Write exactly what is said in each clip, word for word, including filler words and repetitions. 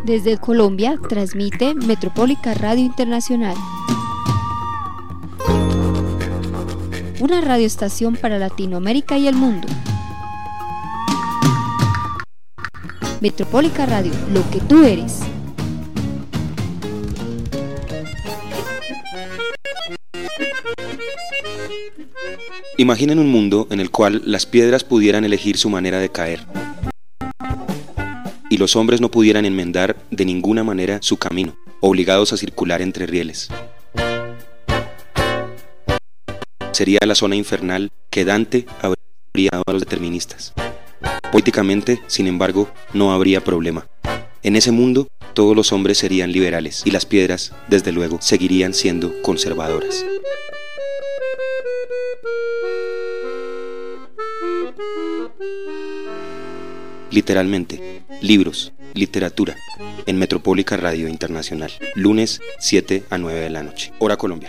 Desde Colombia transmite Metropólica Radio Internacional, una radioestación para Latinoamérica y el mundo. Metropólica Radio, lo que tú eres. Imaginen un mundo en el cual las piedras pudieran elegir su manera de caer y los hombres no pudieran enmendar de ninguna manera su camino, obligados a circular entre rieles. Sería la zona infernal que Dante habría criado a los deterministas. Políticamente, sin embargo, no habría problema. En ese mundo, todos los hombres serían liberales y las piedras, desde luego, seguirían siendo conservadoras. Literalmente, libros, literatura, en Metropólica Radio Internacional, lunes siete a nueve de la noche, hora Colombia.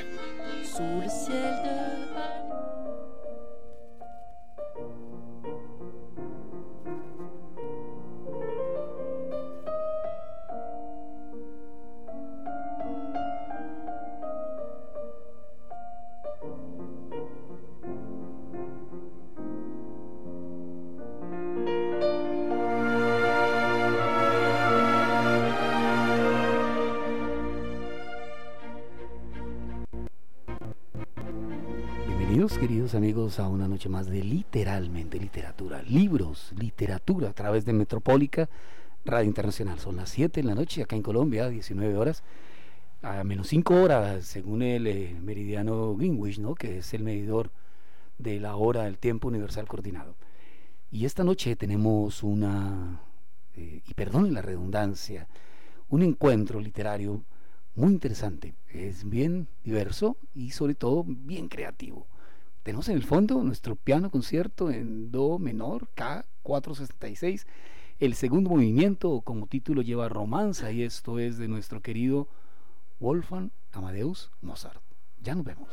Queridos amigos, a una noche más de literalmente literatura, libros, literatura a través de Metropólica Radio Internacional. Son las siete de la noche acá en Colombia, diecinueve horas, a menos cinco horas según el eh, meridiano Greenwich, ¿no? Que es el medidor de la hora del tiempo universal coordinado. Y esta noche tenemos una, eh, y perdonen la redundancia, un encuentro literario muy interesante. Es bien diverso y sobre todo bien creativo. Tenemos en el fondo nuestro piano concierto en do menor, K cuatrocientos sesenta y seis. El segundo movimiento como título lleva Romanza y esto es de nuestro querido Wolfgang Amadeus Mozart. Ya nos vemos.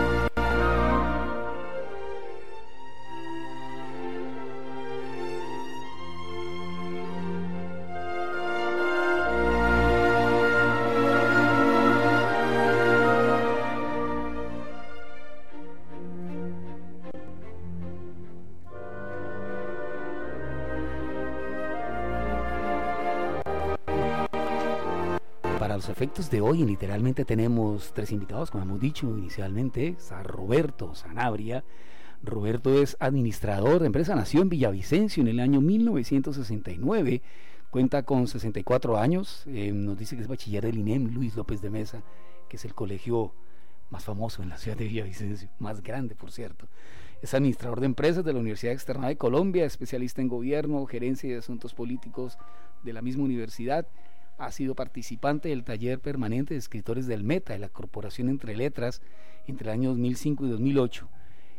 Los efectos de hoy, literalmente tenemos tres invitados, como hemos dicho inicialmente. Está Roberto Sanabria. Roberto es administrador de empresa, nació en Villavicencio en el año mil novecientos sesenta y nueve, cuenta con sesenta y cuatro años, eh, nos dice que es bachiller del I N E M Luis López de Mesa, que es el colegio más famoso en la ciudad de Villavicencio, más grande por cierto. Es administrador de empresas de la Universidad Externada de Colombia, especialista en gobierno, gerencia y asuntos políticos de la misma universidad. Ha sido participante del taller permanente de escritores del Meta, de la Corporación Entre Letras, entre el año dos mil cinco y dos mil ocho,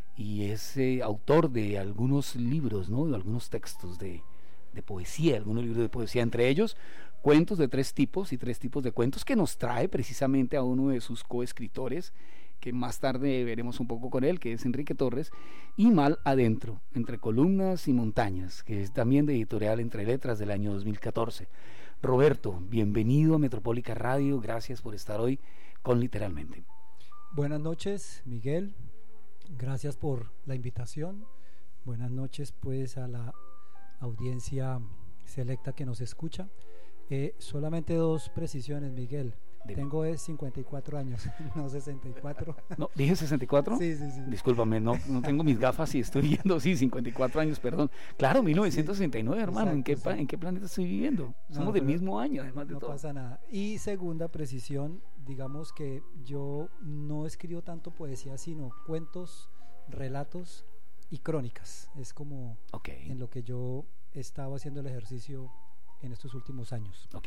y es eh, autor de algunos libros, ¿no? De algunos textos de, de poesía, algunos libros de poesía, entre ellos cuentos de tres tipos y tres tipos de cuentos, que nos trae precisamente a uno de sus coescritores, que más tarde veremos un poco con él, que es Enrique Torres, y Mal Adentro, entre columnas y montañas, que es también de editorial Entre Letras del año dos mil catorce. Roberto, bienvenido a Metropólica Radio, gracias por estar hoy con Literalmente. Buenas noches, Miguel, gracias por la invitación. Buenas noches pues a la audiencia selecta que nos escucha. Eh, solamente dos precisiones, Miguel. Dime. Tengo es cincuenta y cuatro años, no sesenta y cuatro. No, ¿dije sesenta y cuatro? Sí, sí, sí. Discúlpame, no, no tengo mis gafas y estoy viendo, sí, cincuenta y cuatro años, perdón. Claro, mil novecientos sesenta y nueve, sí, hermano, exacto, ¿en, qué, sí. ¿en qué planeta estoy viviendo? Somos no, del mismo año, además de no todo. No pasa nada. Y segunda precisión, digamos que yo no escribo tanto poesía, sino cuentos, relatos y crónicas. Es como okay. en lo que yo he estado haciendo el ejercicio en estos últimos años. Ok.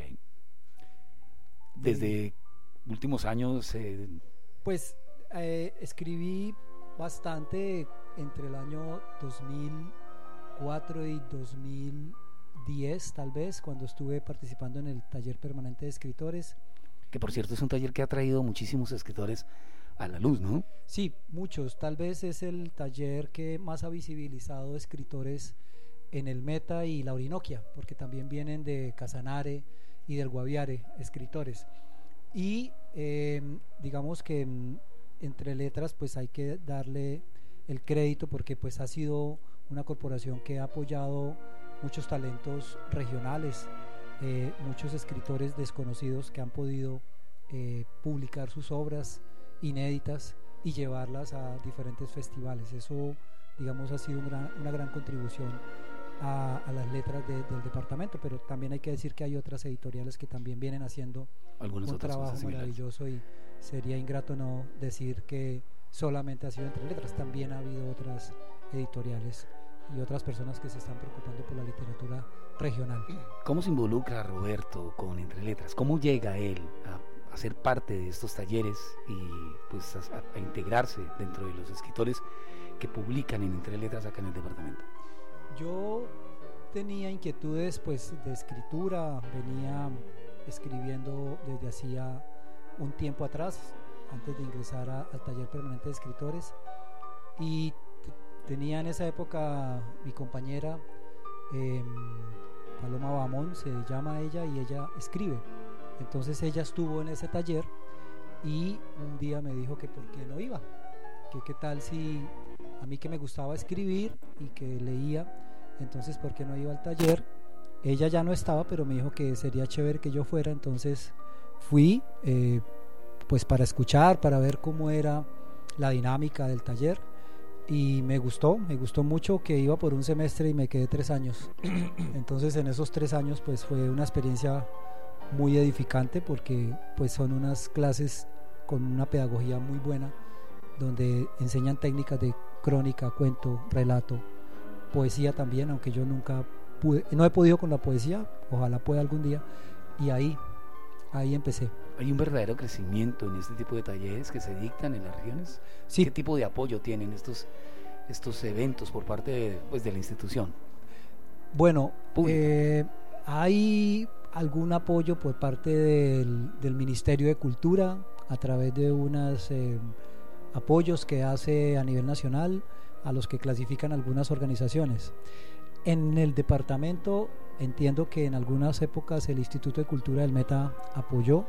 Desde eh, últimos años eh... pues eh, escribí bastante entre el año dos mil cuatro y dos mil diez, tal vez, cuando estuve participando en el taller permanente de escritores, que por cierto es un taller que ha traído muchísimos escritores a la luz, ¿no? Sí, muchos. Tal vez es el taller que más ha visibilizado escritores en el Meta y la Orinoquia, porque también vienen de Casanare y del Guaviare, escritores. Y eh, digamos que mm, Entre Letras pues hay que darle el crédito porque pues ha sido una corporación que ha apoyado muchos talentos regionales, eh, muchos escritores desconocidos que han podido eh, publicar sus obras inéditas y llevarlas a diferentes festivales. Eso, digamos, ha sido un gran, una gran contribución a, a las letras de, del departamento, pero también hay que decir que hay otras editoriales que también vienen haciendo Algunas un otras trabajo cosas similares. maravilloso, y sería ingrato no decir que solamente ha sido Entre Letras. También ha habido otras editoriales y otras personas que se están preocupando por la literatura regional. ¿Cómo se involucra Roberto con Entre Letras? ¿Cómo llega él a, a ser parte de estos talleres y pues a, a integrarse dentro de los escritores que publican en Entre Letras acá en el departamento? Yo tenía inquietudes pues de escritura, venía escribiendo desde hacía un tiempo atrás, antes de ingresar a, al taller permanente de escritores, y t- tenía en esa época mi compañera eh, Paloma Bamón, se llama ella, y ella escribe. Entonces ella estuvo en ese taller y un día me dijo que por qué no iba, que qué tal si a mí que me gustaba escribir y que leía, entonces por qué no iba al taller. Ella ya no estaba, pero me dijo que sería chévere que yo fuera, entonces fui eh, pues para escuchar, para ver cómo era la dinámica del taller, y me gustó, me gustó mucho, que iba por un semestre y me quedé tres años. Entonces en esos tres años pues fue una experiencia muy edificante, porque pues son unas clases con una pedagogía muy buena, donde enseñan técnicas de crónica, cuento, relato, poesía también, aunque yo nunca pude, no he podido con la poesía, ojalá pueda algún día, y ahí, ahí empecé. ¿Hay un verdadero crecimiento en este tipo de talleres que se dictan en las regiones? Sí. ¿Qué tipo de apoyo tienen estos, estos eventos por parte de, pues, de la institución? Bueno, Pública. eh, hay algún apoyo por parte del, del Ministerio de Cultura a través de unos eh, apoyos que hace a nivel nacional a los que clasifican algunas organizaciones. En el departamento entiendo que en algunas épocas el Instituto de Cultura del Meta apoyó,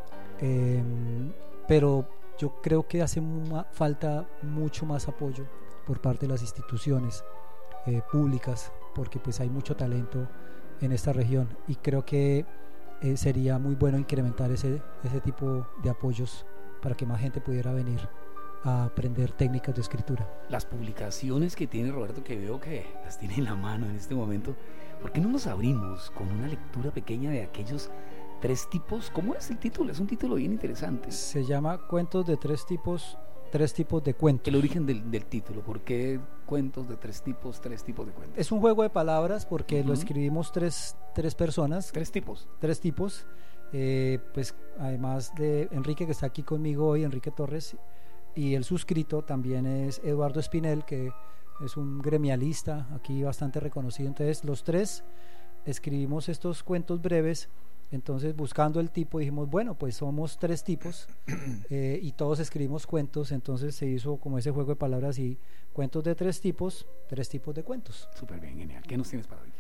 eh, pero yo creo que hace mu- falta mucho más apoyo por parte de las instituciones eh, públicas, porque pues hay mucho talento en esta región, y creo que eh, sería muy bueno incrementar ese, ese tipo de apoyos para que más gente pudiera venir a aprender técnicas de escritura. Las publicaciones que tiene Roberto, que veo que las tiene en la mano en este momento, ¿por qué no nos abrimos con una lectura pequeña de aquellos tres tipos? ¿Cómo es el título? Es un título bien interesante. Se llama Cuentos de tres tipos, tres tipos de cuentos. El origen del, del título, ¿por qué cuentos de tres tipos, tres tipos de cuentos? Es un juego de palabras porque Uh-huh. lo escribimos tres, tres personas, Tres tipos. tres tipos, eh, pues además de Enrique, que está aquí conmigo hoy, Enrique Torres, y el suscrito también es Eduardo Espinel, que es un gremialista aquí bastante reconocido. Entonces los tres escribimos estos cuentos breves. Entonces, buscando el tipo, dijimos, bueno, pues somos tres tipos eh, y todos escribimos cuentos. Entonces se hizo como ese juego de palabras, y cuentos de tres tipos, tres tipos de cuentos. Súper bien, genial. ¿Qué nos tienes para hoy?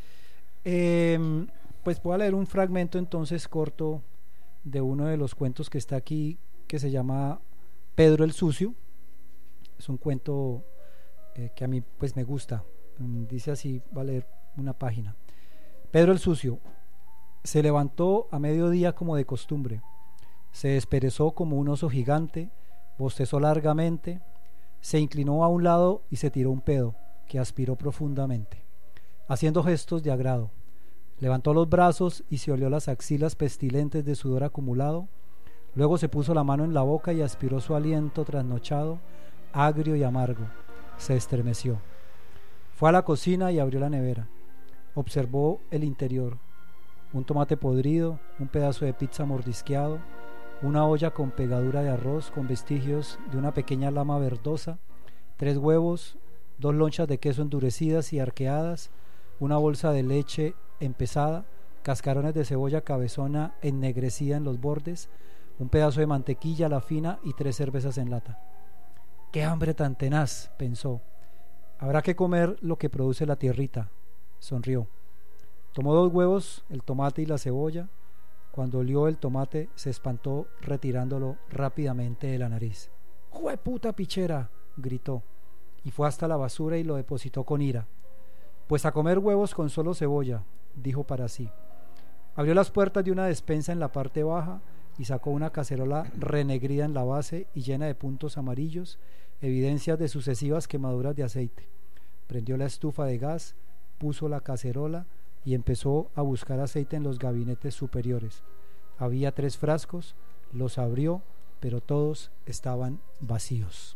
Eh, pues voy a leer un fragmento entonces corto de uno de los cuentos que está aquí, que se llama Pedro el Sucio. Es un cuento eh, que a mí pues me gusta. Mm, dice así, voy a leer una página. Pedro el Sucio. Se levantó a mediodía como de costumbre, se desperezó como un oso gigante, bostezó largamente, se inclinó a un lado y se tiró un pedo, que aspiró profundamente, haciendo gestos de agrado. Levantó los brazos y se olió las axilas pestilentes de sudor acumulado, luego se puso la mano en la boca y aspiró su aliento trasnochado, agrio y amargo. Se estremeció. Fue a la cocina y abrió la nevera. Observó el interior. Un tomate podrido, un pedazo de pizza mordisqueado, una olla con pegadura de arroz con vestigios de una pequeña lama verdosa, tres huevos, dos lonchas de queso endurecidas y arqueadas, una bolsa de leche empezada, cascarones de cebolla cabezona ennegrecida en los bordes, un pedazo de mantequilla a la fina y tres cervezas en lata. ¡Qué hambre tan tenaz!, pensó. Habrá que comer lo que produce la tierrita. Sonrió. Tomó dos huevos, el tomate y la cebolla, Cuando olió el tomate, se espantó retirándolo rápidamente de la nariz. ¡Jueputa pichera!, gritó, y fue hasta la basura y lo depositó con ira. Pues a comer huevos con solo cebolla, dijo para sí. Abrió las puertas de una despensa en la parte baja y sacó una cacerola renegrida en la base y llena de puntos amarillos, evidencias de sucesivas quemaduras de aceite. Prendió la estufa de gas, puso la cacerola y empezó a buscar aceite en los gabinetes superiores. Había tres frascos, los abrió, pero todos estaban vacíos.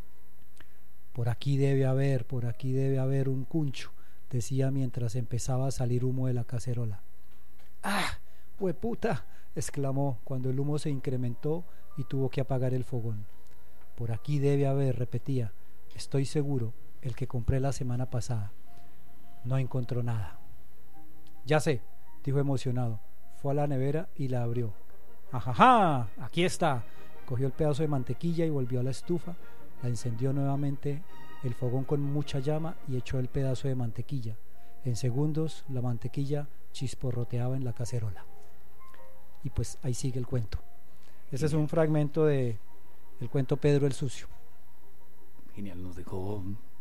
Por aquí debe haber, por aquí debe haber un cuncho, decía mientras empezaba a salir humo de la cacerola. ¡Ah, hueputa!, exclamó cuando el humo se incrementó y tuvo que apagar el fogón. Por aquí debe haber, repetía, estoy seguro, el que compré la semana pasada. No encontró nada. Ya sé, dijo emocionado. Fue a la nevera y la abrió. ¡Ajaja! Aquí está. Cogió el pedazo de mantequilla y volvió a la estufa. La encendió nuevamente el fogón con mucha llama y echó el pedazo de mantequilla. En segundos la mantequilla chisporroteaba en la cacerola. Y pues ahí sigue el cuento. Ese es un fragmento de el cuento Pedro el Sucio. Genial, nos dejó,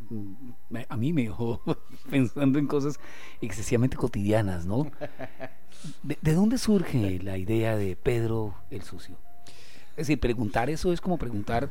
a mí me dejó pensando en cosas excesivamente cotidianas, ¿no? ¿De, de dónde surge la idea de Pedro el Sucio? Es decir, preguntar eso es como preguntar,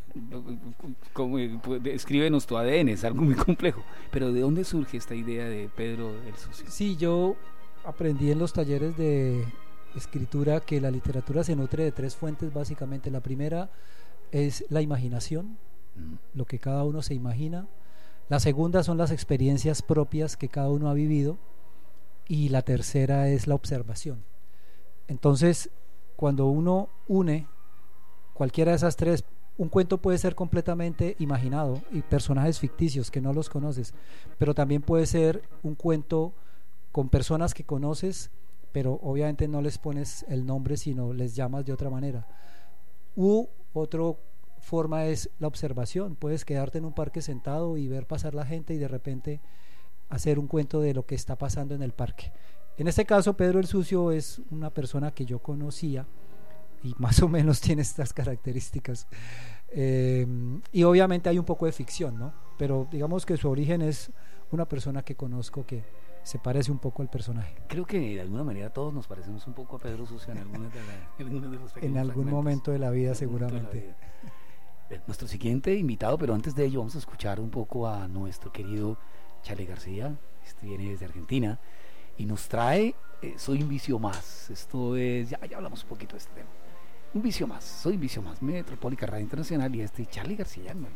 como, escríbenos tu A D N, es algo muy complejo, pero ¿de dónde surge esta idea de Pedro el Sucio? Sí, yo aprendí en los talleres de escritura que la literatura se nutre de tres fuentes básicamente. La primera es la imaginación, mm. lo que cada uno se imagina. La segunda son las experiencias propias que cada uno ha vivido, y la tercera es la observación. Entonces, cuando uno une cualquiera de esas tres, un cuento puede ser completamente imaginado y personajes ficticios que no los conoces, pero también puede ser un cuento con personas que conoces, pero obviamente no les pones el nombre, sino les llamas de otra manera. U otra forma es la observación. Puedes quedarte en un parque sentado y ver pasar la gente y de repente hacer un cuento de lo que está pasando en el parque. En este caso, Pedro el Sucio es una persona que yo conocía y más o menos tiene estas características, eh, y obviamente hay un poco de ficción, ¿no? Pero digamos que su origen es una persona que conozco que se parece un poco al personaje. Creo que de alguna manera todos nos parecemos un poco a Pedro Sucio en algunos de, la, en algunos de los pequeños en algún fragmentos. momento de la vida seguramente. De la vida. Nuestro siguiente invitado, pero antes de ello vamos a escuchar un poco a nuestro querido Charly García. Este viene desde Argentina y nos trae eh, Soy un vicio más. Esto es, ya, ya hablamos un poquito de este tema. Un vicio más, soy un vicio más. Metropólica Radio Internacional y este Charly García, hermano.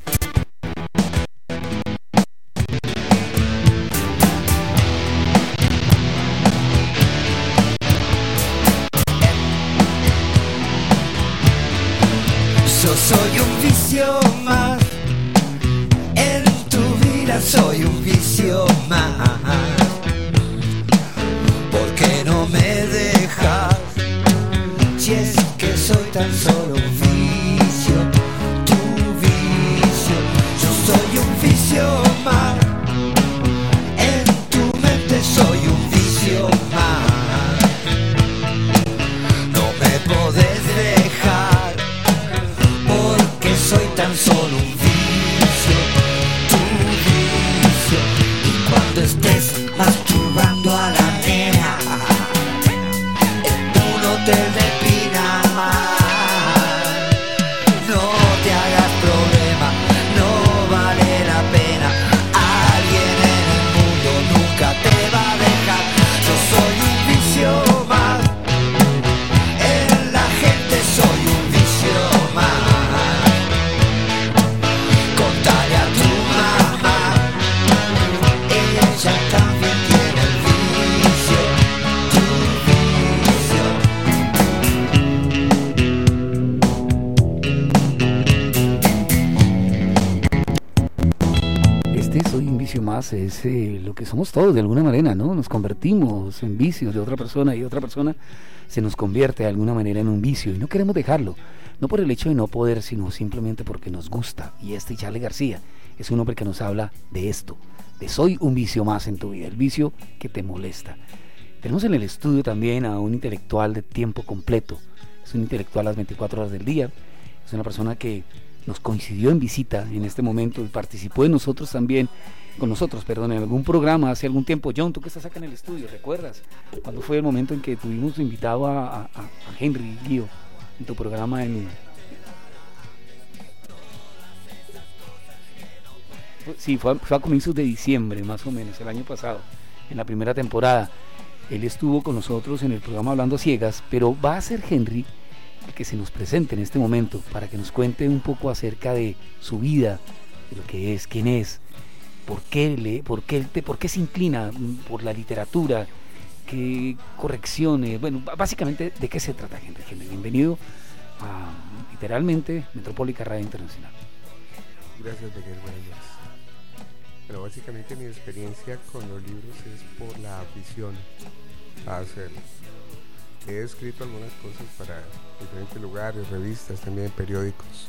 Yo soy un vicio más, en tu vida soy un vicio más. ¿Por qué no me dejas? Si es que soy tan solo un vicio, tu vicio. Yo soy un vicio más, en tu mente soy un vicio más. No me podés dejar, porque soy tan solo un vicio, tu vicio. Y cuando estés masturbando a la nena en un hotel de Pinamar, no te hagas problema, no vale la pena. Alguien en el mundo nunca te va a dejar. Yo soy un vicio más, en la gente soy un vicio más. Contale a tu mamá, ella también tiene el vicio, tu vicio. Este Soy un vicio más es eh, lo que somos todos de alguna manera, ¿no? Nos convertimos en vicios de otra persona y otra persona se nos convierte de alguna manera en un vicio y no queremos dejarlo, no por el hecho de no poder, sino simplemente porque nos gusta. Y este Charly García es un hombre que nos habla de esto, de soy un vicio más en tu vida, el vicio que te molesta. Tenemos en el estudio también a un intelectual de tiempo completo. Es un intelectual a las veinticuatro horas del día. Es una persona que nos coincidió en visita en este momento y participó de nosotros también, con nosotros, perdón, en algún programa hace algún tiempo. John, tú que estás acá en el estudio, ¿recuerdas cuándo fue el momento en que tuvimos invitado a, a, a Henry Guío en tu programa? En sí, fue a, fue a comienzos de diciembre, más o menos, el año pasado, en la primera temporada. Él estuvo con nosotros en el programa Hablando a Ciegas, pero va a ser Henry el que se nos presente en este momento para que nos cuente un poco acerca de su vida, de lo que es, quién es, por qué lee, por qué, por qué se inclina por la literatura, qué correcciones, bueno, básicamente de qué se trata, Henry. Henry, bienvenido a literalmente Metropólica Radio Internacional. Gracias, Miguel, buenas noches. Bueno, básicamente mi experiencia con los libros es por la afición a hacerlo. He escrito algunas cosas para diferentes lugares, revistas, también periódicos,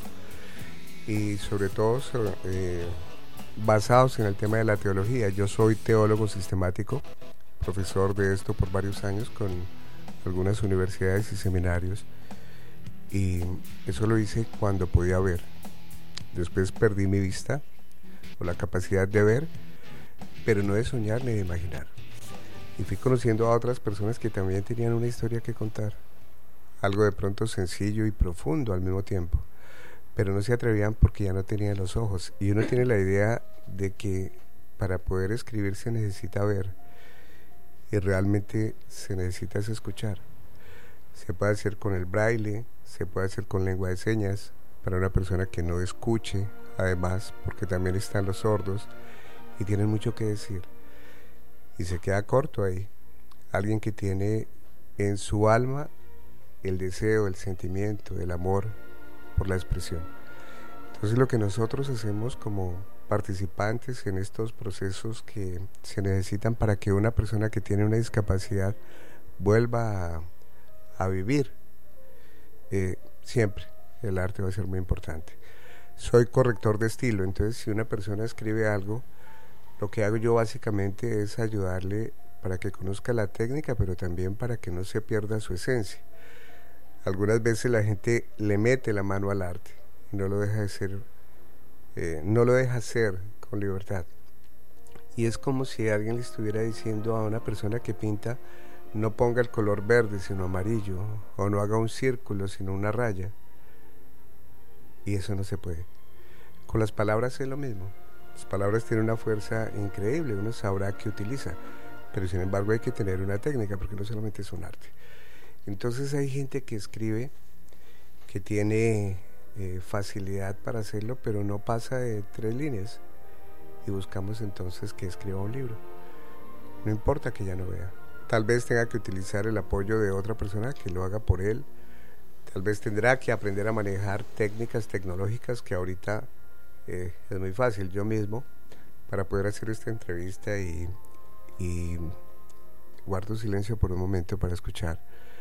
y sobre todo sobre, eh, basados en el tema de la teología. Yo soy teólogo sistemático, profesor de esto por varios años con algunas universidades y seminarios, y eso lo hice cuando podía ver. Después perdí mi vista o la capacidad de ver, pero no de soñar ni de imaginar. Y fui conociendo a otras personas que también tenían una historia que contar, algo de pronto sencillo y profundo al mismo tiempo, pero no se atrevían porque ya no tenían los ojos. Y uno tiene la idea de que para poder escribir se necesita ver, y realmente se necesita es escuchar. Se puede hacer con el braille, se puede hacer con lengua de señas para una persona que no escuche, además, porque también están los sordos y tienen mucho que decir. Y se queda corto ahí. Alguien que tiene en su alma el deseo, el sentimiento, el amor por la expresión. Entonces lo que nosotros hacemos como participantes en estos procesos que se necesitan para que una persona que tiene una discapacidad vuelva a, a vivir, eh, siempre el arte va a ser muy importante. Soy corrector de estilo, entonces si una persona escribe algo, lo que hago yo básicamente es ayudarle para que conozca la técnica, pero también para que no se pierda su esencia. Algunas veces la gente le mete la mano al arte y no lo deja de ser, eh, no lo deja hacer con libertad. Y es como si alguien le estuviera diciendo a una persona que pinta: no ponga el color verde sino amarillo, o no haga un círculo sino una raya. Y eso no se puede. Con las palabras es lo mismo. Las palabras tienen una fuerza increíble, uno sabrá qué utiliza, pero sin embargo hay que tener una técnica, porque no solamente es un arte. Entonces hay gente que escribe, que tiene eh, facilidad para hacerlo, pero no pasa de tres líneas, y buscamos entonces que escriba un libro. No importa que ya no vea, tal vez tenga que utilizar el apoyo de otra persona que lo haga por él, tal vez tendrá que aprender a manejar técnicas tecnológicas que ahorita eh, es muy fácil. Yo mismo, para poder hacer esta entrevista, y, y guardo silencio por un momento para escuchar,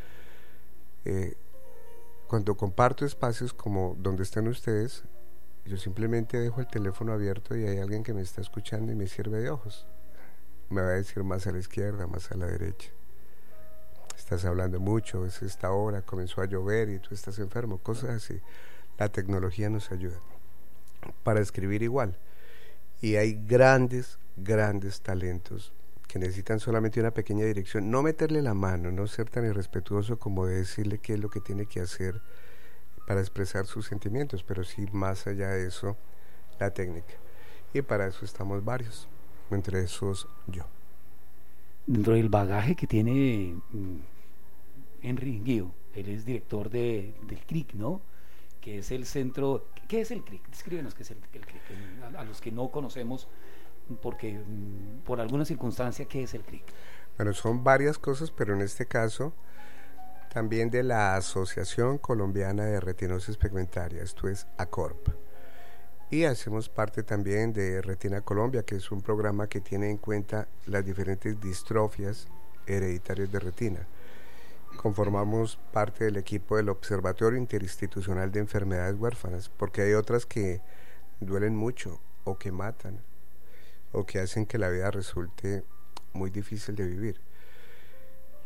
eh, cuando comparto espacios como donde están ustedes, yo simplemente dejo el teléfono abierto y hay alguien que me está escuchando y me sirve de ojos. Me va a decir más a la izquierda, más a la derecha: estás hablando mucho, es esta hora, comenzó a llover y tú estás enfermo, cosas así. La tecnología nos ayuda para escribir igual, y hay grandes, grandes talentos que necesitan solamente una pequeña dirección, no meterle la mano, no ser tan irrespetuoso como de decirle qué es lo que tiene que hacer para expresar sus sentimientos, pero sí, más allá de eso, la técnica. Y para eso estamos varios, entre esos yo. Dentro del bagaje que tiene mm, Henry Guío, él es director de, del C R I C, ¿no? Que es el centro. ¿Qué es el C R I C? Descríbenos qué es el, el C R I C, a, a los que no conocemos, porque mm, por alguna circunstancia, ¿qué es el C R I C? Bueno, son varias cosas, pero en este caso también de la Asociación Colombiana de Retinosis Pigmentaria, esto es ACORP, y hacemos parte también de Retina Colombia, que es un programa que tiene en cuenta las diferentes distrofias hereditarias de retina. Conformamos parte del equipo del Observatorio Interinstitucional de Enfermedades Huérfanas, porque hay otras que duelen mucho, o que matan, o que hacen que la vida resulte muy difícil de vivir.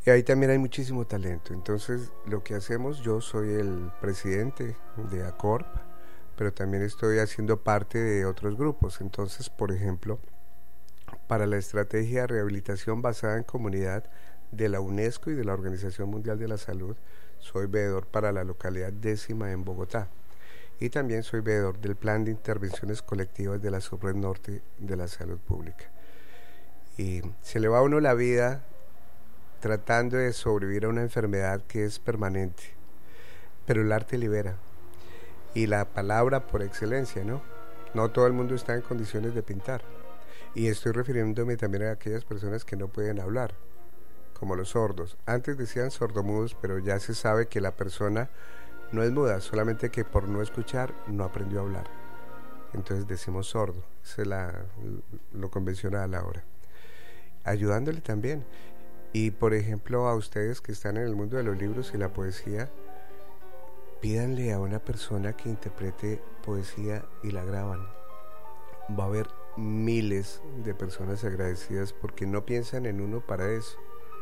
Y ahí también hay muchísimo talento. Entonces, lo que hacemos, yo soy el presidente de ACORP, pero también estoy haciendo parte de otros grupos. Entonces, por ejemplo, para la estrategia de rehabilitación basada en comunidad de la UNESCO y de la Organización Mundial de la Salud, soy veedor para la localidad décima en Bogotá. Y también soy veedor del Plan de Intervenciones Colectivas de la Subred Norte de la Salud Pública. Y se le va a uno la vida tratando de sobrevivir a una enfermedad que es permanente, pero el arte libera, y la palabra por excelencia, ¿no? No todo el mundo está en condiciones de pintar, y estoy refiriéndome también a aquellas personas que no pueden hablar, como los sordos. Antes decían sordomudos, pero ya se sabe que la persona no es muda, solamente que por no escuchar no aprendió a hablar, entonces decimos sordo. Eso es la, lo convencional ahora, ayudándole también. Y por ejemplo, a ustedes que están en el mundo de los libros y la poesía, pídanle a una persona que interprete poesía y la graban. Va a haber miles de personas agradecidas porque no piensan en uno para eso.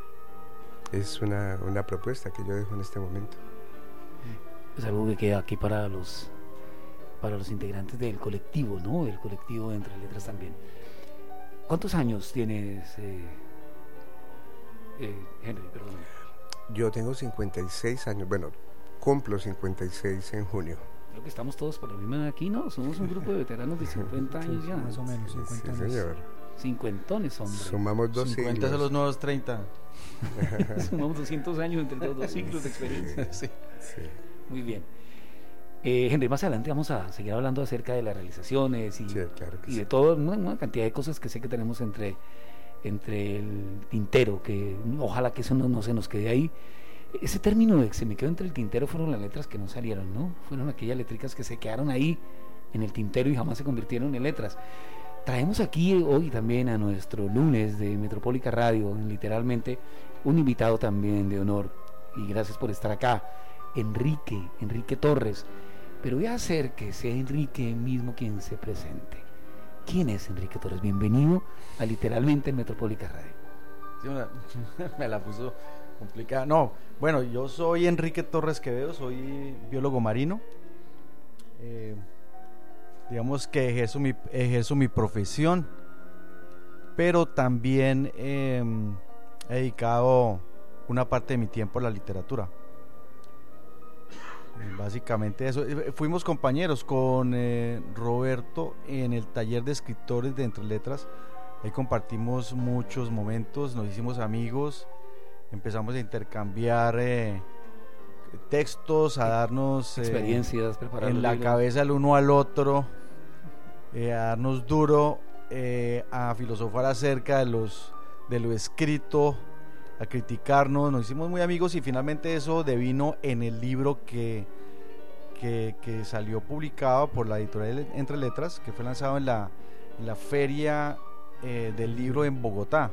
Es una, una propuesta que yo dejo en este momento. Es algo que queda aquí para los para los integrantes del colectivo, ¿no? Del colectivo de Entre Letras también. ¿Cuántos años tienes, eh, eh, Henry? Perdón. Yo tengo cincuenta y seis años, bueno, cumplo cincuenta y seis en junio. Creo que estamos todos por la misma edad aquí, ¿no? Somos un grupo de veteranos de cincuenta años ya. Más o menos, cincuenta sí, años. señor. Cincuentones, hombre. Sumamos dos cincuenta siglos. son los nuevos treinta. Sumamos doscientos años entre los dos siglos de experiencia. Sí. Sí. Muy bien. Eh, Henry, más adelante vamos a seguir hablando acerca de las realizaciones y, Sí, claro que y sí. de todo, una, una cantidad de cosas que sé que tenemos entre, entre el tintero, que ojalá que eso no, no se nos quede ahí. Ese término de que se me quedó entre el tintero fueron las letras que no salieron, ¿no? Fueron aquellas letricas que se quedaron ahí en el tintero y jamás se convirtieron en letras. Traemos aquí hoy también a nuestro lunes de Metropólica Radio, literalmente, un invitado también de honor, y gracias por estar acá, Enrique, Enrique Torres. Pero voy a hacer que sea Enrique mismo quien se presente. ¿Quién es Enrique Torres? Bienvenido a literalmente Metropólica Radio. Sí, una- me la puso complicada. No, bueno, yo soy Enrique Torres Quevedo, soy biólogo marino. Eh, digamos que ejerzo mi, ejerzo mi profesión, pero también eh, he dedicado una parte de mi tiempo a la literatura. Básicamente eso. Fuimos compañeros con eh, Roberto en el taller de escritores de Entre Letras. Ahí compartimos muchos momentos, nos hicimos amigos, empezamos a intercambiar eh, textos, a darnos eh, Experiencias, preparar en los la libros. cabeza el uno al otro, eh, a darnos duro, eh, a filosofar acerca de los de lo escrito, a criticarnos, nos hicimos muy amigos y finalmente eso devino en el libro que, que, que salió publicado por la editorial Entre Letras, que fue lanzado en la, en la feria eh, del libro en Bogotá.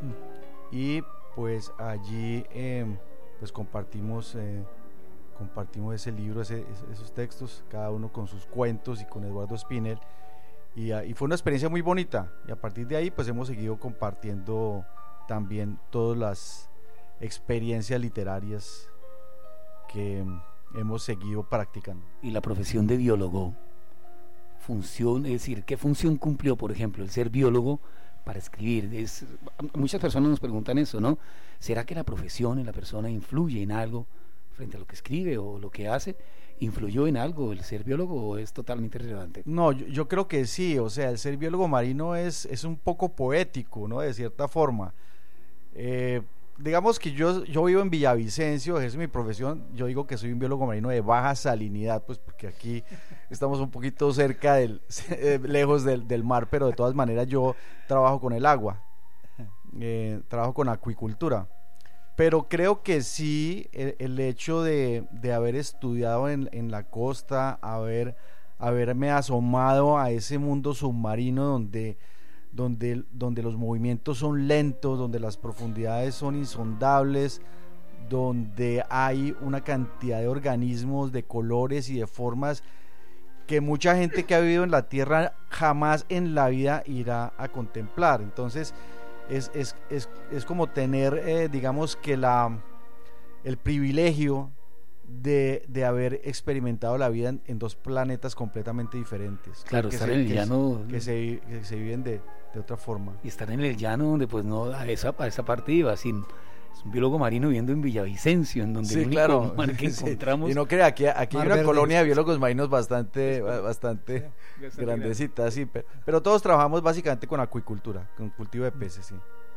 Y pues allí eh, pues compartimos eh, compartimos ese libro, ese, esos textos, cada uno con sus cuentos y con Eduardo Spinell, y, y fue una experiencia muy bonita, y a partir de ahí pues hemos seguido compartiendo también todas las experiencias literarias que hemos seguido practicando. Y la profesión de biólogo, función, es decir, ¿qué función cumplió, por ejemplo, el ser biólogo para escribir? Es, muchas personas nos preguntan eso, ¿no? ¿Será que la profesión en la persona influye en algo frente a lo que escribe o lo que hace? ¿Influyó en algo el ser biólogo o es totalmente irrelevante? No, yo, yo creo que sí, o sea, el ser biólogo marino es, es un poco poético, ¿no? De cierta forma. Eh, digamos que yo, yo vivo en Villavicencio, es mi profesión, yo digo que soy un biólogo marino de baja salinidad, pues porque aquí estamos un poquito cerca del, lejos del, del mar, pero de todas maneras yo trabajo con el agua, eh, trabajo con acuicultura, pero creo que sí, el, el hecho de, de haber estudiado en, en la costa, haber, haberme asomado a ese mundo submarino donde Donde, donde los movimientos son lentos, donde las profundidades son insondables, donde hay una cantidad de organismos, de colores y de formas que mucha gente que ha vivido en la tierra jamás en la vida irá a contemplar. Entonces es, es, es, es como tener, eh, digamos que la, el privilegio de, de haber experimentado la vida en, en dos planetas completamente diferentes. Claro, que estar se, en el que llano. Se, que, se, que se viven de, de otra forma. Y estar en el llano donde pues no, a esa, a esa parte iba, sin... Es un biólogo marino viviendo en Villavicencio, en donde sí, el único claro. mar que sí. encontramos... Y no crea, aquí, aquí hay una Verde. colonia de biólogos marinos bastante, bastante Sí, grandecita, sí, pero, pero todos trabajamos básicamente con acuicultura, con cultivo de peces, sí.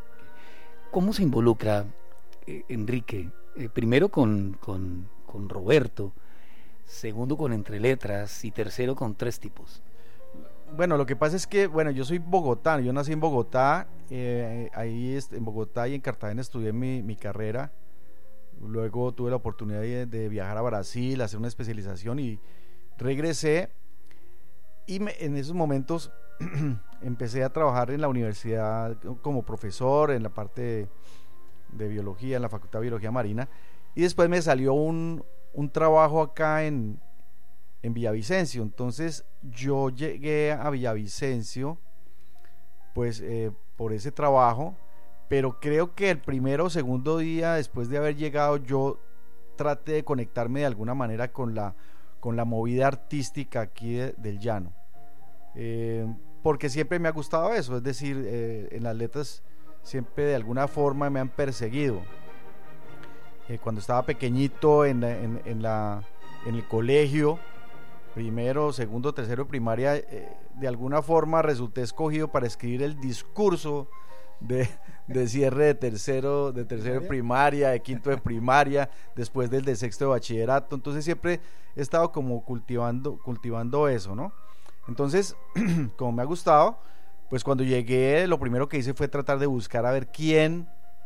¿Cómo se involucra eh, Enrique? Eh, primero con, con, con Roberto, segundo con Entre Letras y tercero con Tres Tipos. Bueno, lo que pasa es que, bueno, yo soy bogotano, yo nací en Bogotá, eh, ahí est- en Bogotá y en Cartagena estudié mi, mi carrera, luego tuve la oportunidad de, de viajar a Brasil, hacer una especialización y regresé y me- en esos momentos empecé a trabajar en la universidad como profesor en la parte de, de biología, en la Facultad de Biología Marina, y después me salió un, un trabajo acá en en Villavicencio. Entonces yo llegué a Villavicencio pues eh, por ese trabajo, pero creo que el primero o segundo día después de haber llegado yo traté de conectarme de alguna manera con la, con la movida artística aquí de, del llano, eh, porque siempre me ha gustado eso, es decir, eh, en las letras siempre de alguna forma me han perseguido. Eh, cuando estaba pequeñito en, en, en, la, en el colegio, primero, segundo, tercero de primaria, eh, de alguna forma resulté escogido para escribir el discurso de, de cierre de tercero de tercero de primaria, de quinto de primaria, después del de sexto de bachillerato. Entonces siempre he estado como cultivando, cultivando eso, ¿no? Entonces, como me ha gustado, pues cuando llegué lo primero que hice fue tratar de buscar a ver quién,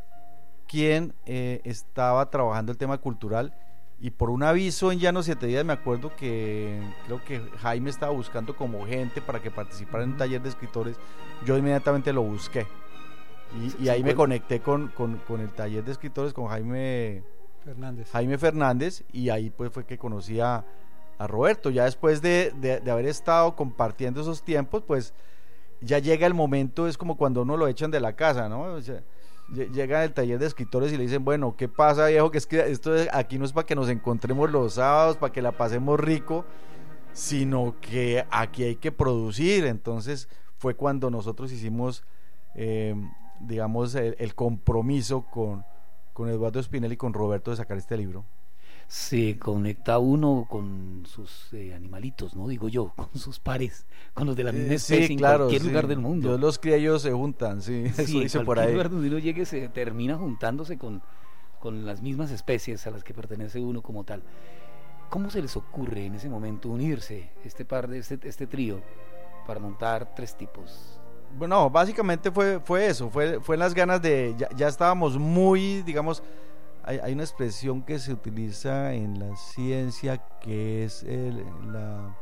quién eh, estaba trabajando el tema cultural. Y por un aviso en Llano Siete Días me acuerdo que creo que Jaime estaba buscando como gente para que participara en un taller de escritores. Yo inmediatamente lo busqué y, y ahí me conecté con, con, con el taller de escritores, con Jaime Fernández. Jaime Fernández, y ahí pues fue que conocí a, a Roberto. Ya después de, de, de haber estado compartiendo esos tiempos, pues ya llega el momento, es como cuando uno lo echan de la casa, ¿no? O sea, llega al taller de escritores y le dicen, bueno, ¿qué pasa, viejo? Que es que esto es, aquí no es para que nos encontremos los sábados, para que la pasemos rico, sino que aquí hay que producir. Entonces fue cuando nosotros hicimos, eh, digamos, el, el compromiso con, con Eduardo Espinel y con Roberto de sacar este libro. Se conecta uno con sus eh, animalitos, ¿no? Digo yo, con sus pares, con los de la misma Eh, especie sí, en claro, cualquier sí. lugar del mundo. Dios los cría y ellos se juntan, sí, Sí, eso dice en por cualquier ahí. lugar donde uno llegue se termina juntándose con, con las mismas especies a las que pertenece uno como tal. ¿Cómo se les ocurre en ese momento unirse este par de este, este trío para montar Tres Tipos? Bueno, básicamente fue, fue eso, fue, fue las ganas de, ya, ya estábamos muy, digamos, hay, hay una expresión que se utiliza en la ciencia que es el, la,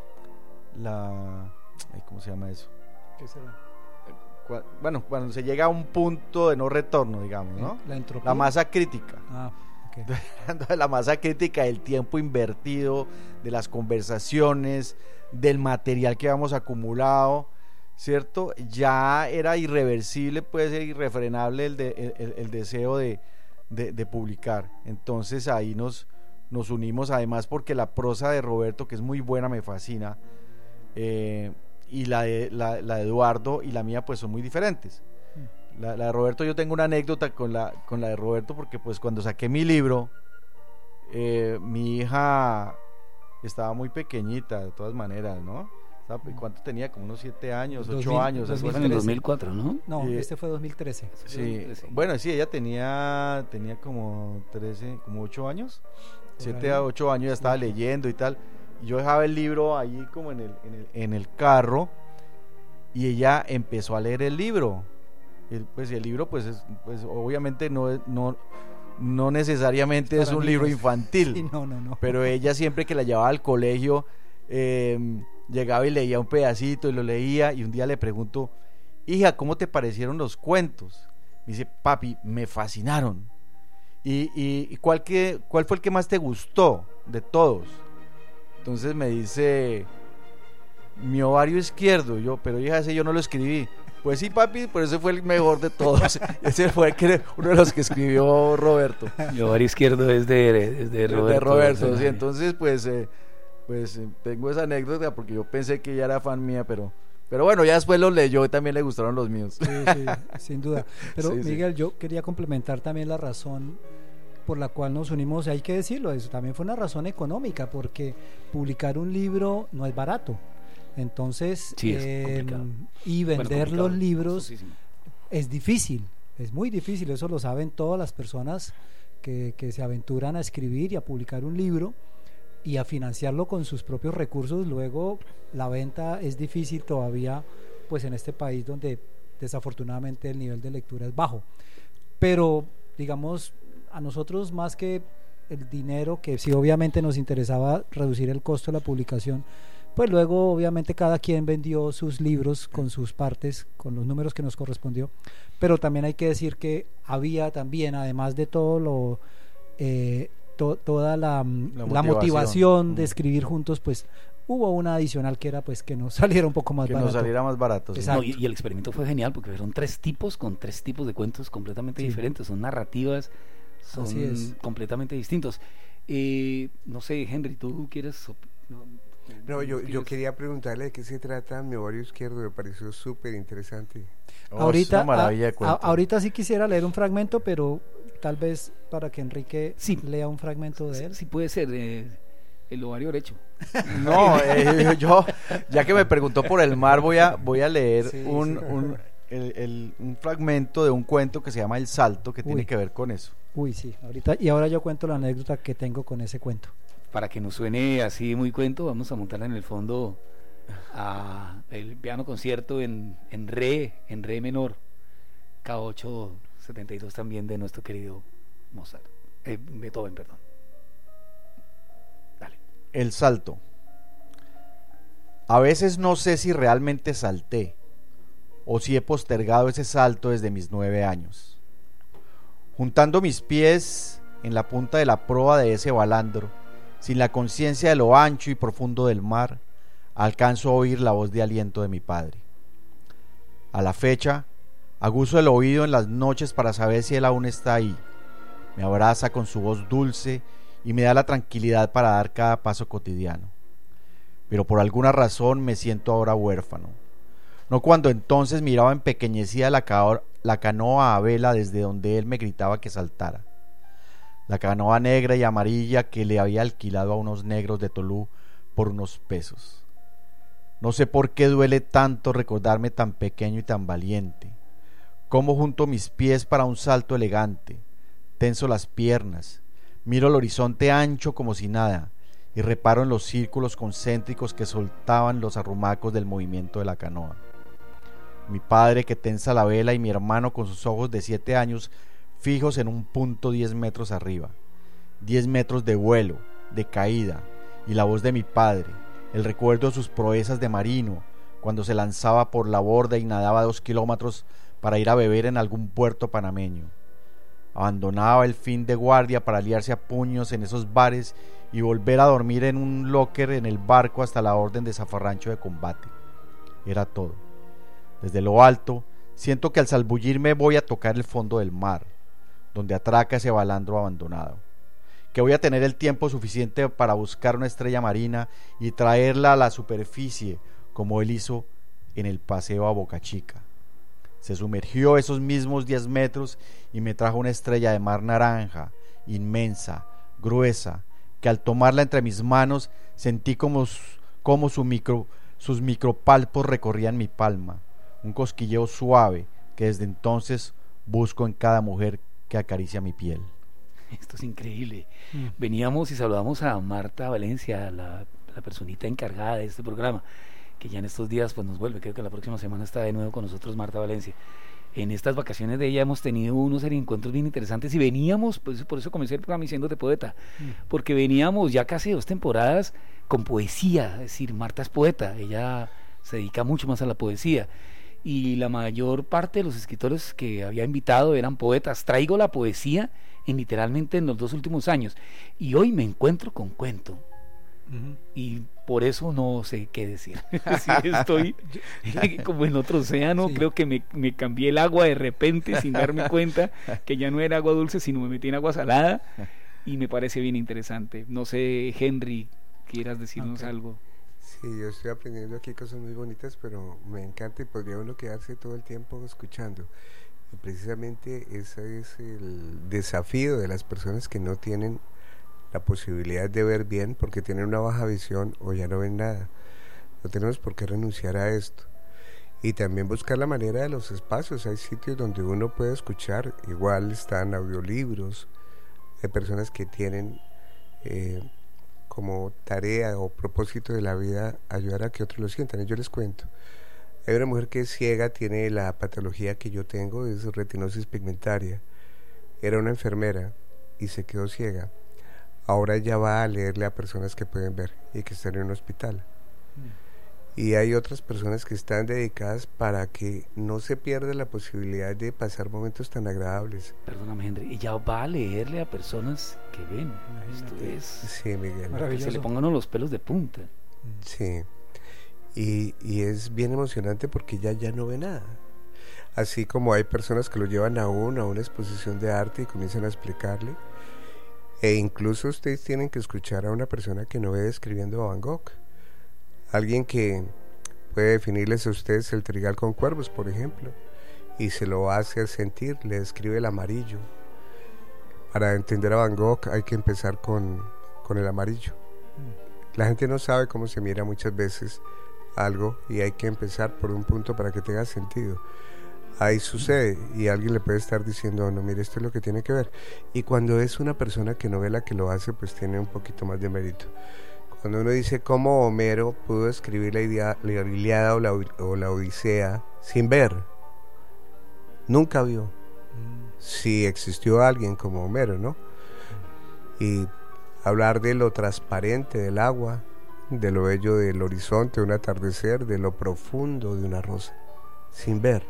la, ay, ¿cómo se llama eso? ¿Qué será? Cu- Bueno, cuando se llega a un punto de no retorno, digamos, ¿no? La entropía. La masa crítica. Ah, ok. De la masa crítica, del tiempo invertido, de las conversaciones, del material que habíamos acumulado, ¿cierto? Ya era irreversible, puede ser irrefrenable el, de, el, el deseo de, de, de publicar. Entonces ahí nos, nos unimos, además porque la prosa de Roberto, que es muy buena, me fascina, eh, y la de, la, la de Eduardo y la mía pues son muy diferentes. La, la de Roberto, yo tengo una anécdota con la, con la de Roberto, porque pues cuando saqué mi libro, eh, mi hija estaba muy pequeñita de todas maneras, ¿no? Estaba- ¿Cuánto tenía? Como unos siete años, dos ocho mil, años. dos algo Fue así. en el trece. dos mil cuatro, ¿no? No, Eh, este fue dos mil trece. Sí, Sí. bueno, sí, ella tenía, tenía como trece, como ocho años, Por siete ahí. a ocho años, ya estaba leyendo y tal, y yo dejaba el libro ahí como en el, en el, en el carro, y ella empezó a leer el libro. El, pues el libro, pues, es, pues obviamente no, es- no, no necesariamente Es es para un libro niños. infantil, Sí, no, no, no. pero ella siempre que la llevaba al colegio, eh, llegaba y leía un pedacito y lo leía, y un día le pregunto, hija, ¿cómo te parecieron los cuentos? Me dice, papi, me fascinaron. ¿Y, y, y cuál, que, cuál fue el que más te gustó de todos? Entonces me dice, mi ovario izquierdo. Yo, pero hija, ese yo no lo escribí. Pues sí, papi, pero ese fue el mejor de todos. Ese fue el que, uno de los que escribió Roberto. El ovario izquierdo es de, es de Roberto. De Roberto, sí. Entonces, pues, eh, pues eh, tengo esa anécdota porque yo pensé que ella era fan mía, pero, pero bueno, ya después los leyó y también le gustaron los míos. Sí, sí, sin duda. Pero Sí, sí. Miguel, yo quería complementar también la razón por la cual nos unimos, hay que decirlo, eso también fue una razón económica, porque publicar un libro no es barato. Entonces, Sí, es eh, complicado. y Bueno, vender complicado, los libros costosísimo. es difícil, es muy difícil, eso lo saben todas las personas que, que se aventuran a escribir y a publicar un libro y a financiarlo con sus propios recursos. Luego la venta es difícil todavía, pues en este país donde desafortunadamente el nivel de lectura es bajo, pero digamos, a nosotros más que el dinero, que sí obviamente nos interesaba reducir el costo de la publicación, pues luego obviamente cada quien vendió sus libros con sus partes, con los números que nos correspondió, pero también hay que decir que había también, además de todo lo eh, to, toda la, la motivación, la motivación de escribir juntos, pues hubo una adicional que era pues que nos saliera un poco más que barato. nos saliera más barato. Sí. No, y, y el experimento fue genial porque fueron tres tipos con tres tipos de cuentos completamente Sí. diferentes, son narrativas, son Así es. completamente distintos. Eh, no sé, Henry, ¿tú quieres...? op- No, No, yo, yo ¿quieres? quería preguntarle de qué se trata Mi ovario izquierdo, me pareció súper interesante. Oh, ahorita, es una maravilla de a- cuento. a- ahorita sí quisiera leer un fragmento, pero tal vez para que Enrique Sí. lea un fragmento de él. Sí, puede ser, eh, el ovario derecho. No, eh, yo, ya que me preguntó por el mar, voy a, voy a leer Sí, un, sí. un, el- el- un fragmento de un cuento que se llama El Salto, que Uy. tiene que ver con eso. Uy, sí, ahorita, y ahora yo cuento la anécdota que tengo con ese cuento. Para que nos suene así muy cuento, vamos a montar en el fondo a el piano concierto en, en re, en re menor, K ocho setenta y dos también de nuestro querido Mozart, eh, Beethoven, perdón. Dale. El salto. A veces no sé si realmente salté o si he postergado ese salto desde mis nueve años. Juntando mis pies en la punta de la proa de ese balandro, sin la conciencia de lo ancho y profundo del mar, alcanzo a oír la voz de aliento de mi padre. A la fecha, aguzo el oído en las noches para saber si él aún está ahí. Me abraza con su voz dulce y me da la tranquilidad para dar cada paso cotidiano. Pero por alguna razón me siento ahora huérfano. No cuando entonces miraba empequeñecida la, ca- la canoa a vela desde donde él me gritaba que saltara. La canoa negra y amarilla que le había alquilado a unos negros de Tolú por unos pesos. No sé por qué duele tanto recordarme tan pequeño y tan valiente. Cómo junto mis pies para un salto elegante, tenso las piernas, miro el horizonte ancho como si nada y reparo en los círculos concéntricos que soltaban los arrumacos del movimiento de la canoa. Mi padre que tensa la vela y mi hermano con sus ojos de siete años fijos en un punto diez metros arriba, diez metros de vuelo, de caída, y la voz de mi padre, el recuerdo de sus proezas de marino, cuando se lanzaba por la borda y nadaba dos kilómetros para ir a beber en algún puerto panameño. Abandonaba el fin de guardia para liarse a puños en esos bares y volver a dormir en un locker en el barco hasta la orden de zafarrancho de combate. Era todo. Desde lo alto, siento que al salbullirme voy a tocar el fondo del mar, donde atraca ese balandro abandonado, que voy a tener el tiempo suficiente para buscar una estrella marina y traerla a la superficie como él hizo en el paseo a Boca Chica. Se sumergió esos mismos diez metros y me trajo una estrella de mar naranja, inmensa, gruesa, que al tomarla entre mis manos sentí como, como su micro, sus micropalpos recorrían mi palma, un cosquilleo suave que desde entonces busco en cada mujer que acaricia mi piel. Esto es increíble. Mm. Veníamos y saludamos a Marta Valencia, la, la personita encargada de este programa, que ya en estos días pues nos vuelve, creo que la próxima semana está de nuevo con nosotros Marta Valencia. En estas vacaciones de ella hemos tenido unos encuentros bien interesantes y veníamos, pues, por eso comencé el programa diciéndote poeta, mm. porque veníamos ya casi dos temporadas con poesía, es decir, Marta es poeta, ella se dedica mucho más a la poesía y la mayor parte de los escritores que había invitado eran poetas. Traigo la poesía en literalmente en los dos últimos años y hoy me encuentro con cuento. Uh-huh. Y por eso no sé qué decir. Sí, estoy como en otro océano, sí. Creo que me, me cambié el agua de repente sin darme cuenta que ya no era agua dulce, sino me metí en agua salada, y me parece bien interesante. No sé, Henry, ¿quieras decirnos okay. algo? Sí, yo estoy aprendiendo aquí cosas muy bonitas, pero me encanta y podría uno quedarse todo el tiempo escuchando. Y precisamente ese es el desafío de las personas que no tienen la posibilidad de ver bien porque tienen una baja visión o ya no ven nada. No tenemos por qué renunciar a esto. Y también buscar la manera de los espacios. Hay sitios donde uno puede escuchar, igual están audiolibros de personas que tienen eh, como tarea o propósito de la vida ayudar a que otros lo sientan. Y yo les cuento, hay una mujer que es ciega, tiene la patología que yo tengo, es retinosis pigmentaria. Era una enfermera y se quedó ciega. Ahora ella va a leerle a personas que pueden ver y que están en un hospital. Mm. Y hay otras personas que están dedicadas para que no se pierda la posibilidad de pasar momentos tan agradables. Perdóname, Henry, ella va a leerle a personas que ven. Esto es... Sí, Miguel. Que se le pongan los pelos de punta. Sí. Y, y es bien emocionante porque ella ya no ve nada. Así como hay personas que lo llevan a uno a una exposición de arte y comienzan a explicarle. E incluso ustedes tienen que escuchar a una persona que no ve describiendo a Van Gogh. Alguien que puede definirles a ustedes el trigal con cuervos, por ejemplo, y se lo hace sentir, le describe el amarillo. Para entender a Van Gogh hay que empezar con, con el amarillo. La gente no sabe cómo se mira muchas veces algo y hay que empezar por un punto para que tenga sentido. Ahí sucede y alguien le puede estar diciendo, no, mire, esto es lo que tiene que ver. Y cuando es una persona que no ve la que lo hace, pues tiene un poquito más de mérito. Cuando uno dice cómo Homero pudo escribir la, idea, la Ilíada o la, o la Odisea sin ver, nunca vio. Mm. Si existió alguien como Homero, ¿no? Y hablar de lo transparente del agua, de lo bello del horizonte, de un atardecer, de lo profundo de una rosa, sin ver.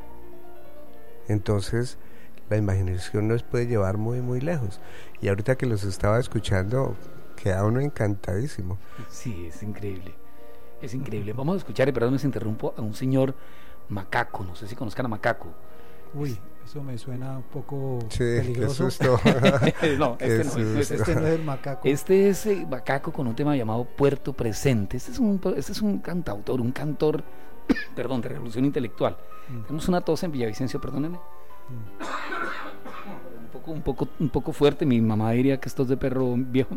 Entonces la imaginación nos puede llevar muy muy lejos y ahorita que los estaba escuchando queda uno encantadísimo. Sí, es increíble, es increíble. Vamos a escuchar, y perdón, me interrumpo, a un señor Macaco, no sé si conozcan a Macaco. Uy, eso me suena un poco sí, peligroso. Qué susto. No, este no, no es, este no es el Macaco. Este es eh, Macaco con un tema llamado Puerto Presente. Este es un, este es un cantautor, un cantor, perdón, de revolución intelectual. Mm. Tenemos una tos en Villavicencio, perdónenme. Mm. Un poco, un poco, un poco fuerte. Mi mamá diría que esto es de perro viejo.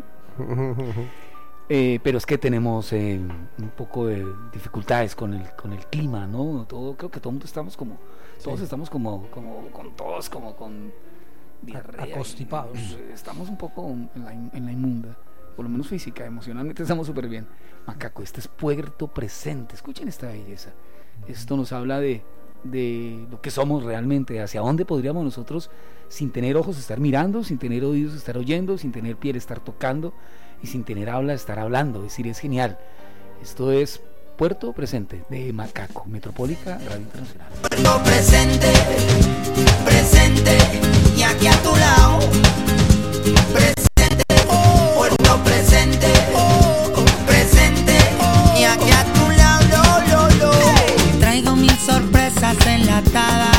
Eh, pero es que tenemos eh, un poco de dificultades con el con el clima, ¿no? Todo, creo que todo el mundo estamos como, todos sí. estamos como, como con tos, como con diarrea, acostipados. Y, estamos un poco en la, en la inmunda, por lo menos física, emocionalmente estamos súper bien. Macaco, este es Puerto Presente. Escuchen esta belleza. Esto nos habla de de lo que somos realmente, hacia dónde podríamos nosotros, sin tener ojos, estar mirando, sin tener oídos, estar oyendo, sin tener piel, estar tocando, y sin tener habla, estar hablando. Es decir, es genial. Esto es Puerto Presente de Macaco, Metropólica Radio Internacional. Puerto Presente, presente, y aquí a tu lado, presente, oh, Puerto Presente, oh, presente, oh, y aquí a tu lado, lo, lo, lo. Hey. Traigo mil sorpresas enlatadas,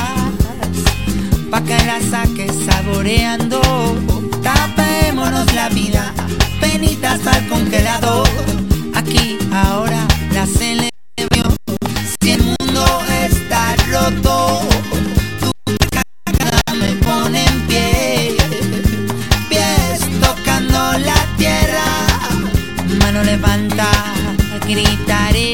pa' que las saques saboreando, tapémonos la vida, penitas al congelador, aquí, ahora, la celebración. Si el mundo está roto, tu cara me pone en pie, pies tocando la tierra, mano levanta, gritaré.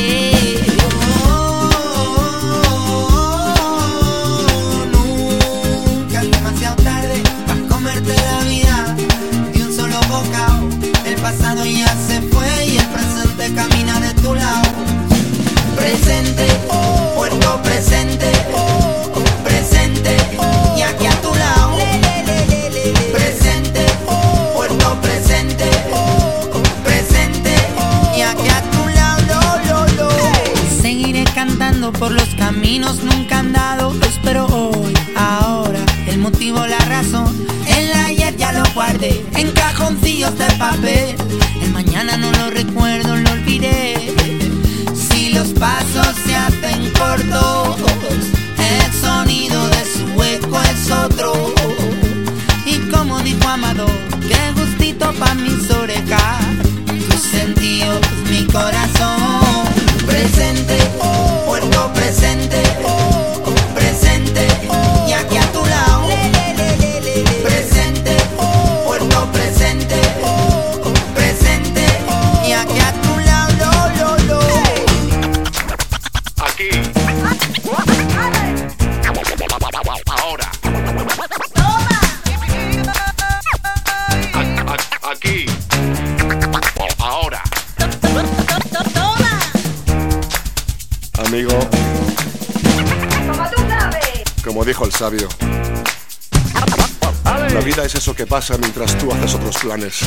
Oh, nunca es demasiado tarde para comerte la vida de un solo bocado. El pasado ya se fue y el presente camina de tu lado. Presente, oh, Puerto Presente, oh, presente, oh, y aquí a tu lado. Presente, oh, Puerto Presente, oh, presente, oh, y aquí a tu lado, lo, lo, lo. Seguiré cantando por los caminos nunca andados, pero hoy, ahora, el motivo, la razón, el ayer ya lo guardé en cajoncillos de papel, el mañana no lo recuerdo. pasos se hacen cortos, el sonido de su eco es otro. Y como dijo Amador, qué gustito pa' mis orejas, tus sentidos, mi corazón. Presente, puerto presente, presente, y aquí a tu lado. Presente, puerto presente, presente, y aquí a tu lado, lo, lo, lo. Aquí. Ahora. Aquí. Ahora. Amigo, como dijo el sabio, la vida es eso que pasa mientras tú haces otros planes.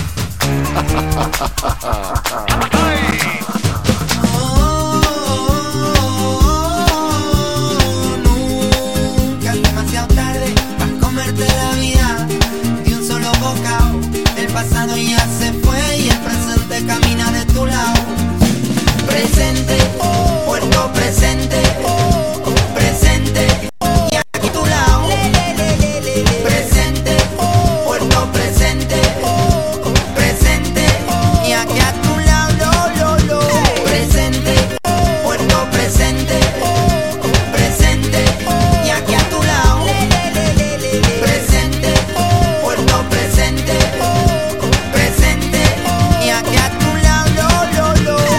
Nunca es demasiado tarde para comerte la vida de un solo bocado. El pasado ya se fue y el presente camina de tu lado. Presente, puerto presente, presente, y aquí a tu lado. Presente, puerto presente, presente, y aquí a tu lado, lo, lo, lo. Presente, puerto presente, presente, y aquí a tu lado. Presente, puerto presente, presente, y aquí a tu lado, lo, lo, lo.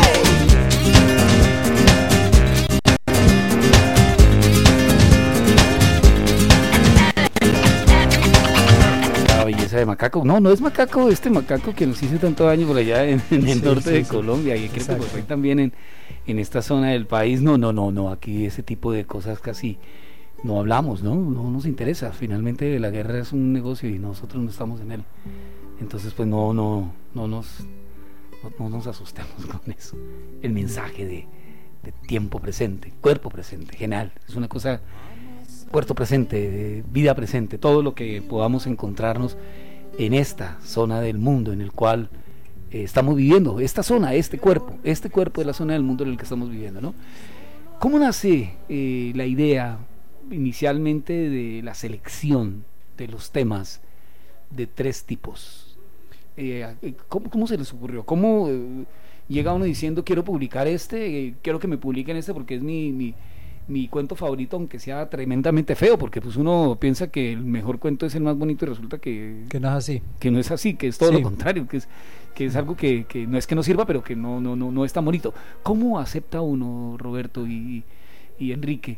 La belleza de Macaco. No, no es Macaco, este Macaco que nos hizo tanto daño por allá en, en el Sí, norte sí, de sí. Colombia y creo Exacto. que por ahí también en, en esta zona del país. No, no, no, no, aquí ese tipo de cosas casi no hablamos, ¿no? No nos interesa. Finalmente la guerra es un negocio y nosotros no estamos en él. Entonces pues no, no, no nos, no, no nos asustemos con eso. El mensaje de, de tiempo presente, cuerpo presente, genial. Es una cosa, puerto presente, de vida presente, todo lo que podamos encontrarnos en esta zona del mundo en el cual eh, estamos viviendo, esta zona, este cuerpo, este cuerpo de la zona del mundo en el que estamos viviendo, ¿no? ¿Cómo nace eh, la idea inicialmente de la selección de los temas de tres tipos? Eh, ¿cómo, ¿Cómo se les ocurrió? ¿Cómo eh, llega uno diciendo quiero publicar este, eh, quiero que me publiquen este porque es mi, mi, mi cuento favorito, aunque sea tremendamente feo, porque pues uno piensa que el mejor cuento es el más bonito y resulta que, Que no es así. que no es así, que es todo Sí. lo contrario, que es, que es algo que, que no es que no sirva, pero que no, no, no, no es tan bonito. ¿Cómo acepta uno, Roberto y, y Enrique,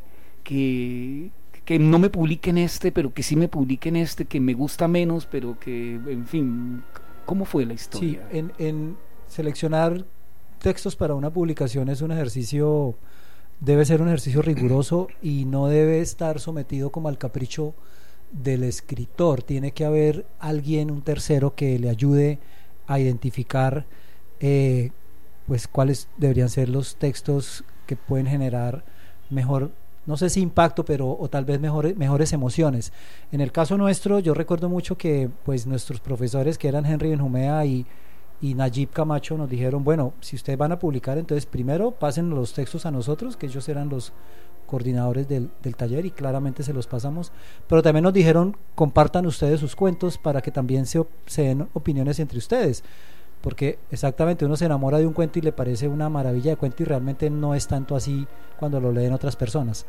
que, que no me publiquen este, pero que sí me publiquen este, que me gusta menos, pero que, en fin, ¿cómo fue la Sí, historia? en, en seleccionar textos para una publicación es un ejercicio, debe ser un ejercicio riguroso y no debe estar sometido como al capricho del escritor. Tiene que haber alguien, un tercero, que le ayude a identificar eh, pues cuáles deberían ser los textos que pueden generar mejor, no sé si impacto, pero o tal vez mejores, mejores emociones. En el caso nuestro, yo recuerdo mucho que pues nuestros profesores, que eran Henry Benjumea y, y Nayib Camacho, nos dijeron, bueno, si ustedes van a publicar, entonces primero pasen los textos a nosotros, que ellos eran los coordinadores del, del taller, y claramente se los pasamos, pero también nos dijeron, compartan ustedes sus cuentos para que también se, se den opiniones entre ustedes, porque exactamente uno se enamora de un cuento y le parece una maravilla de cuento y realmente no es tanto así cuando lo leen otras personas.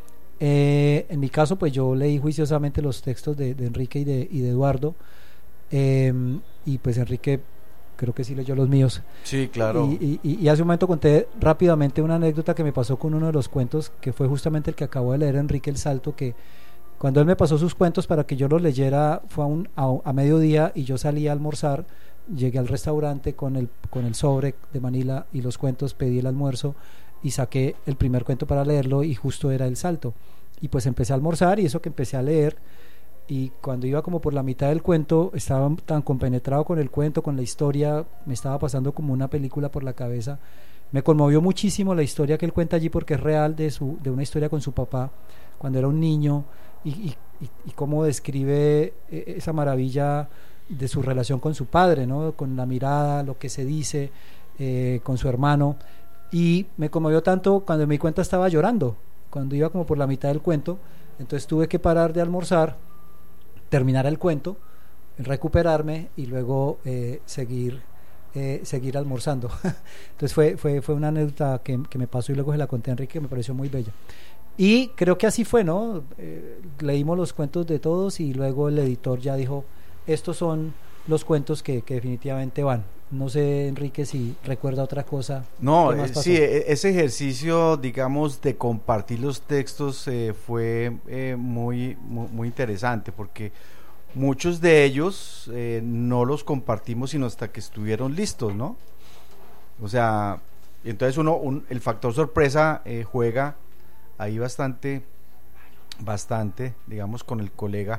Eh, en mi caso, pues yo leí juiciosamente los textos de, de Enrique y de, y de Eduardo, eh, y pues Enrique creo que sí leyó los míos. Sí, claro. Y, y, y hace un momento conté rápidamente una anécdota que me pasó con uno de los cuentos, que fue justamente el que acabo de leer, Enrique el Salto, que cuando él me pasó sus cuentos para que yo los leyera fue a, un, a, a mediodía, y yo salí a almorzar, llegué al restaurante con el, con el sobre de Manila y los cuentos, pedí el almuerzo y saqué el primer cuento para leerlo, y justo era El Salto, y pues empecé a almorzar, y eso que empecé a leer, y cuando iba como por la mitad del cuento estaba tan compenetrado con el cuento, con la historia, me estaba pasando como una película por la cabeza. Me conmovió muchísimo la historia que él cuenta allí, porque es real, de su de una historia con su papá cuando era un niño, y, y, y, y cómo describe esa maravilla de su relación con su padre, ¿no? Con la mirada, lo que se dice, eh, con su hermano. y me conmovió tanto cuando me di cuenta estaba llorando, cuando iba como por la mitad del cuento, entonces tuve que parar de almorzar, terminar el cuento, recuperarme y luego eh, seguir eh, seguir almorzando. Entonces fue, fue, fue una anécdota que, que me pasó y luego se la conté a Enrique, que me pareció muy bella. Y creo que así fue, ¿no? Eh, leímos los cuentos de todos y luego el editor ya dijo, estos son los cuentos que, que definitivamente van. No sé, Enrique, si recuerda otra cosa. No, eh, sí, ese ejercicio, digamos, de compartir los textos eh, fue eh, muy, muy, muy interesante, porque muchos de ellos eh, no los compartimos sino hasta que estuvieron listos, ¿no? O sea, entonces uno, un, el factor sorpresa eh, juega ahí bastante, bastante, digamos, con el colega.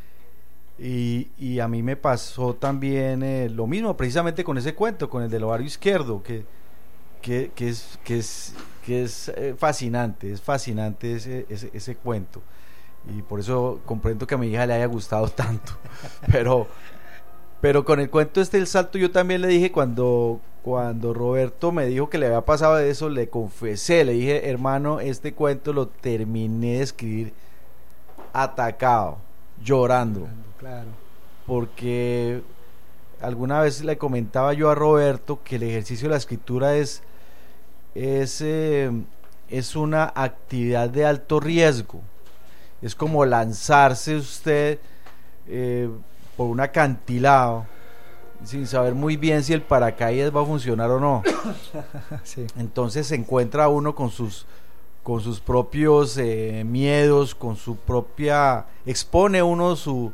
Y, y a mí me pasó también eh, lo mismo, precisamente con ese cuento, con el del ovario izquierdo, que, que, que es, que es, que es eh, fascinante, es fascinante ese, ese, ese cuento. Y por eso comprendo que a mi hija le haya gustado tanto. Pero, pero con el cuento este del salto, yo también le dije, cuando, cuando Roberto me dijo que le había pasado eso, le confesé, le dije, hermano, este cuento lo terminé de escribir atacado, llorando. Claro. Porque alguna vez le comentaba yo a Roberto que el ejercicio de la escritura es, es, eh, es una actividad de alto riesgo. Es como lanzarse usted eh, por un acantilado sin saber muy bien si el paracaídas va a funcionar o no. Sí. Entonces se encuentra uno con sus con sus propios eh, miedos, con su propia, expone uno su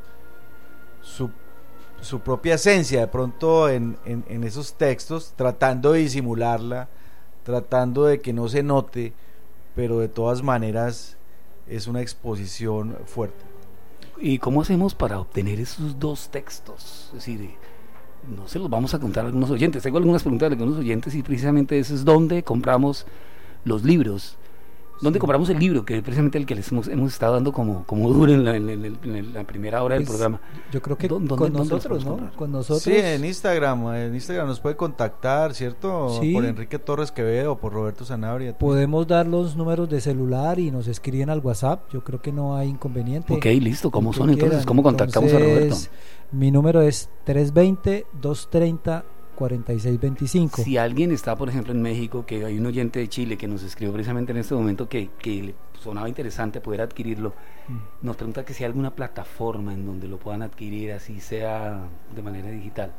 su, su propia esencia de pronto en, en, en esos textos, tratando de disimularla, tratando de que no se note, pero de todas maneras es una exposición fuerte. ¿Y cómo hacemos para obtener esos dos textos? Es decir, no se los vamos a contar a algunos oyentes. Tengo algunas preguntas de algunos oyentes y precisamente eso es dónde compramos los libros. ¿Dónde sí. compramos el libro? Que es precisamente el que les hemos, hemos estado dando como, como duro en la, en, en, en la primera hora pues, del programa. Yo creo que ¿Dónde, con dónde nosotros, ¿no? comprar? Con nosotros. Sí, en Instagram. En Instagram nos puede contactar, ¿cierto? Sí. Por Enrique Torres Quevedo o por Roberto Sanabria. Podemos dar los números de celular y nos escriben al WhatsApp. Yo creo que no hay inconveniente. Ok, listo. ¿Cómo son entonces? Quieran. ¿Cómo contactamos entonces, a Roberto? Mi número es tres dos cero, dos tres cero, cuatro seis dos cinco. Si alguien está, por ejemplo, en México, que hay un oyente de Chile que nos escribió precisamente en este momento que, que le sonaba interesante poder adquirirlo, mm. nos pregunta que si hay alguna plataforma en donde lo puedan adquirir, así sea de manera digital.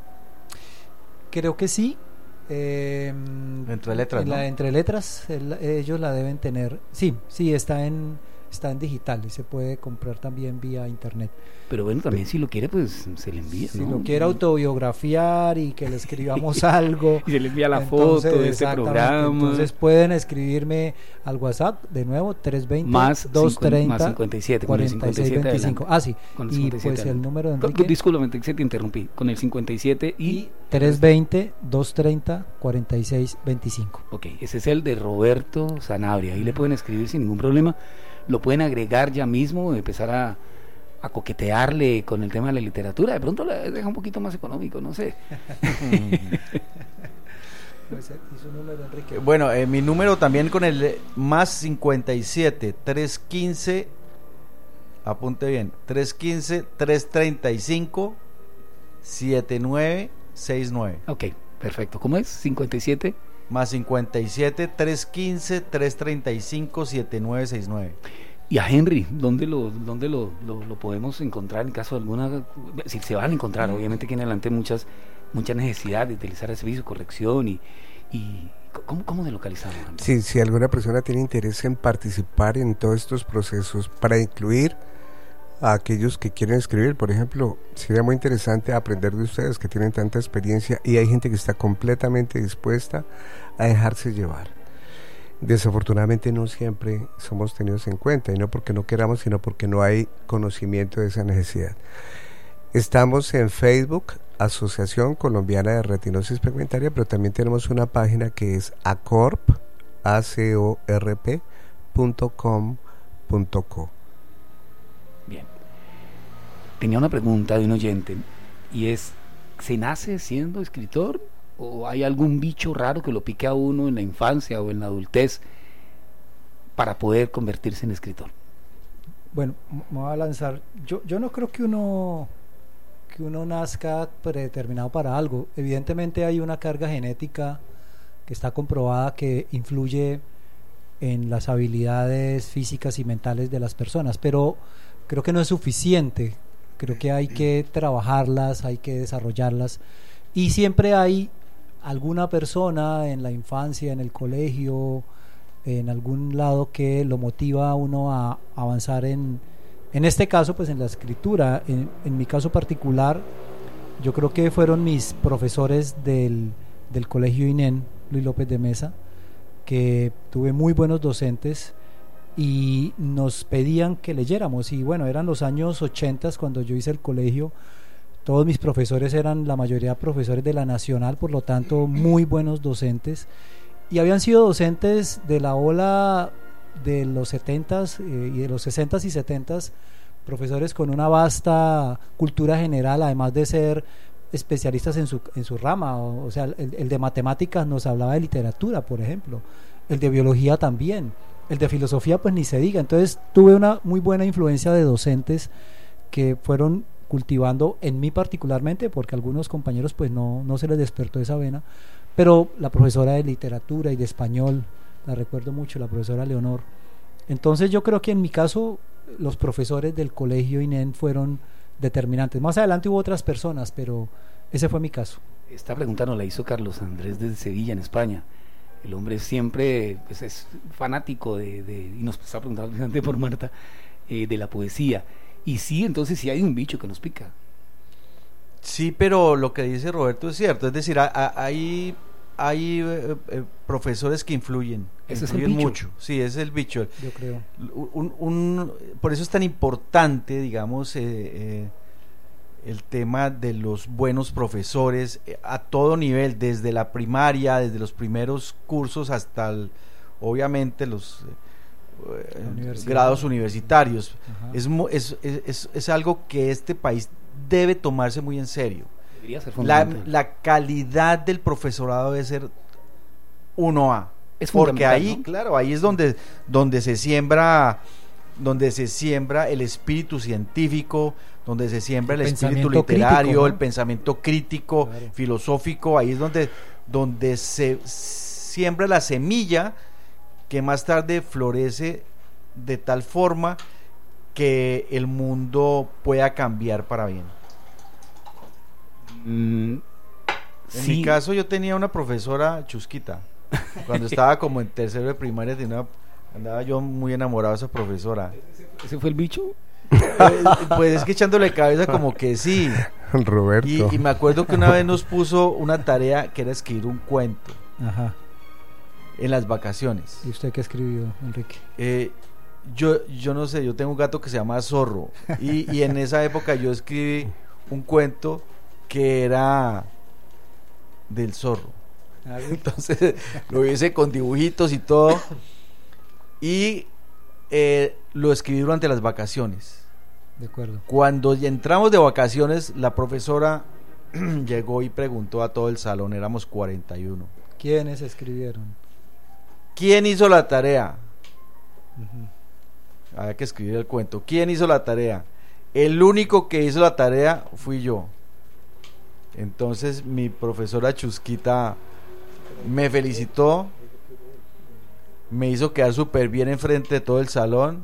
Creo que sí. Eh, entre letras, en ¿no? la, entre letras, el, ellos la deben tener. Sí, sí, está en, está en digital y se puede comprar también vía internet. Pero bueno, también si lo quiere, pues se le envía, si ¿no? lo quiere autobiografiar y que le escribamos algo y se le envía la entonces, foto de este programa. Entonces pueden escribirme al WhatsApp de nuevo tres dos cero, más dos tres cero, más cincuenta y siete, cuarenta y seis veinticinco. Ah, sí. Con el y pues adelante. El número de Enrique. Discúlpame, te interrumpí. Con el cincuenta y siete y, y tres dos cero, dos tres cero, cuarenta y seis veinticinco. Ok, ese es el de Roberto Sanabria. Ahí le pueden escribir sin ningún problema. Lo pueden agregar ya mismo, empezar a a coquetearle con el tema de la literatura, de pronto le deja un poquito más económico, no sé. ¿Y su número, Enrique? Bueno, eh, mi número también con el más cincuenta y siete, trescientos quince, apunte bien, trescientos quince, trescientos treinta y cinco, setenta y nueve sesenta y nueve. Ok, perfecto. ¿Cómo es? cincuenta y siete más cincuenta y siete, trescientos quince, trescientos treinta y cinco, setenta y nueve sesenta y nueve. Y a Henry, ¿dónde lo dónde lo, lo, lo podemos encontrar en caso de alguna? Si se van a encontrar, obviamente que en adelante muchas mucha necesidad de utilizar el servicio de corrección y, y ¿cómo, cómo de localizarlo? Sí, si alguna persona tiene interés en participar en todos estos procesos para incluir a aquellos que quieren escribir, por ejemplo, sería muy interesante aprender de ustedes que tienen tanta experiencia y hay gente que está completamente dispuesta a dejarse llevar. Desafortunadamente no siempre somos tenidos en cuenta, y no porque no queramos, sino porque no hay conocimiento de esa necesidad. Estamos en Facebook, Asociación Colombiana de Retinosis Pigmentaria, pero también tenemos una página que es acorp, a c o r p punto com punto co. Bien. Tenía una pregunta de un oyente, y es, ¿se nace siendo escritor o hay algún bicho raro que lo pique a uno en la infancia o en la adultez para poder convertirse en escritor? Bueno, me voy a lanzar. Yo, yo no creo que uno que uno nazca predeterminado para algo. Evidentemente hay una carga genética que está comprobada que influye en las habilidades físicas y mentales de las personas, pero creo que no es suficiente. Creo que hay que trabajarlas, hay que desarrollarlas, y siempre hay alguna persona en la infancia, en el colegio, en algún lado que lo motiva a uno a avanzar en, en este caso, pues en la escritura. En, en mi caso particular, yo creo que fueron mis profesores del, del colegio I N E N, Luis López de Mesa, que tuve muy buenos docentes y nos pedían que leyéramos, y bueno, eran los años ochenta cuando yo hice el colegio. Todos mis profesores eran, la mayoría profesores de la Nacional, por lo tanto muy buenos docentes, y habían sido docentes de la ola de los setentas eh, y de los sesentas y setentas, profesores con una vasta cultura general, además de ser especialistas en su, en su rama. O, o sea, el, el de matemáticas nos hablaba de literatura, por ejemplo, el de biología también, el de filosofía pues ni se diga. Entonces tuve una muy buena influencia de docentes que fueron cultivando en mí particularmente, porque a algunos compañeros pues no, no se les despertó esa vena, pero la profesora de literatura y de español, la recuerdo mucho, la profesora Leonor. Entonces yo creo que en mi caso los profesores del colegio I N E N fueron determinantes. Más adelante hubo otras personas, pero ese fue mi caso. Esta pregunta nos la hizo Carlos Andrés desde Sevilla, en España. El hombre siempre pues, es fanático de, de, y nos está preguntando por Marta, eh, de la poesía. Y sí, entonces sí hay un bicho que nos pica. Sí, pero lo que dice Roberto es cierto, es decir, a, a, hay, hay eh, eh, profesores que influyen, que Ese influyen es el bicho. mucho. Sí, es el bicho. Yo creo. Un, un, por eso es tan importante, digamos, eh, eh, el tema de los buenos profesores eh, a todo nivel, desde la primaria, desde los primeros cursos hasta, el, obviamente, los eh, Universidad. grados universitarios. Es, es, es, es, es algo que este país debe tomarse muy en serio. Debería ser La, fundamental. la calidad del profesorado debe ser uno A. Es Porque ahí, ¿no? claro, ahí es donde, donde se siembra, donde se siembra el espíritu científico, donde se siembra el, el espíritu literario, crítico, ¿no? El pensamiento crítico, claro. Filosófico. Ahí es donde, donde se siembra la semilla que más tarde florece de tal forma que el mundo pueda cambiar para bien. Mm, en sí. mi caso yo tenía una profesora chusquita. Cuando estaba como en tercero de primaria tenía, andaba yo muy enamorado de esa profesora. ¿Ese fue el bicho? Pues, pues es que echándole cabeza como que sí. Roberto. Y, y me acuerdo que una vez nos puso una tarea que era escribir un cuento. Ajá. En las vacaciones. ¿Y usted qué escribió, Enrique? Eh, yo, yo no sé, yo tengo un gato que se llama Zorro. Y, y en esa época yo escribí un cuento que era del zorro. Entonces lo hice con dibujitos y todo. Y eh, lo escribí durante las vacaciones. De acuerdo. Cuando ya entramos de vacaciones, la profesora llegó y preguntó a todo el salón, éramos cuarenta y uno. ¿Quiénes escribieron? ¿Quién hizo la tarea? Uh-huh. Había que escribir el cuento. ¿Quién hizo la tarea? El único que hizo la tarea fui yo. Entonces mi profesora chusquita me felicitó, me hizo quedar súper bien enfrente de todo el salón.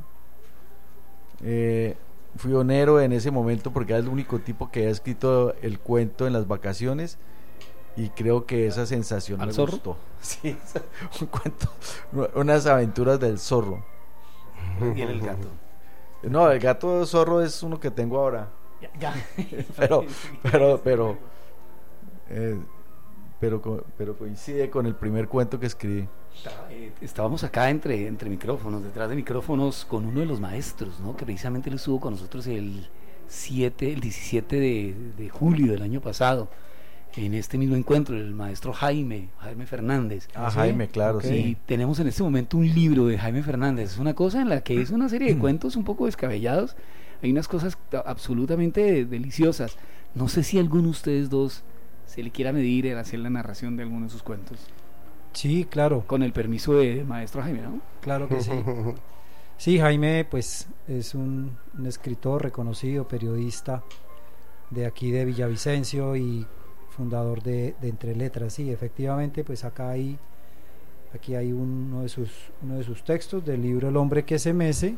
Eh, fui honero en ese momento porque era el único tipo que había escrito el cuento en las vacaciones. Y creo que esa sensación ¿Al me zorro? gustó. Sí, un cuento, unas aventuras del zorro. Y el gato. No, el gato zorro es uno que tengo ahora. Ya, ya. Pero, pero, pero, eh, pero, co- pero coincide con el primer cuento que escribí. Eh, Estábamos acá entre, entre micrófonos, detrás de micrófonos, con uno de los maestros, ¿no? Que precisamente él estuvo con nosotros el siete, el diecisiete de, de julio del año pasado, en este mismo encuentro, el maestro Jaime, Jaime Fernández. Ah, ¿Sí? Jaime, claro, Ok. Y sí. tenemos en este momento un libro de Jaime Fernández. Es una cosa en la que es una serie de cuentos un poco descabellados. Hay unas cosas ta- absolutamente deliciosas. No sé si alguno de ustedes dos se le quiera medir el hacer la narración de alguno de sus cuentos. Sí, claro. Con el permiso del maestro Jaime, ¿no? Claro que sí. Sí, Jaime pues es un, un escritor reconocido, periodista de aquí de Villavicencio y fundador de, de Entre Letras. Sí, efectivamente, pues acá hay, aquí hay uno de sus, uno de sus textos del libro El hombre que se mece,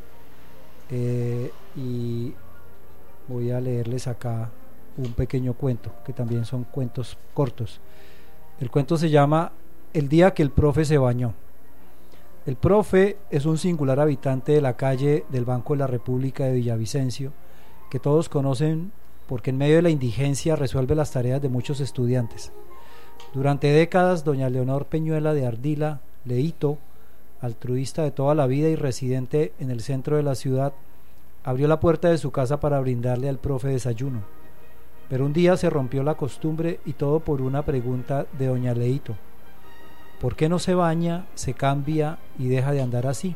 eh, y voy a leerles acá un pequeño cuento, que también son cuentos cortos. El cuento se llama El día que el profe se bañó. El profe es un singular habitante de la calle del Banco de la República de Villavicencio, que todos conocen porque en medio de la indigencia resuelve las tareas de muchos estudiantes. Durante décadas, doña Leonor Peñuela de Ardila, Leito, altruista de toda la vida y residente en el centro de la ciudad, abrió la puerta de su casa para brindarle al profe desayuno. Pero un día se rompió la costumbre y todo por una pregunta de doña Leito: ¿por qué no se baña, se cambia y deja de andar así?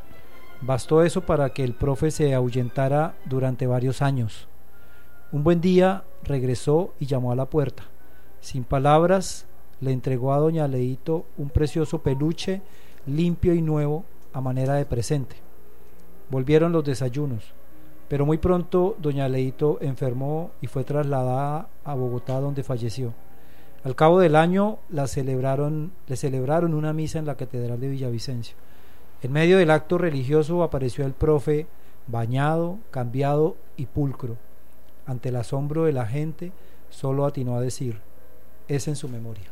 Bastó eso para que el profe se ahuyentara durante varios años. Un buen día regresó y llamó a la puerta. Sin palabras, le entregó a doña Leito un precioso peluche limpio y nuevo a manera de presente. Volvieron los desayunos, pero muy pronto doña Leito enfermó y fue trasladada a Bogotá, donde falleció. Al cabo del año la celebraron, le celebraron una misa en la Catedral de Villavicencio. En medio del acto religioso apareció el profe, bañado, cambiado y pulcro. Ante el asombro de la gente, solo atinó a decir: es en su memoria.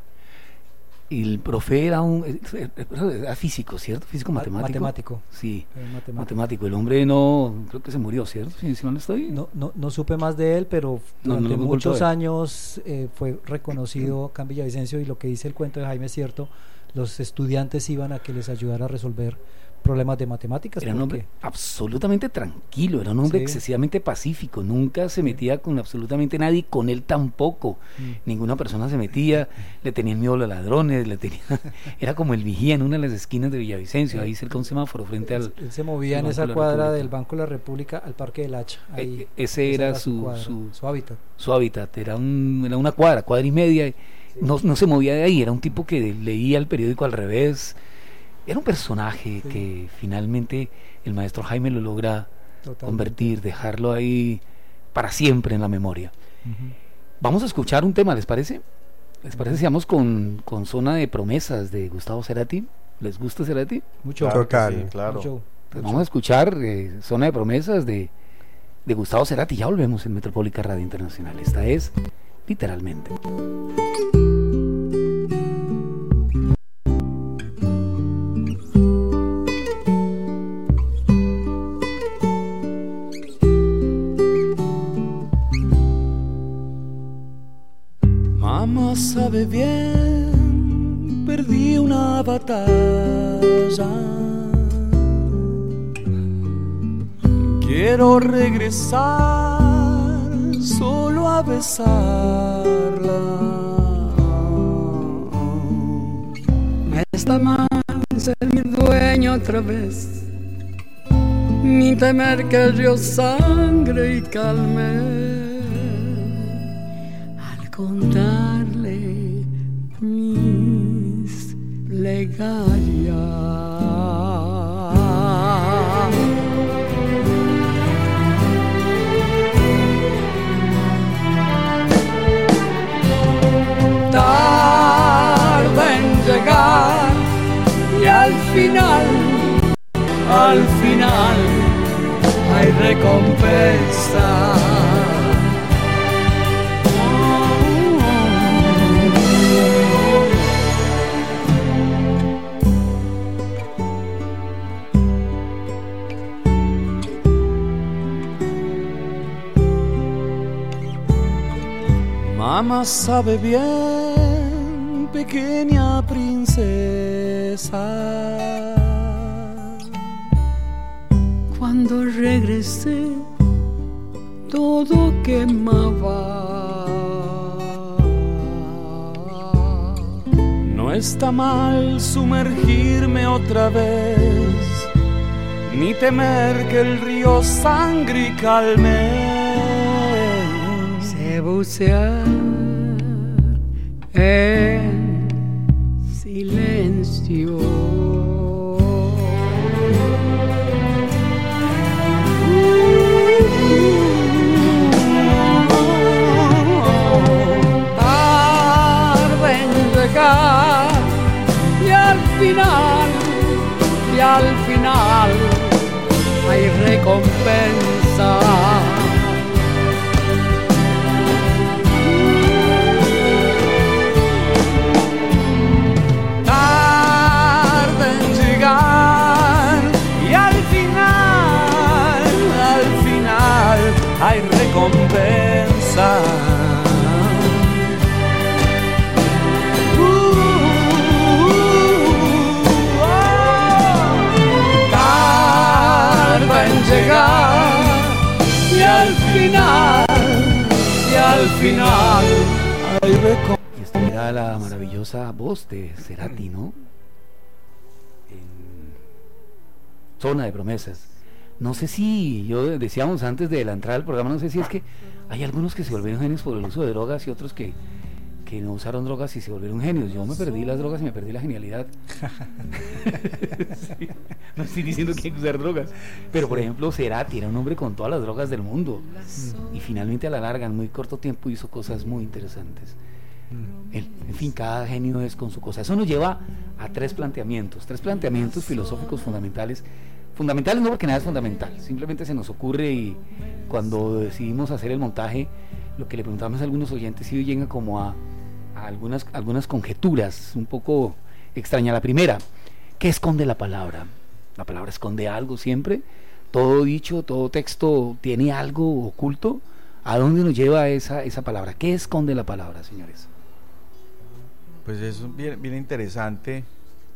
Y el profe era un era físico, ¿cierto? Físico matemático. Matemático. Sí, matemático. matemático. El hombre no, creo que se murió, ¿cierto? Si, si no estoy. No, no, no supe más de él, pero durante no, no muchos años eh, fue reconocido acá en Villavicencio, y lo que dice el cuento de Jaime es cierto. Los estudiantes iban a que les ayudara a resolver problemas de matemáticas. Era un hombre absolutamente tranquilo, era un hombre sí. excesivamente pacífico, nunca se metía con absolutamente nadie, y con él tampoco. Mm. Ninguna persona se metía, le tenían miedo a los ladrones, le tenía, era como el vigía en una de las esquinas de Villavicencio, sí. ahí cerca de un semáforo frente al... Él se movía en esa cuadra del Banco de la República al Parque del Hacha. Ahí, eh, ese era, era su, su, su, su hábitat. Su hábitat, era, un, era una cuadra, cuadra y media, sí. no, no se movía de ahí, era un tipo que leía el periódico al revés. Era un personaje sí. que finalmente el maestro Jaime lo logra Totalmente. convertir, dejarlo ahí para siempre en la memoria. Uh-huh. Vamos a escuchar un tema, ¿les parece? ¿Les parece si vamos con, con Zona de Promesas de Gustavo Cerati? ¿Les gusta Cerati? Mucho. Claro, Total. Sí, claro. Mucho. Pues vamos a escuchar eh, Zona de Promesas de, de Gustavo Cerati. Ya volvemos en Metropólica Radio Internacional. Esta es Literalmente. Mamá sabe bien, perdí una batalla. Quiero regresar solo a besarla. Me está mal ser mi dueño otra vez, ni temer que el río sangre y calme. Contarle mis plegarias. Tarda en llegar y al final, al final hay recompensa. Mamá sabe bien, pequeña princesa. Cuando regresé, todo quemaba. No está mal sumergirme otra vez, ni temer que el río sangre y calme. Sé bucear en silencio. Tarde en llegar y al final, y al final hay recompensa. Tarde en llegar y al final, al final hay recompensa. Llegar y al final, y al final hay recompensa. Y esta era la maravillosa voz de Cerati, ¿no? En Zona de Promesas. No sé si, yo decíamos antes de la entrada del programa, no sé si es que hay algunos que se volvieron genios por el uso de drogas y otros que, que no usaron drogas y se volvieron genios. Yo me perdí las drogas y me perdí la genialidad. Sí, no estoy diciendo que hay que usar drogas, pero por ejemplo Cerati era un hombre con todas las drogas del mundo y finalmente a la larga en muy corto tiempo hizo cosas muy interesantes. El, en fin, cada genio es con su cosa. Eso nos lleva a tres planteamientos, tres planteamientos filosóficos fundamentales. Fundamentales no porque nada es fundamental, simplemente se nos ocurre y cuando decidimos hacer el montaje, lo que le preguntamos a algunos oyentes sí llega como a, a algunas, algunas conjeturas un poco extrañas. La primera, ¿qué esconde la palabra? La palabra esconde algo siempre. Todo dicho, todo texto tiene algo oculto. ¿A dónde nos lleva esa, esa palabra? ¿Qué esconde la palabra, señores? Pues es bien, bien interesante.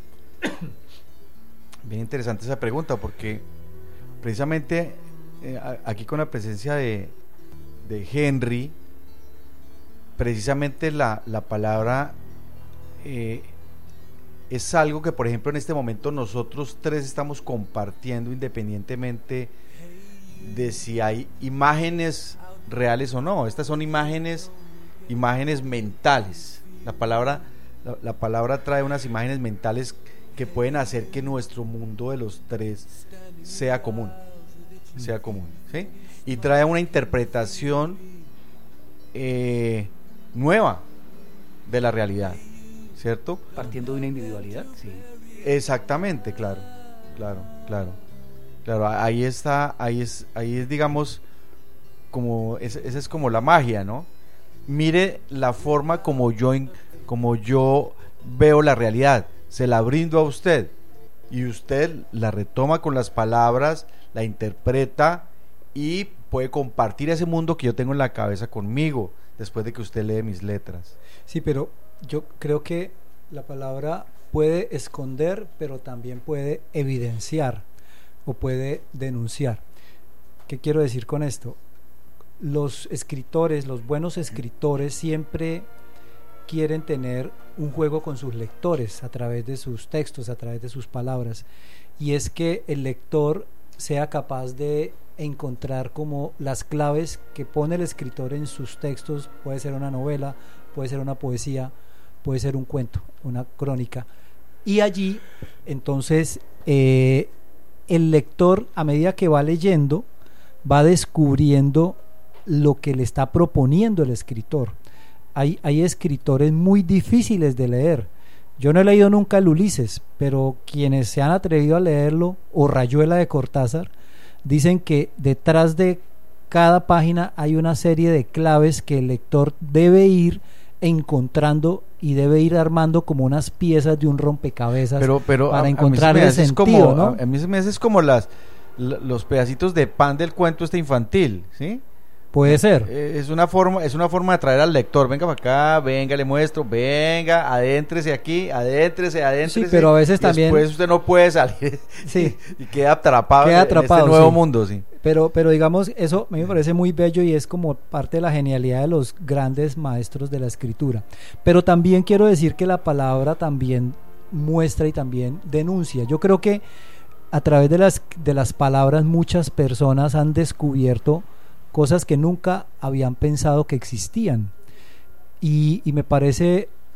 Bien interesante esa pregunta, porque precisamente eh, aquí con la presencia de, de Henry, precisamente la, la palabra eh, es algo que, por ejemplo, en este momento nosotros tres estamos compartiendo, independientemente de si hay imágenes reales o no. Estas son imágenes, imágenes mentales. La palabra, la, la palabra trae unas imágenes mentales que pueden hacer que nuestro mundo de los tres sea común, sea común, ¿sí? Y trae una interpretación eh, nueva de la realidad, ¿cierto? Partiendo de una individualidad, sí. Exactamente, claro, claro, claro, claro. Ahí está, ahí es, ahí es, digamos, como esa es, es como la magia, ¿no? Mire la forma como yo, como yo veo la realidad. Se la brindo a usted y usted la retoma con las palabras, la interpreta y puede compartir ese mundo que yo tengo en la cabeza conmigo después de que usted lee mis letras. Sí, pero yo creo que la palabra puede esconder, pero también puede evidenciar o puede denunciar. ¿Qué quiero decir con esto? Los escritores, los buenos escritores siempre quieren tener un juego con sus lectores a través de sus textos, a través de sus palabras, y es que el lector sea capaz de encontrar como las claves que pone el escritor en sus textos. Puede ser una novela, puede ser una poesía, puede ser un cuento, una crónica, y allí entonces eh, el lector, a medida que va leyendo, va descubriendo lo que le está proponiendo el escritor. Hay, hay escritores muy difíciles de leer. Yo no he leído nunca el Ulises, pero quienes se han atrevido a leerlo, o Rayuela de Cortázar, dicen que detrás de cada página hay una serie de claves que el lector debe ir encontrando y debe ir armando como unas piezas de un rompecabezas, pero, pero para a, encontrar el sentido, como, ¿no? A, a mí se me hace es como las, los pedacitos de pan del cuento este infantil, ¿sí? Puede ser. Eh, es una forma, es una forma de atraer al lector. Venga para acá, venga, le muestro, venga, adéntrese aquí, adéntrese, adéntrese. Sí, pero a veces también. Después usted no puede salir. Sí. Y queda atrapado, queda atrapado en este nuevo sí. mundo, sí. Pero, pero digamos, eso a mí me parece muy bello y es como parte de la genialidad de los grandes maestros de la escritura. Pero también quiero decir que la palabra también muestra y también denuncia. Yo creo que a través de las, de las palabras muchas personas han descubierto cosas que nunca habían pensado que existían, y, y me parece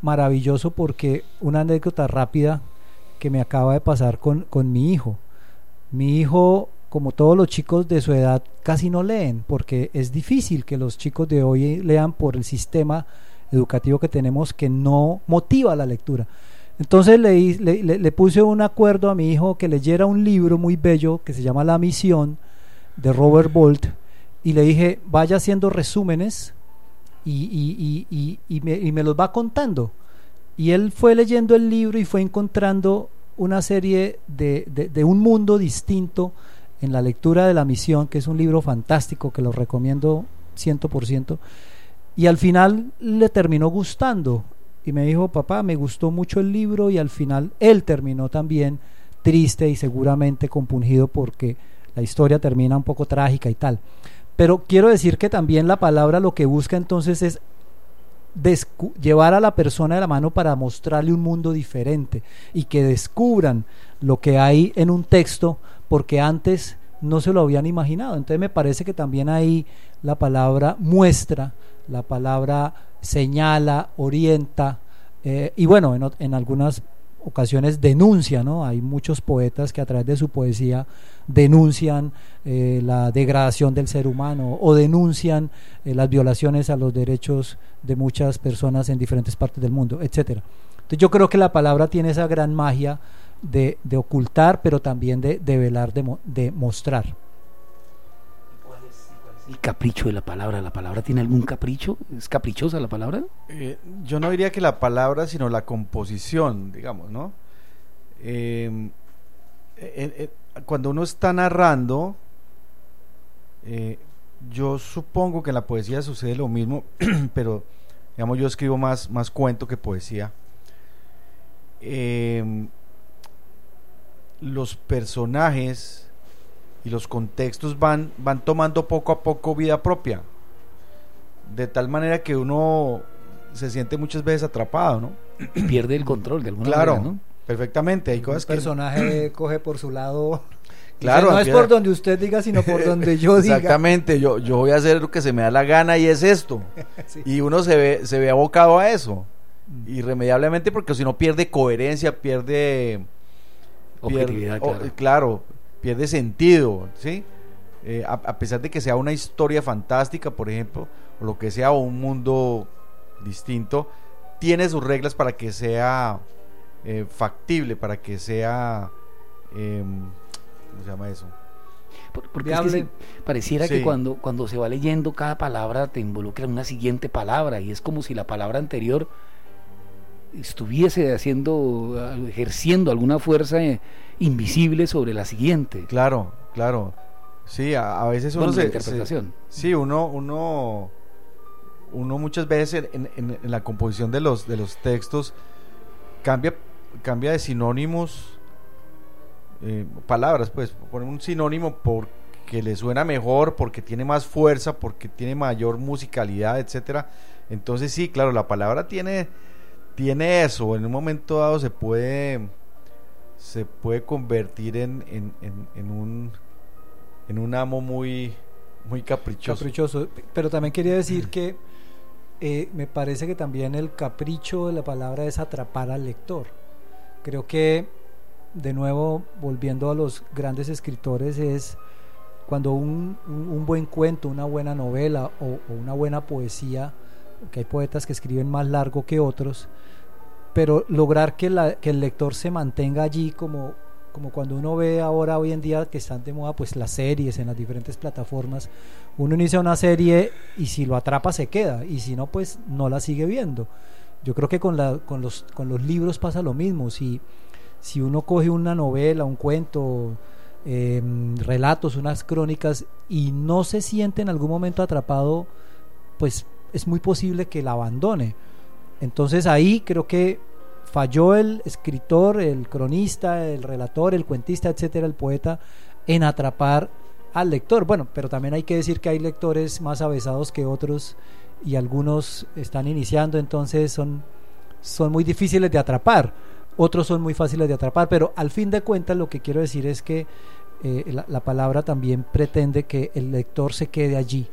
maravilloso porque una anécdota rápida que me acaba de pasar con, con mi hijo. Mi hijo, como todos los chicos de su edad, casi no leen porque es difícil que los chicos de hoy lean por el sistema educativo que tenemos que no motiva la lectura. Entonces le, le, le puse un acuerdo a mi hijo que leyera un libro muy bello que se llama La Misión de Robert Bolt y le dije vaya haciendo resúmenes y, y, y, y, y, me, y me los va contando. Y él fue leyendo el libro y fue encontrando una serie de, de, de un mundo distinto en la lectura de La Misión, que es un libro fantástico que lo recomiendo cien por ciento, y al final le terminó gustando y me dijo papá me gustó mucho el libro, y al final él terminó también triste y seguramente compungido porque la historia termina un poco trágica y tal. Pero quiero decir que también la palabra lo que busca entonces es Descu- llevar a la persona de la mano para mostrarle un mundo diferente y que descubran lo que hay en un texto porque antes no se lo habían imaginado. Entonces me parece que también ahí la palabra muestra, la palabra señala, orienta, eh, y bueno, en, en algunas ocasiones denuncia, ¿no? Hay muchos poetas que a través de su poesía denuncian eh, la degradación del ser humano o denuncian eh, las violaciones a los derechos de muchas personas en diferentes partes del mundo, etcétera. Entonces yo creo que la palabra tiene esa gran magia de, de ocultar, pero también de, de velar, de, de mostrar. ¿Cuál es, cuál es el capricho de la palabra? ¿La palabra tiene algún capricho? ¿Es caprichosa la palabra? Eh, yo no diría que la palabra, sino la composición, digamos, ¿no? Eh, eh, eh, cuando uno está narrando, eh, yo supongo que en la poesía sucede lo mismo, pero digamos yo escribo más, más cuento que poesía. Eh, los personajes y los contextos van, van tomando poco a poco vida propia, de tal manera que uno se siente muchas veces atrapado, ¿no? Y pierde el control de alguna claro, manera, ¿no? Perfectamente, hay cosas el que... El personaje coge por su lado... Claro, no es por donde usted diga, sino por donde yo diga. Exactamente, yo, yo voy a hacer lo que se me da la gana y es esto. Sí. Y uno se ve, se ve abocado a eso, mm. irremediablemente, porque si no pierde coherencia, pierde... Objetividad, pierde, claro. Oh, claro, pierde sentido, ¿sí? Eh, a, a pesar de que sea una historia fantástica, por ejemplo, o lo que sea, o un mundo distinto, tiene sus reglas para que sea eh, factible, para que sea... Eh, ¿cómo se llama eso? Porque es que sí, pareciera sí. que cuando, cuando se va leyendo cada palabra te involucra en una siguiente palabra y es como si la palabra anterior estuviese haciendo, ejerciendo alguna fuerza invisible sobre la siguiente. Claro, claro. Sí, a, a veces uno bueno, se, interpretación. Se, sí, uno, uno, uno muchas veces en, en, en la composición de los, de los textos cambia, cambia de sinónimos. Eh, palabras, pues poner un sinónimo porque le suena mejor, porque tiene más fuerza, porque tiene mayor musicalidad, etcétera. Entonces sí, claro, la palabra tiene tiene eso. En un momento dado se puede se puede convertir en, en, en, en un en un amo muy muy caprichoso. Caprichoso, pero también quería decir que eh, me parece que también el capricho de la palabra es atrapar al lector. Creo que de nuevo, volviendo a los grandes escritores, es cuando un, un, un buen cuento, una buena novela o, o una buena poesía, que hay poetas que escriben más largo que otros, pero lograr que, la, que el lector se mantenga allí, como, como cuando uno ve ahora hoy en día que están de moda pues las series en las diferentes plataformas. Uno inicia una serie y si lo atrapa se queda, y si no pues no la sigue viendo. Yo creo que con, la, con, los, con los libros pasa lo mismo. Si Si uno coge una novela, un cuento, eh, relatos, unas crónicas y no se siente en algún momento atrapado, pues es muy posible que la abandone. Entonces ahí creo que falló el escritor, el cronista, el relator, el cuentista, etcétera, el poeta, en atrapar al lector. Bueno, pero también hay que decir que hay lectores más avesados que otros y algunos están iniciando, entonces son, son muy difíciles de atrapar. Otros son muy fáciles de atrapar, pero al fin de cuentas lo que quiero decir es que eh, la, la palabra también pretende que el lector se quede allí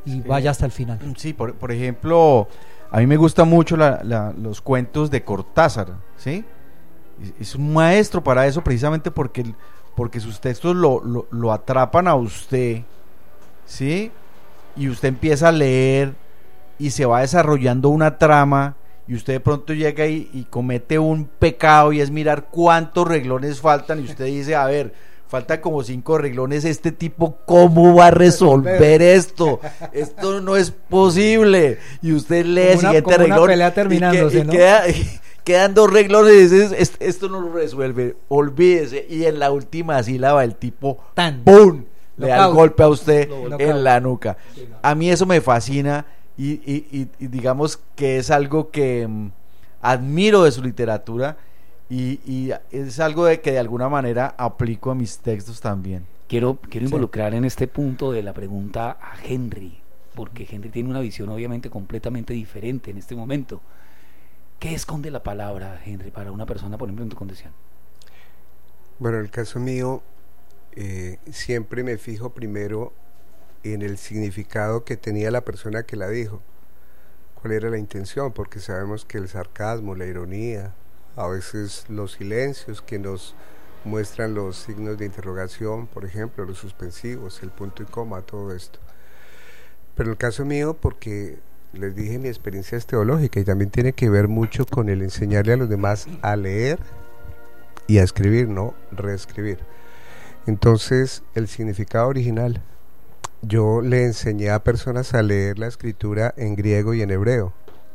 y sí. vaya hasta el final. Sí, por, por ejemplo, a mí me gustan mucho la, la, los cuentos de Cortázar, ¿sí? Es, es un maestro para eso, precisamente porque, porque sus textos lo, lo, lo atrapan a usted, ¿sí? Y usted empieza a leer y se va desarrollando una trama, y usted de pronto llega y, y comete un pecado, y es mirar cuántos renglones faltan, y usted dice, a ver, faltan como cinco renglones, este tipo ¿cómo va a resolver esto? Esto no es posible. Y usted lee el siguiente como renglón una pelea terminándose, y, que, y ¿no? queda, y quedan dos renglones y dices, esto no lo resuelve, olvídese, y en la última sílaba el tipo Tan. ¡pum! le da el Knockout. golpe a usted Knockout. en la nuca. Sí, no. A mí eso me fascina, y, y, y, y digamos que es algo que mm, admiro de su literatura, y, y es algo de que de alguna manera aplico a mis textos también. Quiero, quiero Sí. involucrar en este punto de la pregunta a Henry, porque Henry tiene una visión obviamente completamente diferente en este momento. ¿Qué esconde la palabra, Henry, para una persona, por ejemplo, en tu condición? Bueno, en el caso mío, eh, siempre me fijo primero en el significado que tenía la persona que la dijo. ¿Cuál era la intención? Porque sabemos que el sarcasmo, la ironía, a veces los silencios que nos muestran los signos de interrogación, por ejemplo, los suspensivos, el punto y coma, todo esto. Pero en el caso mío, porque les dije, mi experiencia es teológica y también tiene que ver mucho con el enseñarle a los demás a leer y a escribir, no reescribir. Entonces, el significado original, yo le enseñé a personas a leer la escritura en griego y en hebreo,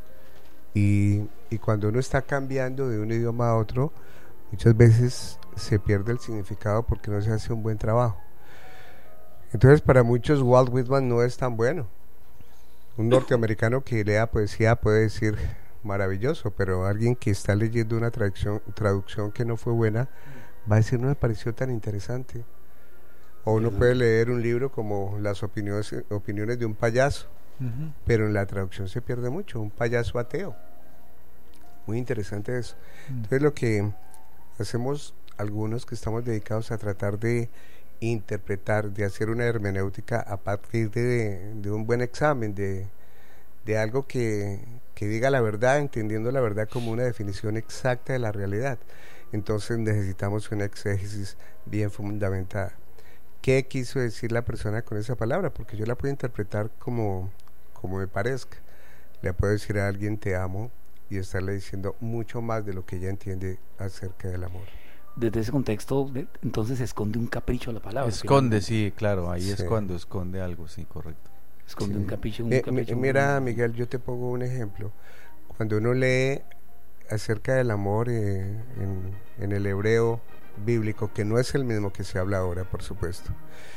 y, y cuando uno está cambiando de un idioma a otro, muchas veces se pierde el significado porque no se hace un buen trabajo. Entonces, para muchos Walt Whitman no es tan bueno. Un norteamericano que lea poesía puede decir maravilloso, pero alguien que está leyendo una traducción, traducción que no fue buena va a decir no me pareció tan interesante. O uno puede leer un libro como las opiniones, opiniones de un payaso, uh-huh. pero en la traducción se pierde mucho, un payaso ateo. Muy interesante eso. Uh-huh. Entonces lo que hacemos algunos que estamos dedicados a tratar de interpretar, de hacer una hermenéutica a partir de, de un buen examen, de, de algo que, que diga la verdad, entendiendo la verdad como una definición exacta de la realidad. Entonces necesitamos una exégesis bien fundamentada. ¿Qué quiso decir la persona con esa palabra? Porque yo la puedo interpretar como, como me parezca. Le puedo decir a alguien te amo y estarle diciendo mucho más de lo que ella entiende acerca del amor. Desde ese contexto, entonces esconde un capricho a la palabra. Esconde, sí, claro, ahí sí. es cuando esconde algo, sí, correcto. Esconde sí. un capricho, un eh, capricho. Mi, mira, Miguel, yo te pongo un ejemplo. Cuando uno lee acerca del amor eh, en, en el hebreo bíblico, que no es el mismo que se habla ahora, por supuesto,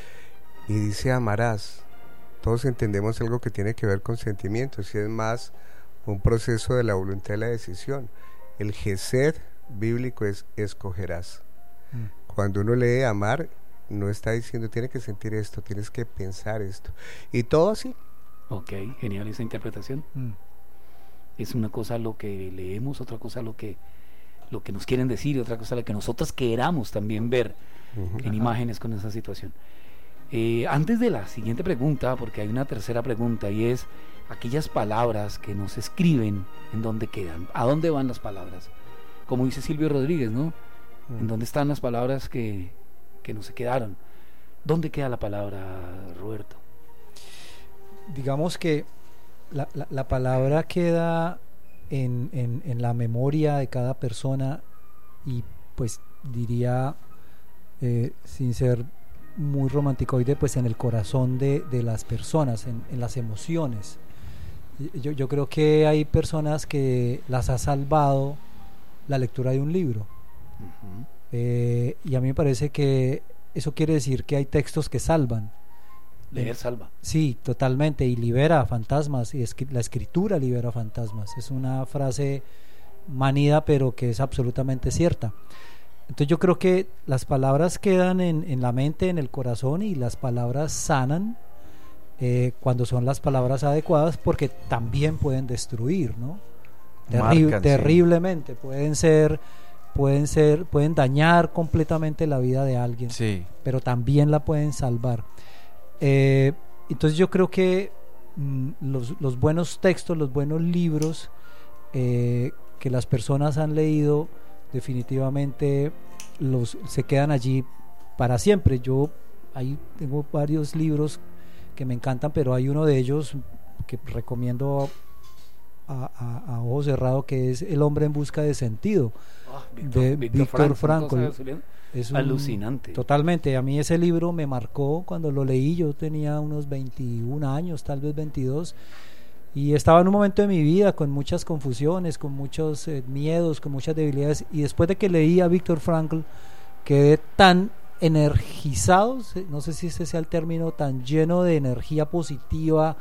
y dice amarás, todos entendemos algo que tiene que ver con sentimientos, y es más un proceso de la voluntad y la decisión. El gesed bíblico es escogerás. mm. Cuando uno lee amar, no está diciendo tiene que sentir esto, tienes que pensar esto, y todo así. Ok, genial esa interpretación. mm. Es una cosa lo que leemos, otra cosa lo que lo que nos quieren decir, y otra cosa lo que nosotros queramos también ver uh-huh. en imágenes con esa situación. Eh, antes de la siguiente pregunta, porque hay una tercera pregunta, y es aquellas palabras que nos escriben, ¿en dónde quedan? ¿A dónde van las palabras? Como dice Silvio Rodríguez, ¿no? Uh-huh. ¿En dónde están las palabras que, que no se quedaron? ¿Dónde queda la palabra, Roberto? Digamos que la, la, la palabra queda En, en, en la memoria de cada persona, y pues diría eh, sin ser muy romanticoide, pues en el corazón de, de las personas, en, en las emociones. Yo, yo creo que hay personas que las ha salvado la lectura de un libro. Uh-huh. eh, y a mí me parece que eso quiere decir que hay textos que salvan. Leer salva. Sí, totalmente, y libera fantasmas, y escri- la escritura libera fantasmas. Es una frase manida, pero que es absolutamente cierta. Entonces yo creo que las palabras quedan en, en la mente, en el corazón, y las palabras sanan eh, cuando son las palabras adecuadas, porque también pueden destruir, ¿no? Terri- Marcan, terriblemente, sí. pueden ser pueden ser pueden dañar completamente la vida de alguien, sí. pero también la pueden salvar. Eh, entonces yo creo que mm, los, los buenos textos, los buenos libros eh, que las personas han leído, definitivamente los, se quedan allí para siempre. Yo ahí tengo varios libros que me encantan, pero hay uno de ellos que recomiendo a, a, a ojo cerrado, que es El hombre en busca de sentido, oh, Víctor, Víctor de Víctor Frankl. Frankl. Es un, alucinante. Totalmente. A mí ese libro me marcó cuando lo leí. Yo tenía unos veintiún años, tal vez veintidós, y estaba en un momento de mi vida con muchas confusiones, con muchos eh, miedos, con muchas debilidades, y después de que leí a Víctor Frankl quedé tan energizado, no sé si ese sea el término, tan lleno de energía positiva,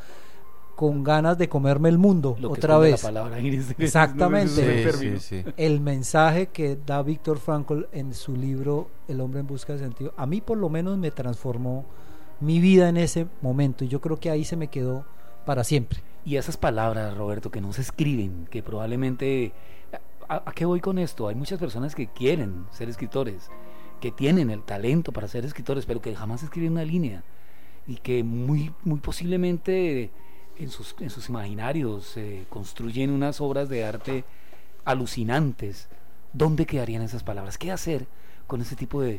con ganas de comerme el mundo Lo otra vez. La palabra, Iris. Exactamente. Sí, sí, sí. El mensaje que da Víctor Frankl en su libro El hombre en busca de sentido, a mí por lo menos me transformó mi vida en ese momento, y yo creo que ahí se me quedó para siempre. Y esas palabras, Roberto, que no se escriben, que probablemente... ¿A, a qué voy con esto? Hay muchas personas que quieren ser escritores, que tienen el talento para ser escritores, pero que jamás escriben una línea, y que muy, muy posiblemente en sus, en sus imaginarios eh, construyen unas obras de arte alucinantes. ¿Dónde quedarían esas palabras? ¿Qué hacer con ese tipo de,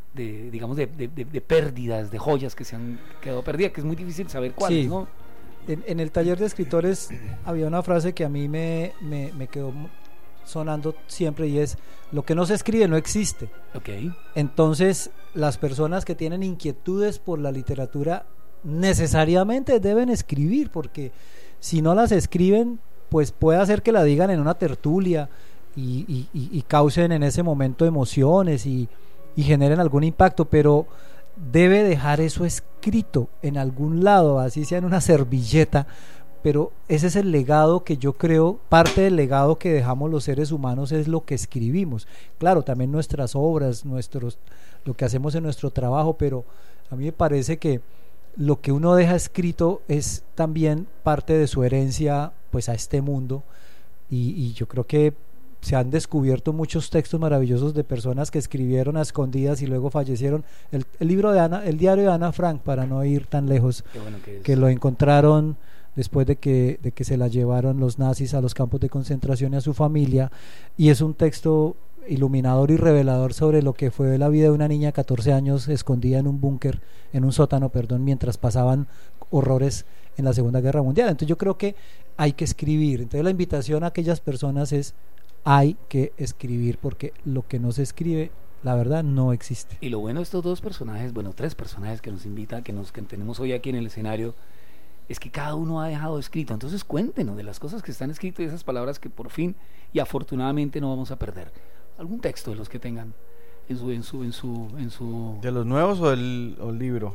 de digamos, de, de, de, de pérdidas, de joyas que se han quedado perdidas, que es muy difícil saber cuáles, sí. ¿no? En, en el taller de escritores había una frase que a mí me, me, me quedó sonando siempre, y es: lo que no se escribe no existe. Okay. Entonces, las personas que tienen inquietudes por la literatura necesariamente deben escribir, porque si no las escriben, pues puede hacer que la digan en una tertulia y, y, y, y causen en ese momento emociones y, y generen algún impacto, pero debe dejar eso escrito en algún lado, así sea en una servilleta. Pero ese es el legado que yo creo, parte del legado que dejamos los seres humanos es lo que escribimos. Claro, también nuestras obras, nuestros, lo que hacemos en nuestro trabajo, pero a mí me parece que lo que uno deja escrito es también parte de su herencia, pues, a este mundo, y, y yo creo que se han descubierto muchos textos maravillosos de personas que escribieron a escondidas y luego fallecieron. El, el libro de Ana, el diario de Ana Frank, para no ir tan lejos, bueno que, que lo encontraron después de que, de que se la llevaron los nazis a los campos de concentración y a su familia, y es un texto iluminador y revelador sobre lo que fue la vida de una niña de catorce años escondida en un búnker, en un sótano, perdón, mientras pasaban horrores en la Segunda Guerra Mundial. Entonces yo creo que hay que escribir. Entonces la invitación a aquellas personas es: hay que escribir, porque lo que no se escribe, la verdad, no existe. Y lo bueno de estos dos personajes, bueno, tres personajes que nos invitan, que nos que tenemos hoy aquí en el escenario, es que cada uno ha dejado escrito. Entonces cuéntenos de las cosas que están escritas y esas palabras que por fin y afortunadamente no vamos a perder. Algún texto de los que tengan en su en su en su en su ¿De los nuevos o el, o el libro?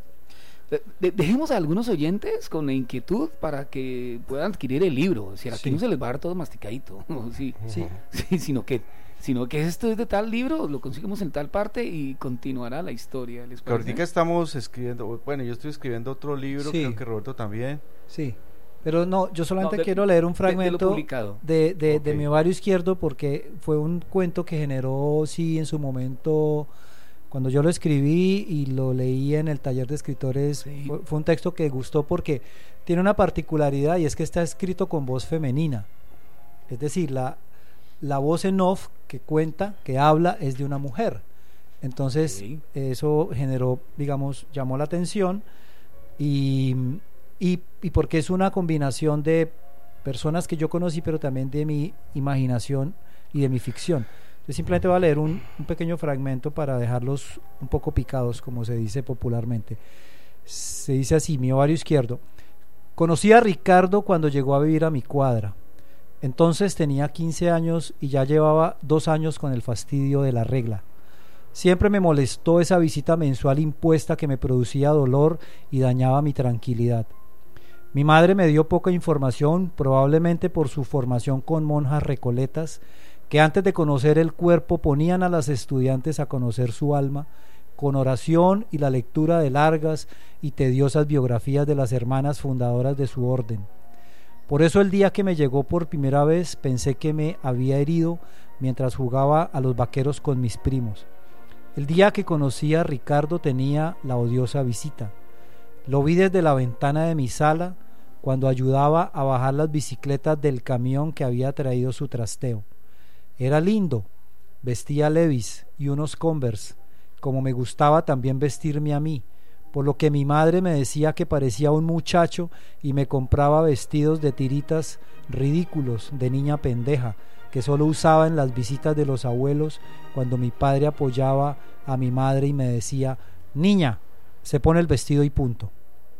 De, de, dejemos a algunos oyentes con la inquietud para que puedan adquirir el libro. Si aquí sí. No se les va a dar todo masticadito, ¿no? Sí, sí. Sí, sino que sino que esto es de tal libro, lo conseguimos en tal parte y continuará la historia. ¿Les parece? Ahorita estamos escribiendo, bueno, yo estoy escribiendo otro libro, sí. Creo que Roberto también. Sí. Pero no, yo solamente no, de, quiero leer un fragmento de, de, de, de, okay. de Mi ovario izquierdo, porque fue un cuento que generó, sí, en su momento, cuando yo lo escribí y lo leí en el taller de escritores, sí. fue, fue un texto que gustó porque tiene una particularidad, y es que está escrito con voz femenina. Es decir, la, la voz en off que cuenta, que habla, es de una mujer. Entonces, sí. Eso generó, digamos, llamó la atención, y... Y, y porque es una combinación de personas que yo conocí, pero también de mi imaginación y de mi ficción. Yo simplemente voy a leer un, un pequeño fragmento para dejarlos un poco picados, como se dice popularmente. Se dice así: Mi ovario izquierdo. Conocí a Ricardo cuando llegó a vivir a mi cuadra. Entonces tenía quince años y ya llevaba dos años con el fastidio de la regla. Siempre me molestó esa visita mensual impuesta que me producía dolor y dañaba mi tranquilidad. Mi madre me dio poca información, probablemente por su formación con monjas recoletas, que antes de conocer el cuerpo ponían a las estudiantes a conocer su alma, con oración y la lectura de largas y tediosas biografías de las hermanas fundadoras de su orden. Por eso el día que me llegó por primera vez pensé que me había herido mientras jugaba a los vaqueros con mis primos. El día que conocí a Ricardo tenía la odiosa visita. Lo vi desde la ventana de mi sala, cuando ayudaba a bajar las bicicletas del camión que había traído su trasteo. Era lindo, vestía Levi's y unos Converse, como me gustaba también vestirme a mí, por lo que mi madre me decía que parecía un muchacho y me compraba vestidos de tiritas ridículos de niña pendeja que solo usaba en las visitas de los abuelos, cuando mi padre apoyaba a mi madre y me decía: niña, se pone el vestido y punto.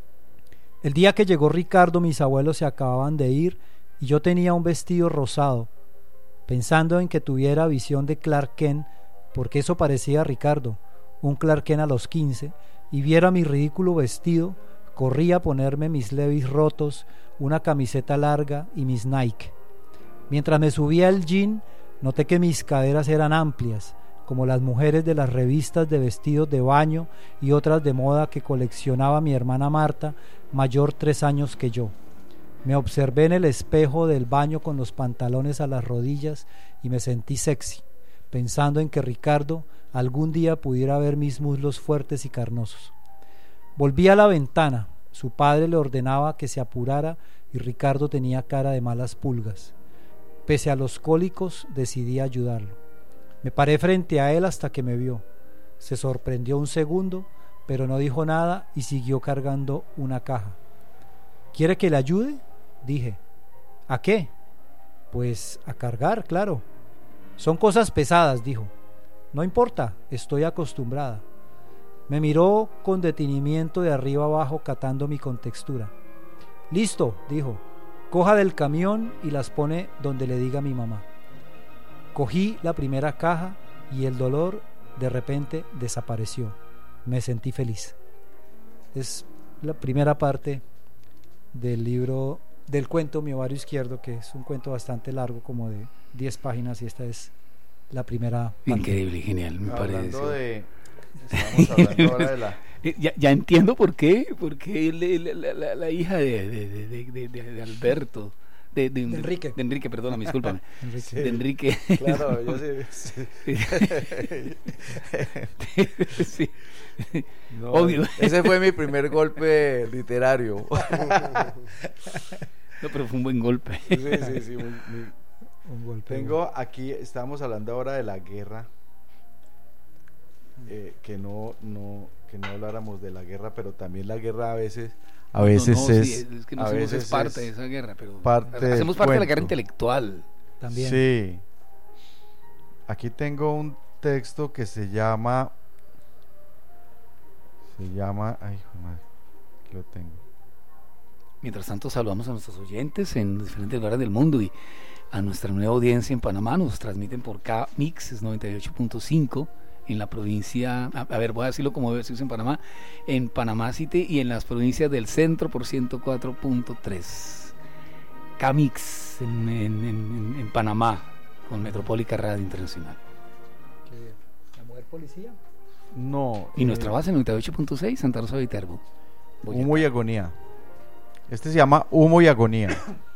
El día que llegó Ricardo, mis abuelos se acababan de ir y yo tenía un vestido rosado, pensando en que tuviera visión de Clark Kent, porque eso parecía a Ricardo, un Clark Kent a los quince, y viera mi ridículo vestido. Corrí a ponerme mis Levi's rotos, una camiseta larga y mis Nike. Mientras me subía el jean, noté que mis caderas eran amplias, como las mujeres de las revistas de vestidos de baño y otras de moda que coleccionaba mi hermana Marta, mayor tres años que yo. Me observé en el espejo del baño con los pantalones a las rodillas y me sentí sexy, pensando en que Ricardo algún día pudiera ver mis muslos fuertes y carnosos. Volví a la ventana. Su padre le ordenaba que se apurara y Ricardo tenía cara de malas pulgas. Pese a los cólicos, decidí ayudarlo. Me paré frente a él hasta que me vio. Se sorprendió un segundo, pero no dijo nada y siguió cargando una caja. ¿Quiere que le ayude?, dije. ¿A qué? Pues a cargar, claro. Son cosas pesadas, dijo. No importa, estoy acostumbrada. Me miró con detenimiento de arriba abajo, catando mi contextura. Listo, dijo. Coja del camión y las pone donde le diga mi mamá. Cogí la primera caja y el dolor de repente desapareció. Me sentí feliz. Es la primera parte del libro, del cuento Mi ovario izquierdo, que es un cuento bastante largo, como de diez páginas, y esta es la primera parte. Increíble, genial, me hablando parece. De, estamos hablando ahora de la... Ya, ya entiendo por qué, porque la, la, la, la hija de, de, de, de, de, de Alberto, de, de, de Enrique, de Enrique, perdona, discúlpame, Enrique. de Enrique. Claro, yo sí. sí. sí. No, Obvio. Ese fue mi primer golpe literario. No, pero fue un buen golpe. Sí, sí, sí. Muy, muy... Un golpe. Tengo aquí, estamos hablando ahora de la guerra. Eh, que no, no, que no habláramos de la guerra, pero también la guerra a veces, a veces no, no, es, sí, es que no a somos veces es parte es de esa guerra, pero parte hacemos parte cuento. de la guerra intelectual. También. Sí. Aquí tengo un texto que se llama, se llama, ay, hijo de madre, aquí lo tengo. Mientras tanto, saludamos a nuestros oyentes en diferentes lugares del mundo y a nuestra nueva audiencia en Panamá. Nos transmiten por K-Mix, es noventa y ocho punto cinco. En la provincia, a, a ver, voy a decirlo como se usa en Panamá, en Panamá City y en las provincias del centro por ciento cuatro punto tres. K-Mix en, en, en, en Panamá, con Metropólica Radio Internacional. ¿La mujer policía? No. Y eh, nuestra base noventa y ocho punto seis, Santa Rosa de Viterbo. Boyacá. Humo y agonía. Este se llama Humo y agonía.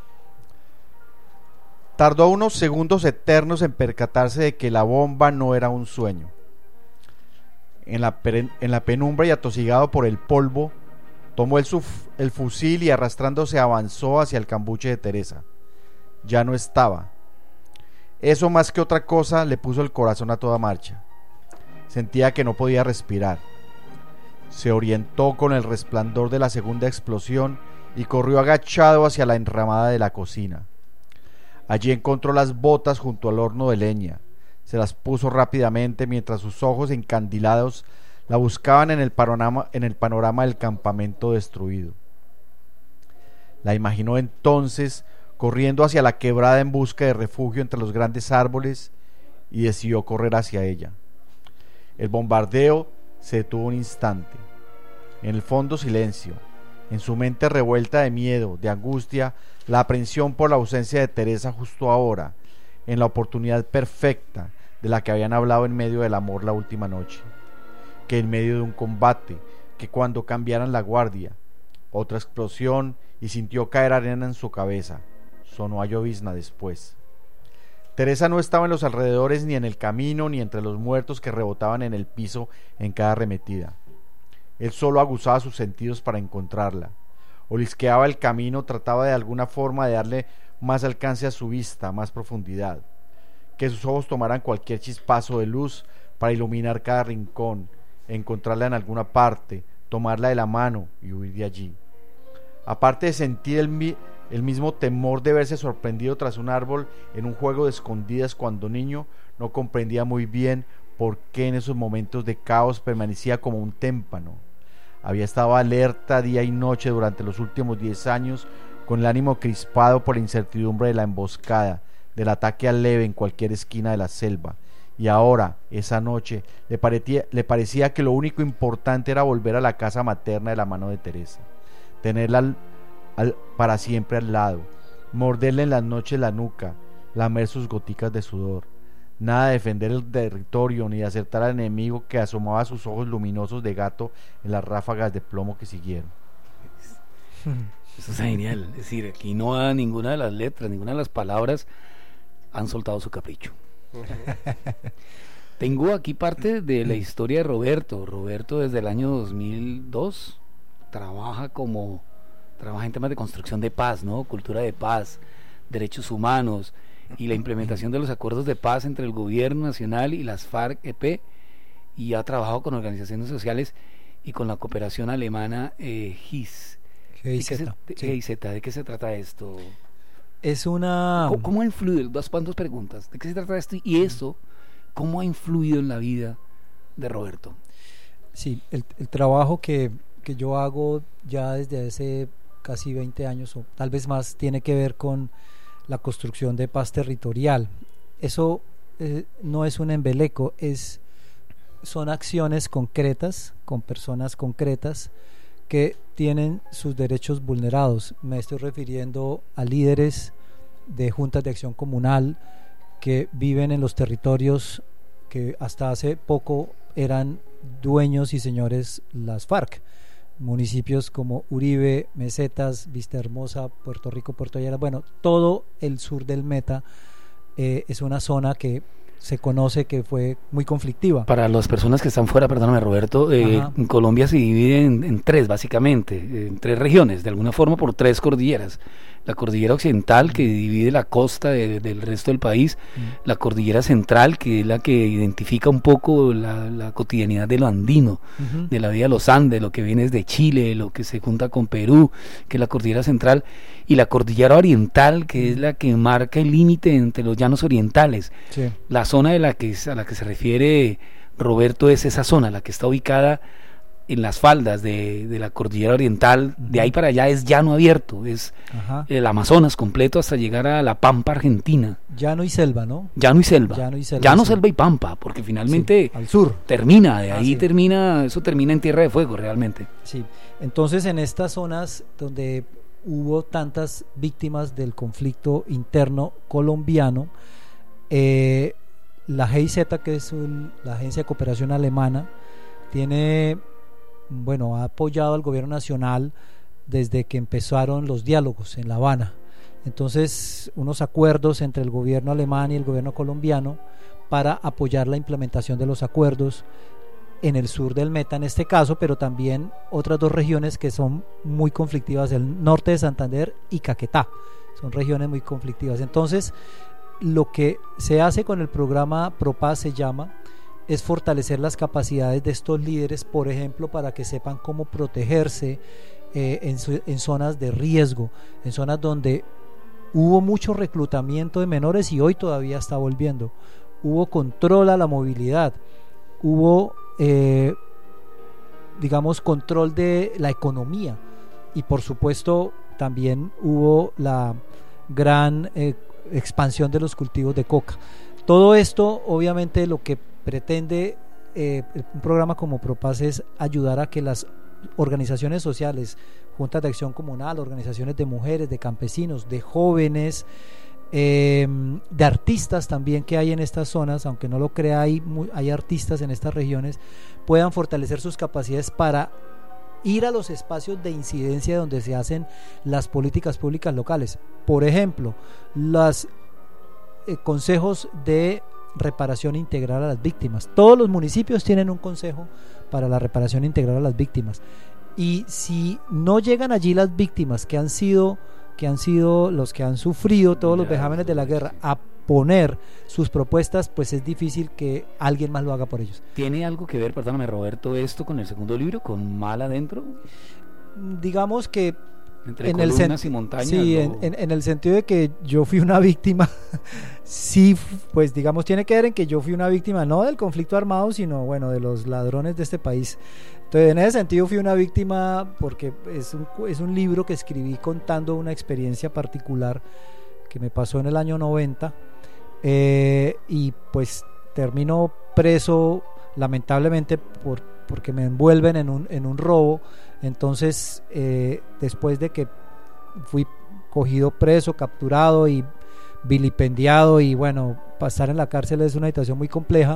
Tardó unos segundos eternos en percatarse de que la bomba no era un sueño. En la, en la penumbra y atosigado por el polvo, tomó el, suf, el fusil y arrastrándose avanzó hacia el cambuche de Teresa. Ya no estaba. Eso más que otra cosa le puso el corazón a toda marcha. Sentía que no podía respirar. Se orientó con el resplandor de la segunda explosión y corrió agachado hacia la enramada de la cocina. Allí encontró las botas junto al horno de leña. Se las puso rápidamente mientras sus ojos encandilados la buscaban en el panorama, en el panorama del campamento destruido. La imaginó entonces corriendo hacia la quebrada en busca de refugio entre los grandes árboles y decidió correr hacia ella. El bombardeo se detuvo un instante. En el fondo silencio. En su mente revuelta de miedo, de angustia, la aprensión por la ausencia de Teresa justo ahora, en la oportunidad perfecta de la que habían hablado en medio del amor la última noche, que en medio de un combate, que cuando cambiaran la guardia, otra explosión y sintió caer arena en su cabeza, sonó a llovizna después. Teresa no estaba en los alrededores, ni en el camino, ni entre los muertos que rebotaban en el piso en cada arremetida. Él solo aguzaba sus sentidos para encontrarla, olisqueaba el camino, trataba de alguna forma de darle más alcance a su vista, más profundidad, que sus ojos tomaran cualquier chispazo de luz para iluminar cada rincón, encontrarla en alguna parte, tomarla de la mano y huir de allí. Aparte de sentir el, mi- el mismo temor de verse sorprendido tras un árbol en un juego de escondidas cuando niño, no comprendía muy bien por qué en esos momentos de caos permanecía como un témpano. Había estado alerta día y noche durante los últimos diez años, con el ánimo crispado por la incertidumbre de la emboscada, del ataque al leve en cualquier esquina de la selva, y ahora, esa noche, le parecía, le parecía que lo único importante era volver a la casa materna de la mano de Teresa, tenerla al, al, para siempre al lado, morderle en las noches la nuca, lamer sus goticas de sudor. Nada de defender el territorio ni de acertar al enemigo que asomaba sus ojos luminosos de gato en las ráfagas de plomo que siguieron. Eso es genial. Es decir, aquí no a ninguna de las letras, ninguna de las palabras han soltado su capricho. Tengo aquí parte de la historia de Roberto. Roberto desde el año dos mil dos trabaja como trabaja en temas de construcción de paz, ¿no? Cultura de paz, derechos humanos y la implementación de los acuerdos de paz entre el gobierno nacional y las FARC-E P, y ha trabajado con organizaciones sociales y con la cooperación alemana eh, G I Z. G I Z, ¿De, qué se, sí. G I Z, ¿De qué se trata esto? Es una... ¿Cómo, cómo ha influido? Dos, dos preguntas. ¿De qué se trata esto? Y eso, ¿cómo ha influido en la vida de Roberto? Sí, el, el trabajo que, que yo hago ya desde hace casi veinte años o tal vez más tiene que ver con la construcción de paz territorial. Eso eh, no es un embeleco, es, son acciones concretas con personas concretas que tienen sus derechos vulnerados. Me estoy refiriendo a líderes de juntas de acción comunal que viven en los territorios que hasta hace poco eran dueños y señores las FARC. Municipios como Uribe, Mesetas, Vista Hermosa, Puerto Rico, Puerto Lleras, bueno, todo el sur del Meta eh, es una zona que se conoce que fue muy conflictiva. Para las personas que están fuera, perdóname Roberto, eh, en Colombia se divide en, en tres básicamente, en tres regiones, de alguna forma por tres cordilleras. La cordillera occidental, que divide la costa de, del resto del país, mm. la cordillera central, que es la que identifica un poco la, la cotidianidad de lo andino, uh-huh. de la vida de los Andes, lo que viene desde Chile, lo que se junta con Perú, que es la cordillera central, y la cordillera oriental, que mm. es la que marca el límite entre los llanos orientales. Sí. La zona de la que, a la que se refiere Roberto es esa zona, la que está ubicada en las faldas de, de la cordillera oriental. Uh-huh. De ahí para allá es llano abierto, es Ajá. el Amazonas completo hasta llegar a la Pampa Argentina. Llano y selva, ¿no? Llano y selva. Llano y selva, llano, sí. selva y Pampa, porque finalmente sí, al sur termina, de ahí ah, sí. termina, eso termina en Tierra de Fuego realmente. Sí, entonces en estas zonas donde hubo tantas víctimas del conflicto interno colombiano, eh, la G I Z, que es un, la Agencia de Cooperación Alemana, tiene... bueno, ha apoyado al gobierno nacional desde que empezaron los diálogos en La Habana. Entonces, unos acuerdos entre el gobierno alemán y el gobierno colombiano para apoyar la implementación de los acuerdos en el sur del Meta en este caso, pero también otras dos regiones que son muy conflictivas, el norte de Santander y Caquetá, son regiones muy conflictivas. Entonces, lo que se hace con el programa ProPaz se llama es fortalecer las capacidades de estos líderes, por ejemplo, para que sepan cómo protegerse eh, en, su, en zonas de riesgo, en zonas donde hubo mucho reclutamiento de menores y hoy todavía está volviendo. Hubo control a la movilidad, hubo, eh, digamos, control de la economía y por supuesto también hubo la gran eh, expansión de los cultivos de coca. Todo esto, obviamente, lo que pretende eh, un programa como ProPaz es ayudar a que las organizaciones sociales, juntas de acción comunal, organizaciones de mujeres, de campesinos, de jóvenes, eh, de artistas también que hay en estas zonas, aunque no lo crea, hay, hay artistas en estas regiones, puedan fortalecer sus capacidades para ir a los espacios de incidencia donde se hacen las políticas públicas locales. Por ejemplo, los eh, consejos de reparación integral a las víctimas. Todos los municipios tienen un consejo para la reparación integral a las víctimas. Y si no llegan allí las víctimas que han sido, que han sido los que han sufrido todos los vejámenes de la guerra a poner sus propuestas, pues es difícil que alguien más lo haga por ellos. ¿Tiene algo que ver, perdóname Roberto, esto con el segundo libro, con Mal Adentro? Digamos que entre en el columnas y montañas. Sí, en, en, en el sentido de que yo fui una víctima, sí, pues digamos tiene que ver en que yo fui una víctima no del conflicto armado, sino bueno, de los ladrones de este país. Entonces en ese sentido fui una víctima porque es un, es un libro que escribí contando una experiencia particular que me pasó en el año noventa, eh, y pues termino preso lamentablemente por, porque me envuelven en un, en un robo. Entonces eh, después de que fui cogido preso, capturado y vilipendiado, y bueno, pasar en la cárcel es una situación muy compleja.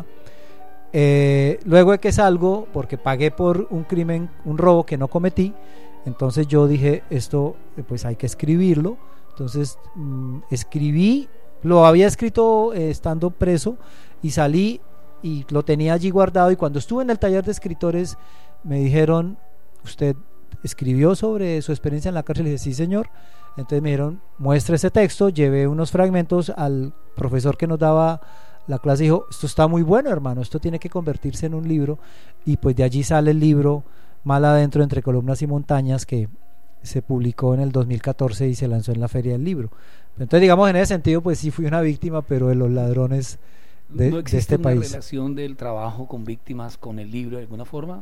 Eh, luego de que salgo, porque pagué por un crimen, un robo que no cometí, entonces yo dije, esto pues hay que escribirlo. Entonces mmm, escribí, lo había escrito eh, estando preso, y salí y lo tenía allí guardado, y cuando estuve en el taller de escritores me dijeron, ¿usted escribió sobre su experiencia en la cárcel? Y dije, sí señor. Entonces me dijeron, muestre ese texto. Llevé unos fragmentos al profesor que nos daba la clase, y dijo, esto está muy bueno hermano, esto tiene que convertirse en un libro. Y pues de allí sale el libro Mal Adentro, entre columnas y montañas, que se publicó en el dos mil catorce y se lanzó en la Feria del Libro. Entonces digamos, en ese sentido pues sí fui una víctima, pero de los ladrones de, ¿No de este país. ¿No existe una relación del trabajo con víctimas con el libro de alguna forma?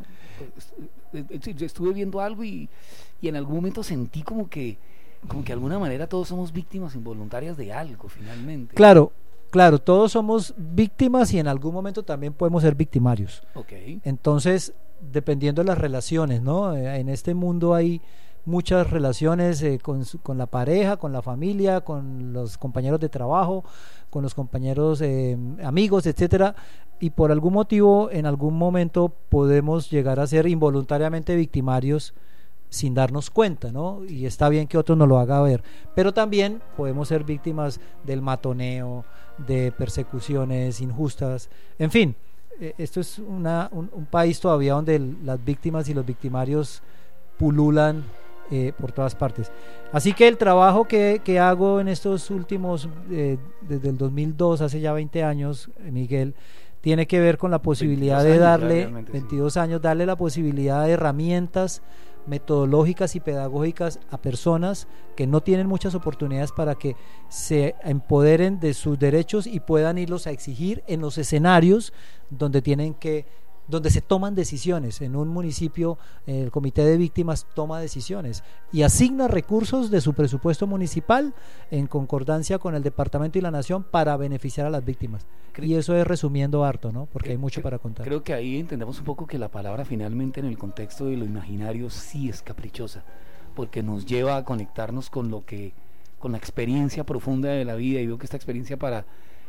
Estuve viendo algo y, y en algún momento sentí como que como que de alguna manera todos somos víctimas involuntarias de algo finalmente. Claro, claro, todos somos víctimas y en algún momento también podemos ser victimarios. Okay. Entonces, dependiendo de las relaciones, ¿no? En este mundo hay muchas relaciones eh, con, con la pareja, con la familia, con los compañeros de trabajo, con los compañeros eh, amigos, etcétera, y por algún motivo en algún momento podemos llegar a ser involuntariamente victimarios sin darnos cuenta, ¿no? Y está bien que otro nos lo haga ver, pero también podemos ser víctimas del matoneo, de persecuciones injustas, en fin, eh, esto es una, un, un país todavía donde el, las víctimas y los victimarios pululan Eh, por todas partes. Así que el trabajo que, que hago en estos últimos eh, desde el dos mil dos, hace ya veinte años, Miguel, tiene que ver con la posibilidad de darle veintidós años, darle la posibilidad de herramientas metodológicas y pedagógicas a personas que no tienen muchas oportunidades para que se empoderen de sus derechos y puedan irlos a exigir en los escenarios donde tienen que donde se toman decisiones. En un municipio el comité de víctimas toma decisiones y asigna recursos de su presupuesto municipal en concordancia con el departamento y la nación para beneficiar a las víctimas. Creo, y eso es resumiendo harto, ¿no? Porque creo, hay mucho para contar. Creo que ahí entendemos un poco que la palabra finalmente en el contexto de lo imaginario sí es caprichosa, porque nos lleva a conectarnos con lo que, con la experiencia profunda de la vida, y veo que esta experiencia para,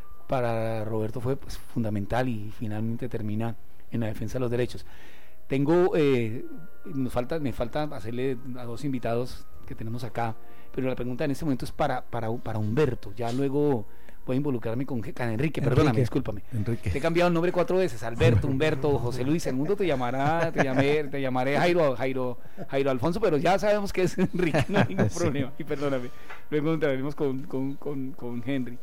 para Roberto fue pues, fundamental y finalmente termina en la defensa de los derechos. Tengo, eh, nos falta, me falta hacerle a dos invitados que tenemos acá, pero la pregunta en este momento es para, para, para Humberto, ya luego voy a involucrarme con, con Enrique, perdóname, Enrique. discúlpame. Enrique. Te he cambiado el nombre cuatro veces, Alberto, Humberto, José Luis, el mundo te llamará, te, llamé, te llamaré Jairo, Jairo, Jairo Alfonso, pero ya sabemos que es Enrique, no hay ningún sí. problema, y perdóname, luego entraremos con, con, con, con Henry.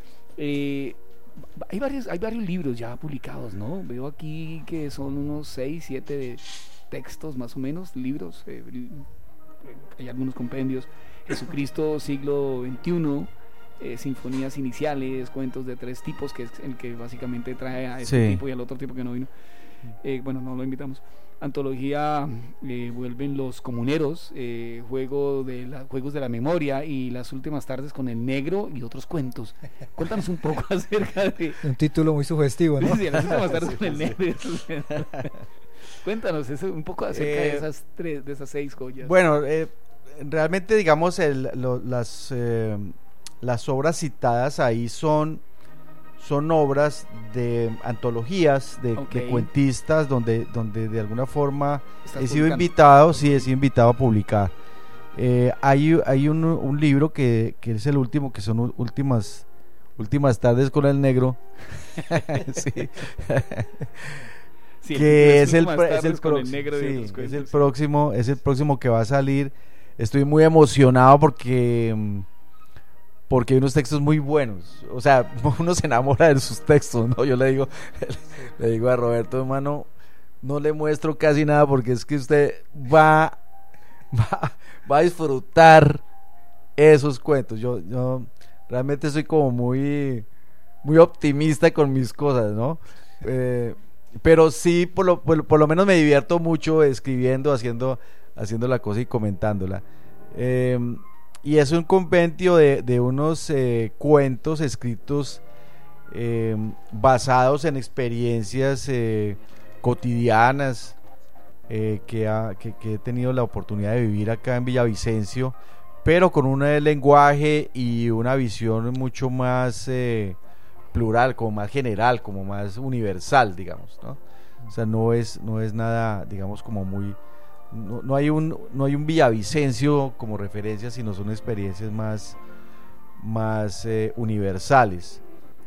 Eh, Hay varios, hay varios libros ya publicados, ¿no? Veo aquí que son unos seis, siete textos más o menos, libros, eh, hay algunos compendios. Jesucristo siglo veintiuno, eh, sinfonías iniciales, cuentos de tres tipos, que es el que básicamente trae a este sí. tipo y al otro tipo que no vino. Eh, bueno, no lo invitamos. Antología, eh, vuelven los comuneros, eh, juego de la, juegos de la memoria y las últimas tardes con el negro y otros cuentos. Cuéntanos un poco acerca de un título muy sugestivo, ¿no? Sí, las últimas tardes sí, con el negro. Cuéntanos eso, un poco acerca eh, de esas tres, de esas seis joyas. Bueno, eh, realmente digamos el, lo, las eh, las obras citadas ahí son son obras de antologías de, okay. de cuentistas donde, donde de alguna forma he sido publicando? invitado, sí, he sido invitado a publicar. Eh, hay hay un, un libro que, que es el último, que son últimas últimas tardes con el negro. sí. Sí, que es el, más es tardes el, con el prox- negro de sí, otros es cuentos. el próximo, es el próximo que va a salir. Estoy muy emocionado porque mm, porque hay unos textos muy buenos. O sea, uno se enamora de sus textos, ¿no? Yo le digo, le digo a Roberto, hermano, no le muestro casi nada porque es que usted va, va, va a disfrutar esos cuentos. Yo, yo realmente soy como muy, muy optimista con mis cosas, ¿no? Eh, pero sí, por lo, por, por lo menos me divierto mucho escribiendo, haciendo, haciendo la cosa y comentándola. Eh, y es un compendio de, de unos eh, cuentos escritos eh, basados en experiencias eh, cotidianas eh, que, ha, que, que he tenido la oportunidad de vivir acá en Villavicencio, pero con un eh, lenguaje y una visión mucho más eh, plural, como más general, como más universal, digamos, ¿no? O sea, no es, no es nada, digamos, como muy... No, no hay un no hay un Villavicencio como referencia, sino son experiencias más, más eh, universales.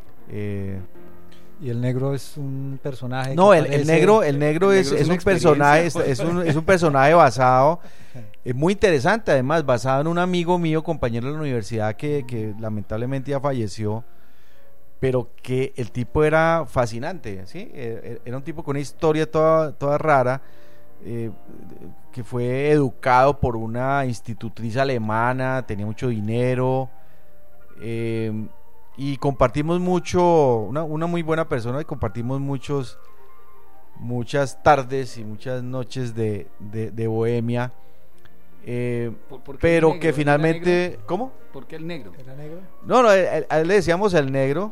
Eh, Y el negro es un personaje. no, que el, el parece- negro, el negro el es, negro es es una un personaje, es, experiencia. es un, es un personaje basado, es muy interesante además, basado en un amigo mío, compañero de la universidad que, que lamentablemente ya falleció, pero que el tipo era fascinante, ¿sí? Eh, Era un tipo con una historia toda, toda rara, eh, que fue educado por una institutriz alemana, tenía mucho dinero, eh, y compartimos mucho, una, una muy buena persona, y compartimos muchos muchas tardes y muchas noches de, de, de bohemia, eh, ¿Por- por qué pero el negro? que ¿Era finalmente, negro? ¿cómo? ¿Por qué el negro? ¿Era negro? No, no, a él, a él le decíamos el negro.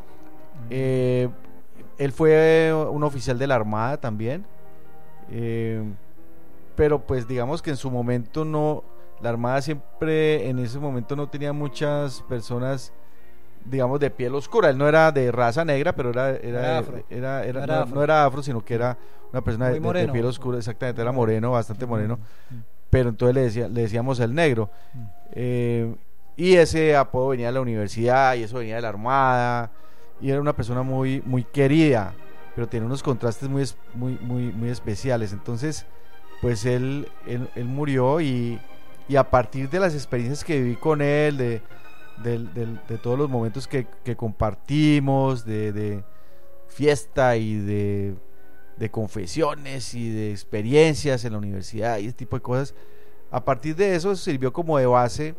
eh, él fue un oficial de la Armada también, eh, pero pues digamos que en su momento no, la Armada siempre en ese momento no tenía muchas personas, digamos, de piel oscura. Él no era de raza negra, pero era era, Era afro. era, era- No era no, afro. no era afro, sino que era una persona Muy de, de- de moreno. piel oscura, exactamente, era moreno, bastante moreno, Mm. pero entonces le, decía, le decíamos el negro. Mm. Eh, y ese apodo venía de la universidad y eso venía de la Armada, y era una persona muy, muy querida, pero tenía unos contrastes muy, es- muy, muy, muy especiales. Entonces, pues él, él, él murió, y, y a partir de las experiencias que viví con él, de, del- del- de todos los momentos que, que compartimos, de, de fiesta y de, de confesiones y de experiencias en la universidad y ese tipo de cosas, a partir de eso sirvió como de base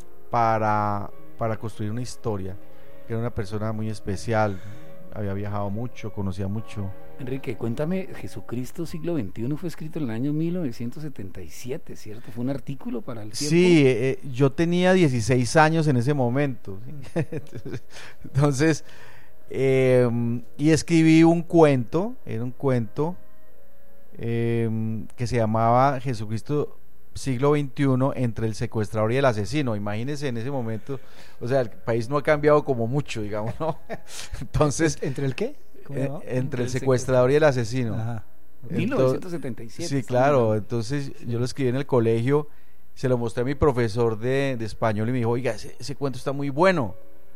para, para construir una historia. Que era una persona muy especial, había viajado mucho, conocía mucho. Enrique, cuéntame, Jesucristo siglo veintiuno fue escrito en el año mil novecientos setenta y siete, ¿cierto? Fue un artículo para el tiempo. Sí, eh, yo tenía dieciséis años en ese momento, ¿sí? Entonces, eh, y escribí un cuento, era un cuento eh, que se llamaba Jesucristo siglo veintiuno, entre el secuestrador y el asesino. Imagínense en ese momento, o sea, el país no ha cambiado como mucho, digamos, ¿no? Entonces, ¿Entre el qué? ¿Cómo eh, llamaba? entre el secuestrador y el asesino. Ajá. mil novecientos setenta y siete. Sí, estamos claro. hablando. Entonces yo lo escribí en el colegio, se lo mostré a mi profesor de, de español y me dijo, oiga, ese, ese cuento está muy bueno.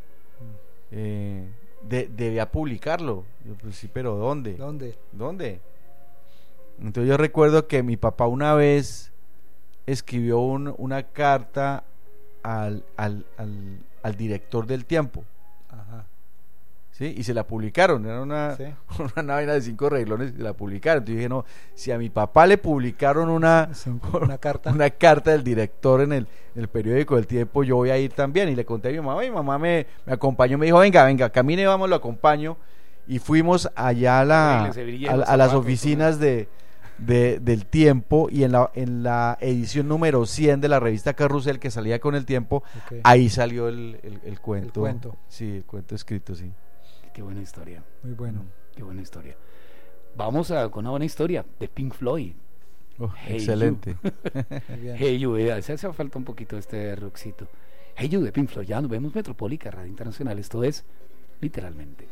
Eh, de, debía publicarlo. Yo, pues sí, pero ¿dónde? ¿Dónde? ¿Dónde? Entonces yo recuerdo que mi papá una vez escribió un- una carta al, al, al, al director del Tiempo, Ajá. ¿sí? Y se la publicaron, era una, Sí. una vaina de cinco reglones y se la publicaron. Entonces dije, no, si a mi papá le publicaron una, Sí, una carta. una carta del director en el, en el periódico del Tiempo, yo voy a ir también. Y le conté a mi mamá, y mi mamá me, me acompañó, me dijo, venga, venga, camine, vamos, lo acompaño. Y fuimos allá a, la, Oye, le servirían a, los a las zapatos, oficinas de, de- del Tiempo, y en la, en la edición número cien de la revista Carrusel, que salía con el Tiempo, Ok. ahí salió el, el, el cuento. El cuento. Sí, el cuento escrito, sí. Qué buena historia, Muy bueno. qué buena historia. Vamos a, con una buena historia de Pink Floyd. Oh, Hey excelente. Muy bien. Hey You, eh, se hace falta un poquito este rockcito. Hey You de Pink Floyd, ya nos vemos. Metropólica, Radio Internacional, esto es Literalmente.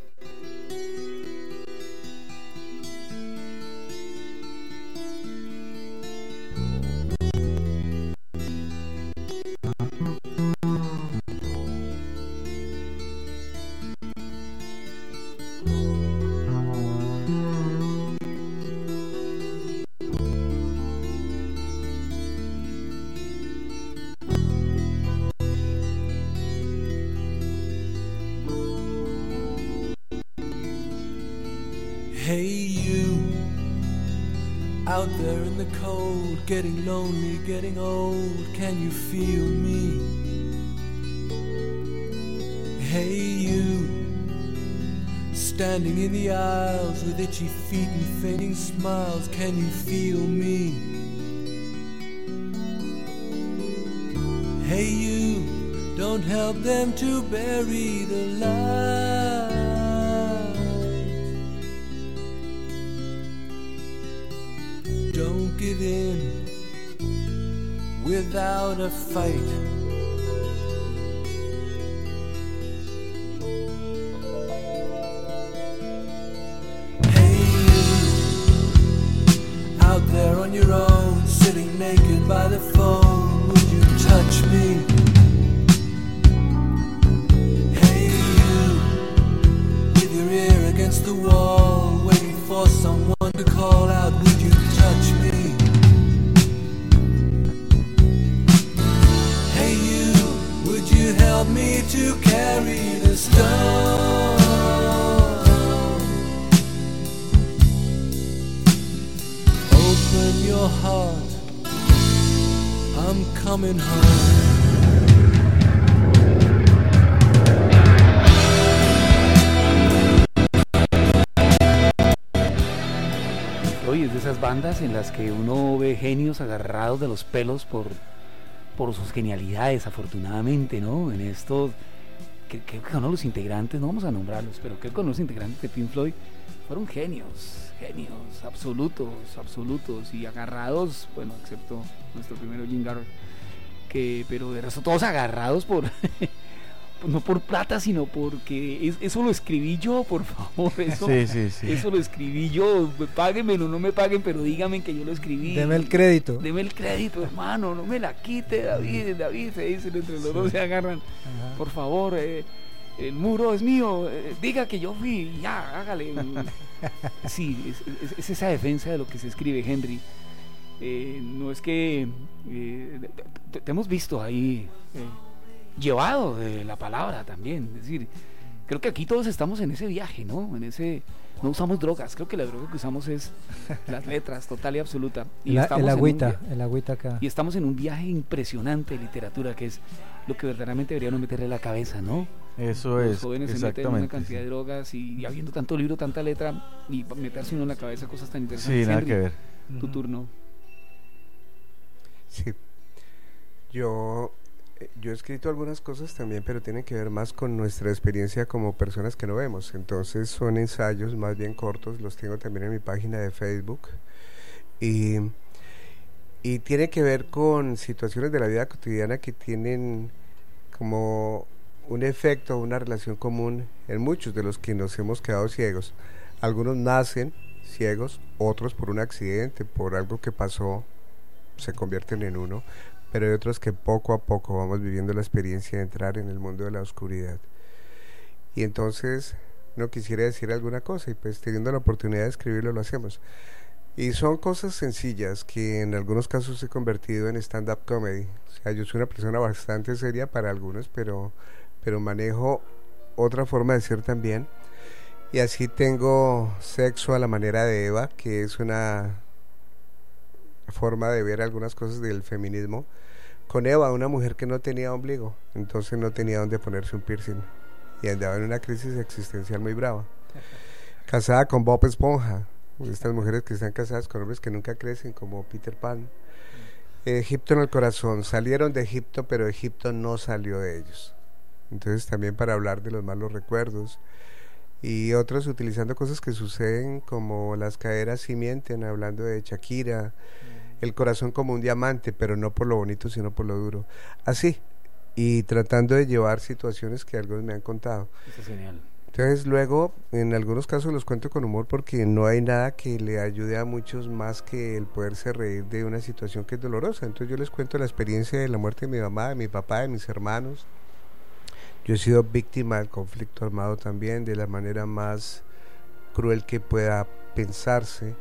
Hey you, out there in the cold, getting lonely, getting old, can you feel me? Hey you, standing in the aisles with itchy feet and fading smiles, can you feel me? Hey you, don't help them to bury the light. Don't give in without a fight. Hey you, out there on your own, sitting naked by the phone, would you touch me? Hey you, with your ear against the wall, waiting for someone to call out, would you touch me? Hey you, would you help me to carry the stone? Open your heart, I'm coming home. Oye, es de esas bandas en las que uno ve genios agarrados de los pelos por, por sus genialidades, afortunadamente, ¿no? En esto, creo que uno de los integrantes, no vamos a nombrarlos, pero creo que uno de los integrantes de Pink Floyd fueron genios, genios, absolutos, absolutos, y agarrados, bueno, excepto nuestro primero Jim Garrett, que, pero de resto todos agarrados por... no por plata, sino porque es, eso lo escribí yo, por favor, eso, sí, sí, sí. eso lo escribí yo, páguenme o no me paguen, pero díganme que yo lo escribí. Deme el crédito. Deme el crédito, hermano, no me la quite, David, David, se dicen entre los sí. dos, se agarran. Ajá. Por favor, eh, el muro es mío, eh, diga que yo fui, ya, hágale. Sí, es, es, es esa defensa de lo que se escribe, Henry. Eh, no es que eh, te, te hemos visto ahí eh, llevado de la palabra también, es decir, creo que aquí todos estamos en ese viaje, ¿no? En ese, no usamos drogas, creo que la droga que usamos es las letras, total y absoluta. Y la, estamos el agüita, un, el agüita acá. Y estamos en un viaje impresionante de literatura, que es lo que verdaderamente deberíamos meterle a la cabeza, ¿no? Eso Los es, jóvenes se meten en una cantidad sí. de drogas y, y habiendo tanto libro, tanta letra, y meterse uno en la cabeza cosas tan interesantes. Sí, nada Henry, que ver. Tu uh-huh. turno. Sí, yo, yo he escrito algunas cosas también, pero tienen que ver más con nuestra experiencia como personas que no vemos. Entonces son ensayos más bien cortos, los tengo también en mi página de Facebook. Y, y tiene que ver con situaciones de la vida cotidiana que tienen como un efecto, una relación común en muchos de los que nos hemos quedado ciegos. Algunos nacen ciegos, otros por un accidente, por algo que pasó, se convierten en uno, pero hay otros que poco a poco vamos viviendo la experiencia de entrar en el mundo de la oscuridad. Y entonces no quisiera decir alguna cosa, y pues teniendo la oportunidad de escribirlo lo hacemos. Y son cosas sencillas que en algunos casos he convertido en stand-up comedy. O sea, yo soy una persona bastante seria para algunos, pero, pero manejo otra forma de ser también. Y así tengo Sexo a la manera de Eva, que es una forma de ver algunas cosas del feminismo, con Eva, una mujer que no tenía ombligo, entonces no tenía dónde ponerse un piercing y andaba en una crisis existencial muy brava. Casada con Bob Esponja, estas mujeres que están casadas con hombres que nunca crecen, como Peter Pan. Egipto en el corazón, salieron de Egipto, pero Egipto no salió de ellos. Entonces también para hablar de los malos recuerdos, y otros utilizando cosas que suceden, como las caderas sí mienten, hablando de Shakira, el corazón como un diamante, pero no por lo bonito sino por lo duro, así, y tratando de llevar situaciones que algunos me han contado. Eso es genial. Entonces luego en algunos casos los cuento con humor, porque no hay nada que le ayude a muchos más que el poderse reír de una situación que es dolorosa. Entonces yo les cuento la experiencia de la muerte de mi mamá, de mi papá, de mis hermanos. Yo he sido víctima del conflicto armado también, de la manera más cruel que pueda pensarse,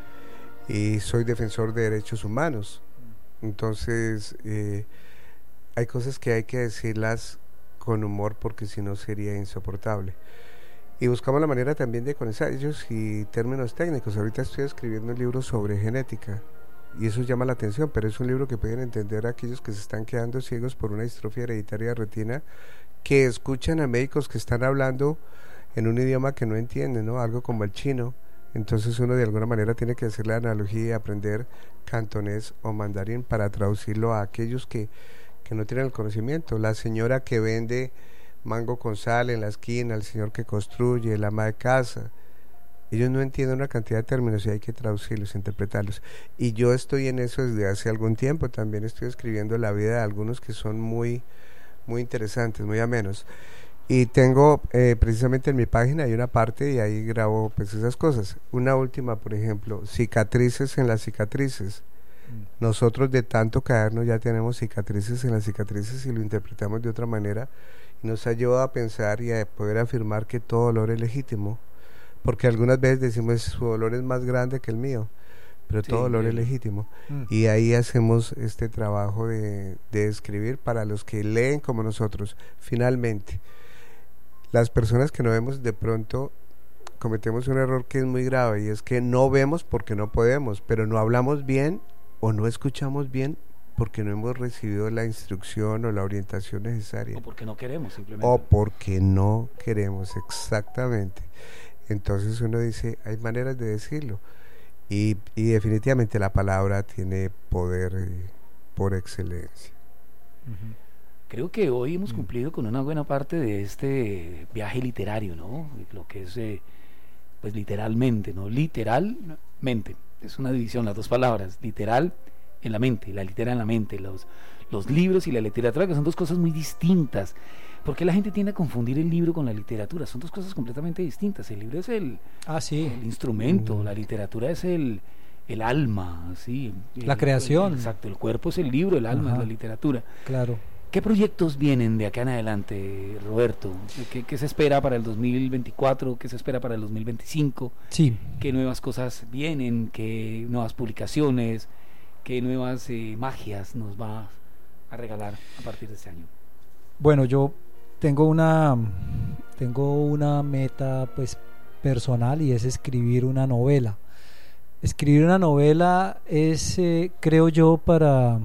y soy defensor de derechos humanos. Entonces eh, hay cosas que hay que decirlas con humor, porque si no sería insoportable. y buscamos la manera también de con ensayos y términos técnicos. Ahorita estoy escribiendo un libro sobre genética y eso llama la atención, pero es un libro que pueden entender aquellos que se están quedando ciegos por una distrofia hereditaria de retina, que escuchan a médicos que están hablando en un idioma que no entienden, ¿no? Algo como el chino. Entonces uno de alguna manera tiene que hacer la analogía y aprender cantonés o mandarín para traducirlo a aquellos que, que no tienen el conocimiento. La señora que vende mango con sal en la esquina, el señor que construye, el ama de casa, ellos no entienden una cantidad de términos y hay que traducirlos, interpretarlos. Y yo estoy en eso desde hace algún tiempo. También estoy escribiendo la vida de algunos que son muy, muy interesantes, muy amenos. Y tengo eh, precisamente en mi página hay una parte y ahí grabo pues esas cosas. Una última, por ejemplo, cicatrices en las cicatrices. Mm. Nosotros de tanto caernos ya tenemos cicatrices en las cicatrices y lo interpretamos de otra manera. Y nos ha llevado a pensar y a poder afirmar que todo dolor es legítimo. Porque algunas veces decimos su dolor es más grande que el mío, pero sí, todo dolor es legítimo. Mm. Y ahí hacemos este trabajo de, de escribir para los que leen como nosotros. Finalmente, las personas que no vemos, de pronto cometemos un error que es muy grave, y es que no vemos porque no podemos, pero no hablamos bien o no escuchamos bien porque no hemos recibido la instrucción o la orientación necesaria. O porque no queremos, simplemente. O porque no queremos, exactamente. Entonces uno dice, hay maneras de decirlo, y, y definitivamente la palabra tiene poder eh, por excelencia. Uh-huh. Creo que hoy hemos cumplido con una buena parte de este viaje literario, ¿no? Lo que es, eh, pues literalmente, ¿no? Literalmente, es una división, las dos palabras, literal en la mente, la litera en la mente, los, los libros y la literatura, que son dos cosas muy distintas. ¿Por qué la gente tiende a confundir el libro con la literatura? Son dos cosas completamente distintas. El libro es el, ah, sí. el instrumento, mm. la literatura es el, el alma, ¿sí? La el, creación. El, exacto, el cuerpo es el libro, el alma Ajá. es la literatura. Claro. ¿Qué proyectos vienen de acá en adelante, Roberto? ¿Qué, qué se espera para el dos mil veinticuatro? ¿Qué se espera para el dos mil veinticinco? Sí. ¿Qué nuevas cosas vienen? ¿Qué nuevas publicaciones? ¿Qué nuevas eh, magias nos va a regalar a partir de este año? Bueno, yo tengo una tengo una meta pues personal, y es escribir una novela. Escribir una novela es, eh, creo yo, para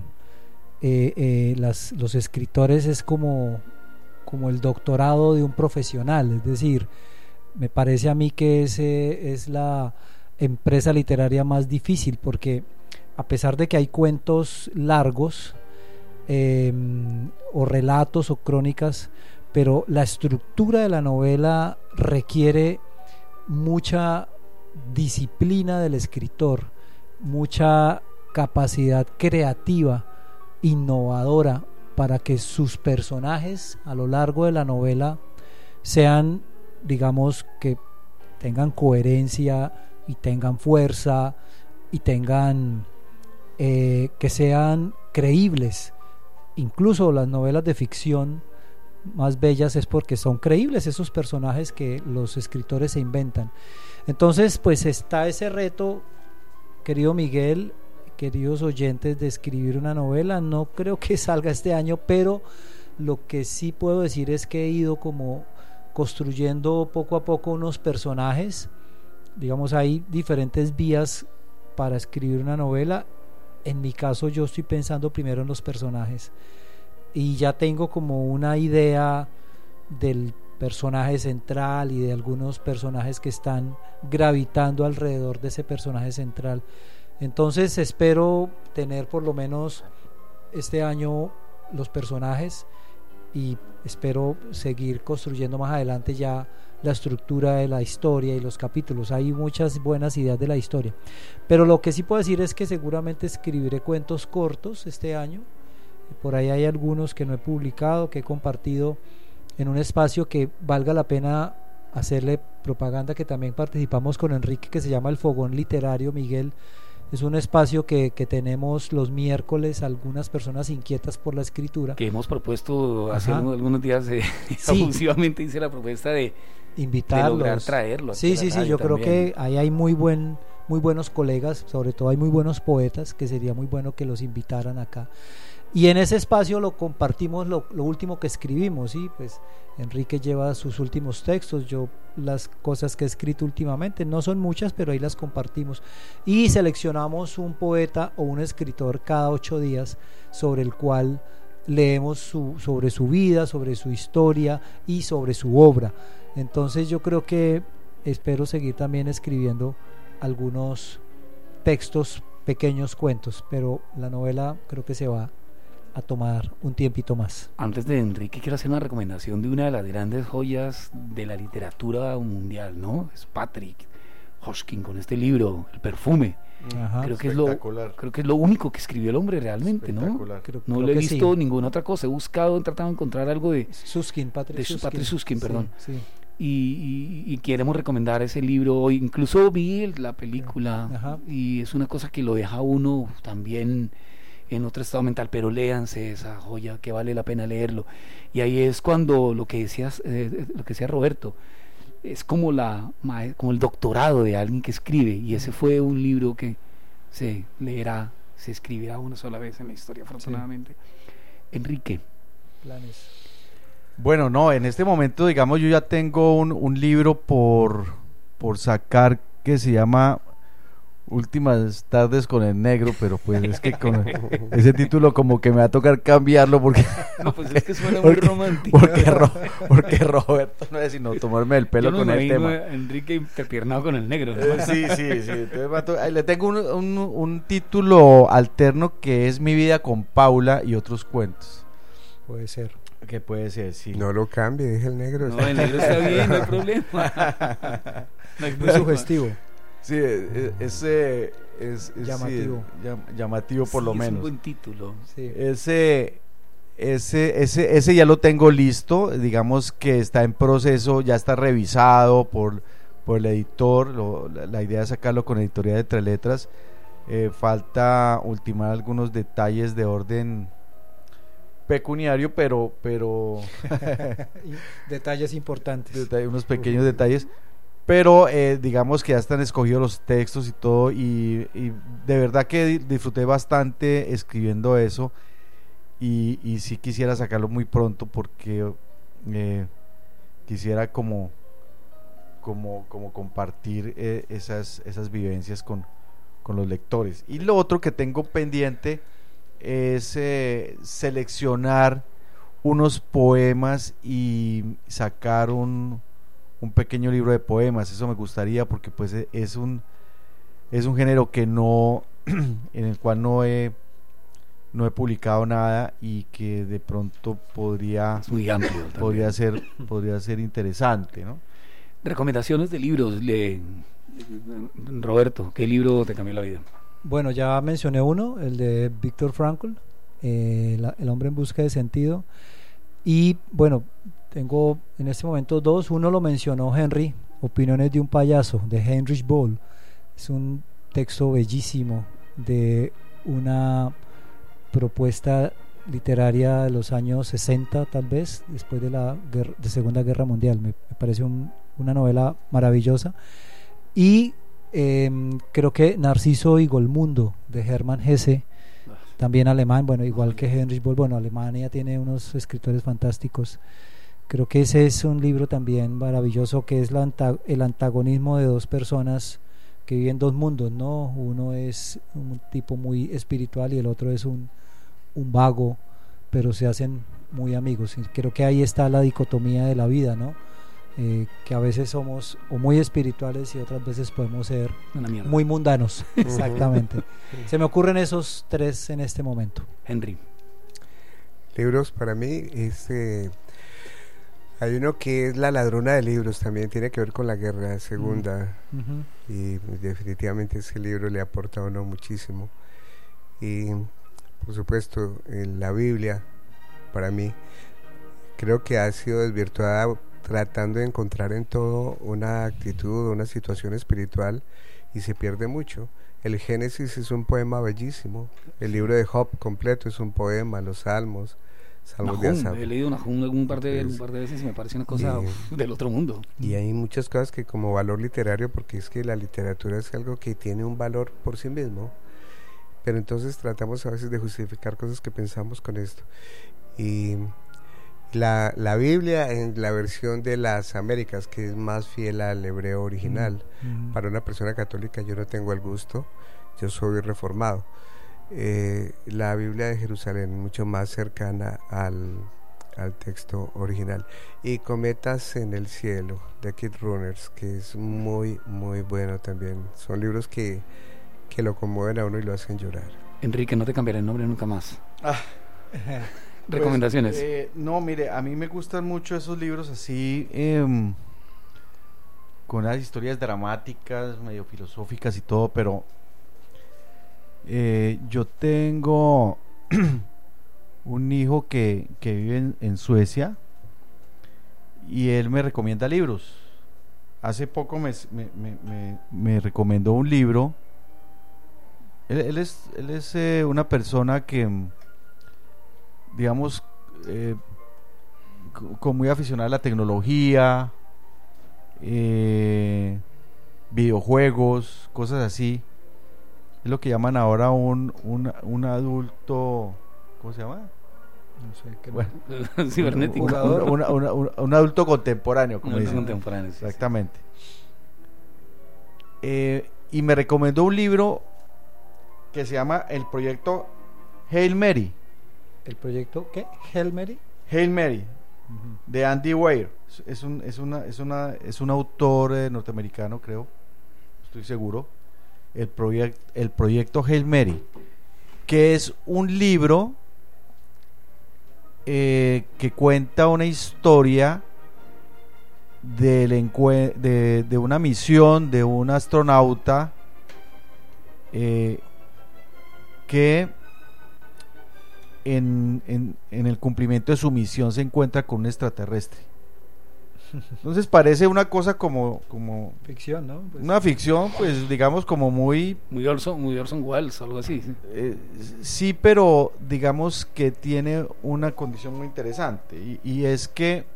Eh, eh, las, los escritores es como, como el doctorado de un profesional, es decir, me parece a mí que ese es la empresa literaria más difícil, porque a pesar de que hay cuentos largos eh, o relatos o crónicas, pero la estructura de la novela requiere mucha disciplina del escritor, mucha capacidad creativa, innovadora, para que sus personajes a lo largo de la novela sean, digamos, que tengan coherencia y tengan fuerza y tengan eh, que sean creíbles. Incluso las novelas de ficción más bellas es porque son creíbles esos personajes que los escritores se inventan. Entonces pues está ese reto, querido Miguel, queridos oyentes, de escribir una novela. No creo que salga este año, pero lo que sí puedo decir es que he ido como construyendo poco a poco unos personajes. Digamos, hay diferentes vías para escribir una novela. En mi caso yo estoy pensando primero en los personajes, y ya tengo como una idea del personaje central y de algunos personajes que están gravitando alrededor de ese personaje central. Entonces espero tener por lo menos este año los personajes, y espero seguir construyendo más adelante ya la estructura de la historia y los capítulos. Hay muchas buenas ideas de la historia, pero lo que sí puedo decir es que seguramente escribiré cuentos cortos este año. Por ahí hay algunos que no he publicado, que he compartido en un espacio que valga la pena hacerle propaganda, que también participamos con Enrique, que se llama El Fogón Literario. Miguel, es un espacio que, que tenemos los miércoles, algunas personas inquietas por la escritura, que hemos propuesto hace algunos días. Eh, sí. Abusivamente hice la propuesta de invitarlos, de lograr traerlo. Sí, sí, sí, yo también creo que ahí hay muy buen, muy buenos colegas, sobre todo hay muy buenos poetas, que sería muy bueno que los invitaran acá. y en ese espacio lo compartimos lo, lo último que escribimos, ¿sí? Pues Enrique lleva sus últimos textos, yo las cosas que he escrito últimamente, no son muchas, pero ahí las compartimos, y seleccionamos un poeta o un escritor cada ocho días sobre el cual leemos su, sobre su vida, sobre su historia y sobre su obra. Entonces yo creo que espero seguir también escribiendo algunos textos, pequeños cuentos, pero la novela creo que se va a tomar un tiempito más. Antes de Enrique, quiero hacer una recomendación de una de las grandes joyas de la literatura mundial, ¿no? Es Patrick Hodgkin con este libro, El perfume. Ajá. Creo que es lo creo que es lo único que escribió el hombre realmente, ¿no? Creo, no creo le he que visto sí. ninguna otra cosa, he buscado, he tratado de encontrar algo de Susskind, Patrick de Susskind. Patrick Susskind, perdón. Sí, sí. Y, y, y queremos recomendar ese libro hoy. Incluso vi la película. Ajá. Y es una cosa que lo deja uno también en otro estado mental, pero léanse esa joya, que vale la pena leerlo. Y ahí es cuando lo que decías, eh, lo que decía Roberto, es como la como el doctorado de alguien que escribe, y ese fue un libro que se leerá, se escribirá una sola vez en la historia, afortunadamente. Sí. Enrique. Planes. Bueno, no, en este momento, digamos, yo ya tengo un, un libro por, por sacar que se llama Últimas tardes con el negro, pero pues es que con ese título como que me va a tocar cambiarlo porque no, pues es que suena muy porque, romántico. Porque, Ro, porque Roberto no es sino tomarme el pelo no con el tema. Enrique interpiernado con el negro, ¿no? Eh, sí, sí, sí. Entonces, le tengo un, un, un título alterno que es Mi vida con Paula y otros cuentos. Puede ser. Que puede ser, sí. No lo cambie, dije el negro. No, el negro está bien, no hay problema. No hay muy sugestivo. Sí, ese es, es llamativo, sí, llam, llamativo por sí, lo es menos. Un buen título. Sí. Ese, ese, ese, ese ya lo tengo listo, digamos que está en proceso, ya está revisado por, por el editor. Lo, la, la idea es sacarlo con Editorial de Tres Letras. Eh, falta ultimar algunos detalles de orden pecuniario, pero, pero detalles importantes, detall- unos pequeños uh-huh. detalles. Pero eh, digamos que ya están escogidos los textos y todo, y, y de verdad que disfruté bastante escribiendo eso, y, y sí quisiera sacarlo muy pronto porque eh, quisiera como como, como compartir eh, esas, esas vivencias con, con los lectores. Y lo otro que tengo pendiente es eh, seleccionar unos poemas y sacar un un pequeño libro de poemas. Eso me gustaría porque pues es un es un género que no en el cual no he no he publicado nada y que de pronto podría es muy amplio podría ser podría ser interesante, ¿no? Recomendaciones de libros, le, Roberto, ¿qué libro te cambió la vida? Bueno, ya mencioné uno, el de Viktor Frankl, eh, la, El hombre en busca de sentido, y bueno, tengo en este momento dos. Uno lo mencionó Henry, Opiniones de un payaso, de Heinrich Böll. Es un texto bellísimo de una propuesta literaria de los años sesenta, tal vez, después de la guerra, de Segunda Guerra Mundial. Me, me parece un, una novela maravillosa. Y eh, creo que Narciso y Golmundo, de Hermann Hesse, también alemán, bueno, igual que Heinrich Böll. Bueno, Alemania tiene unos escritores fantásticos. Creo que ese es un libro también maravilloso, que es la anta- el antagonismo de dos personas que viven dos mundos, ¿no? Uno es un tipo muy espiritual y el otro es un, un vago, pero se hacen muy amigos. Y creo que ahí está la dicotomía de la vida, ¿no? Eh, que a veces somos o muy espirituales y otras veces podemos ser muy mundanos. Exactamente. Se me ocurren esos tres en este momento. Henry. Libros para mí es... Eh, hay uno que es La ladrona de libros, también tiene que ver con la guerra segunda, uh-huh. y definitivamente ese libro le aporta a uno muchísimo. Y por supuesto en la Biblia, para mí creo que ha sido desvirtuada tratando de encontrar en todo una actitud, una situación espiritual, y se pierde mucho. El Génesis es un poema bellísimo, el libro de Job completo es un poema, los Salmos, Salmos de Asaf. He leído Nahum un par de, un par de veces y me parece una cosa y, del otro mundo. Y hay muchas cosas que como valor literario, porque es que la literatura es algo que tiene un valor por sí mismo, pero entonces tratamos a veces de justificar cosas que pensamos con esto. Y la, la Biblia en la versión de las Américas, que es más fiel al hebreo original, mm-hmm. para una persona católica yo no tengo el gusto, yo soy reformado. Eh, la Biblia de Jerusalén mucho más cercana al, al texto original. Y Cometas en el cielo de Kid Runners, que es muy muy bueno también. Son libros que, que lo conmueven a uno y lo hacen llorar. Enrique, no te cambiaré el nombre nunca más. Ah, recomendaciones. Pues, eh, no, mire, a mí me gustan mucho esos libros así, eh, con unas historias dramáticas, medio filosóficas y todo, pero eh, yo tengo un hijo que, que vive en, en Suecia y él me recomienda libros. Hace poco me, me, me, me, me recomendó un libro. Él, él es, él es eh, una persona que, digamos, eh, con muy aficionada a la tecnología, eh, videojuegos, cosas así. Es lo que llaman ahora un, un, un adulto, ¿cómo se llama? No sé, ¿qué bueno, cibernético. Un, un, un, un, un adulto contemporáneo, como dicen. Contemporáneo, exactamente. Eh, y me recomendó un libro que se llama El Proyecto Hail Mary. ¿El proyecto qué? ¿Hail Mary? Hail Mary, uh-huh. de Andy Weir. Es un, es una, es una, es un autor eh, norteamericano, creo, estoy seguro. El, proyect, el Proyecto Hail Mary, que es un libro eh, que cuenta una historia del encue- de, de una misión de un astronauta eh, que en, en, en el cumplimiento de su misión se encuentra con un extraterrestre. Entonces parece una cosa como, como ficción, ¿no? Pues una ficción, pues digamos como muy muy Orson, muy Orson Welles, algo así. ¿Sí? Eh, sí, pero digamos que tiene una condición muy interesante y, y es que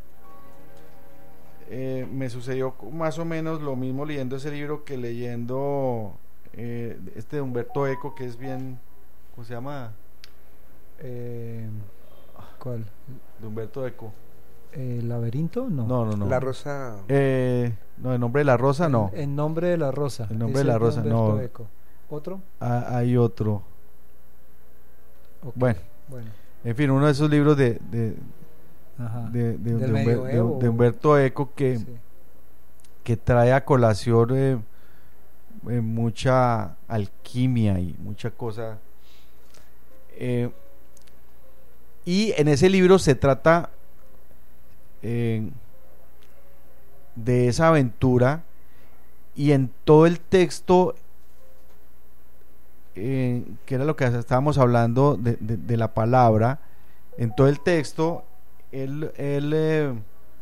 eh, me sucedió más o menos lo mismo leyendo ese libro que leyendo eh, este de Humberto Eco, que es bien, ¿cómo se llama? Eh, ¿Cuál? De Humberto Eco. ¿El laberinto? No. No, no, no. La Rosa. Eh, no, el nombre de la rosa, el, no. El nombre de la rosa. El nombre de la rosa, no. Eco. ¿Otro? Ah, hay otro. Okay. Bueno, bueno. En fin, uno de esos libros de de, Ajá. de, de, de, de, Humber, de, de Humberto Eco que, sí. que trae a colación eh, eh, mucha alquimia y mucha cosa. Eh, y en ese libro se trata Eh, de esa aventura, y en todo el texto eh, que era lo que estábamos hablando de, de, de la palabra, en todo el texto él, él eh,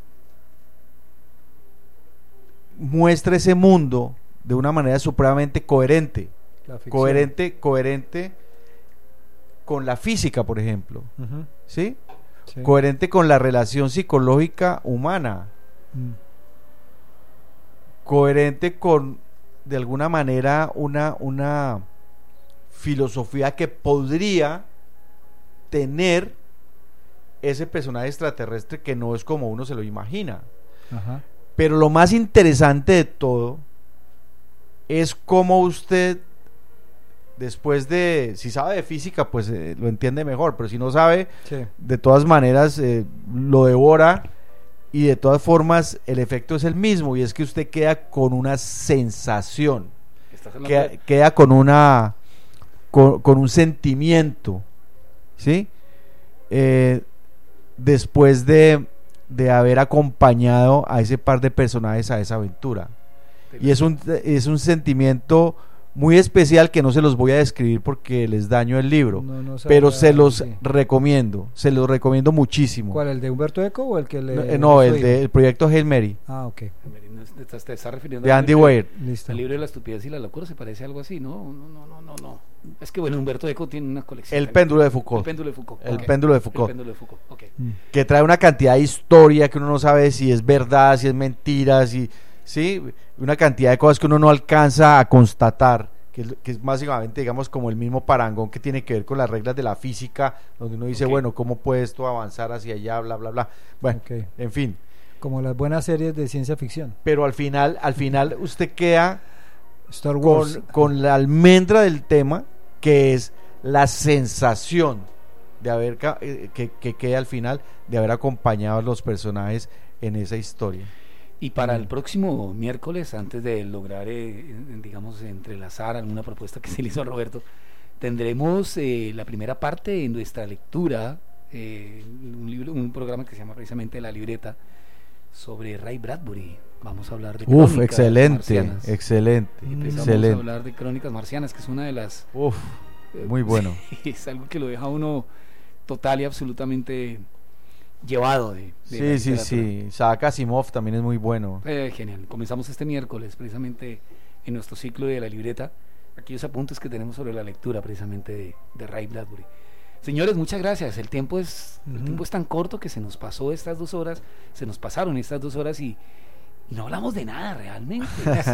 muestra ese mundo de una manera supremamente coherente, coherente coherente con la física, por ejemplo, uh-huh. ¿sí? Sí. Coherente con la relación psicológica humana, mm. coherente con, de alguna manera, una, una filosofía que podría tener ese personaje extraterrestre, que no es como uno se lo imagina. Ajá. Pero lo más interesante de todo es cómo usted, después de, si sabe de física, pues eh, lo entiende mejor, pero si no sabe, sí. de todas maneras eh, lo devora, y de todas formas el efecto es el mismo, y es que usted queda con una sensación, queda, queda con una con, con un sentimiento, ¿sí? Eh, después de, de haber acompañado a ese par de personajes a esa aventura, y es un, es un sentimiento muy especial que no se los voy a describir porque les daño el libro, no, no pero se los sí. recomiendo, se los recomiendo muchísimo. ¿Cuál, el de Humberto Eco o el que le...? No, eh, no el del Proyecto Hail Mary. Ah, ok. ¿Te, te estás refiriendo de Andy Weir? El libro de la estupidez y la locura se parece a algo así, ¿no? No, no, no, no, no. Es que bueno, Humberto Eco tiene una colección. El péndulo de Foucault. El péndulo de Foucault. El okay. péndulo de Foucault. El péndulo de Foucault. Okay. Que trae una cantidad de historia que uno no sabe si es verdad, si es mentira, si, ¿sí? Una cantidad de cosas que uno no alcanza a constatar, que es, que es básicamente, digamos, como el mismo parangón que tiene que ver con las reglas de la física, donde uno dice, Okay. bueno, ¿cómo puede esto avanzar hacia allá, bla, bla, bla? Bueno, Okay. en fin. Como las buenas series de ciencia ficción. Pero al final, al final usted queda Star Wars. con, con la almendra del tema, que es la sensación de haber ca- eh, que, que queda al final de haber acompañado a los personajes en esa historia. Y para Mm. el próximo miércoles, antes de lograr, eh, digamos, entrelazar alguna propuesta que se le hizo a Roberto, tendremos eh, la primera parte de nuestra lectura, eh, un, libro, un programa que se llama precisamente La Libreta, sobre Ray Bradbury. Vamos a hablar de Uf, crónicas excelente, marcianas. excelente, Empezamos excelente. a hablar de Crónicas Marcianas, que es una de las... Uf, muy bueno. Es algo que lo deja uno total y absolutamente llevado de, de la Sí, sí, literatura. sí. Isaac Asimov también es muy bueno. Eh, genial. Comenzamos este miércoles precisamente en nuestro ciclo de La Libreta, aquellos apuntes que tenemos sobre la lectura precisamente de, de Ray Bradbury. Señores, muchas gracias. El tiempo es el Ujú. tiempo es tan corto que se nos pasó estas dos horas, se nos pasaron estas dos horas y, y no hablamos de nada realmente.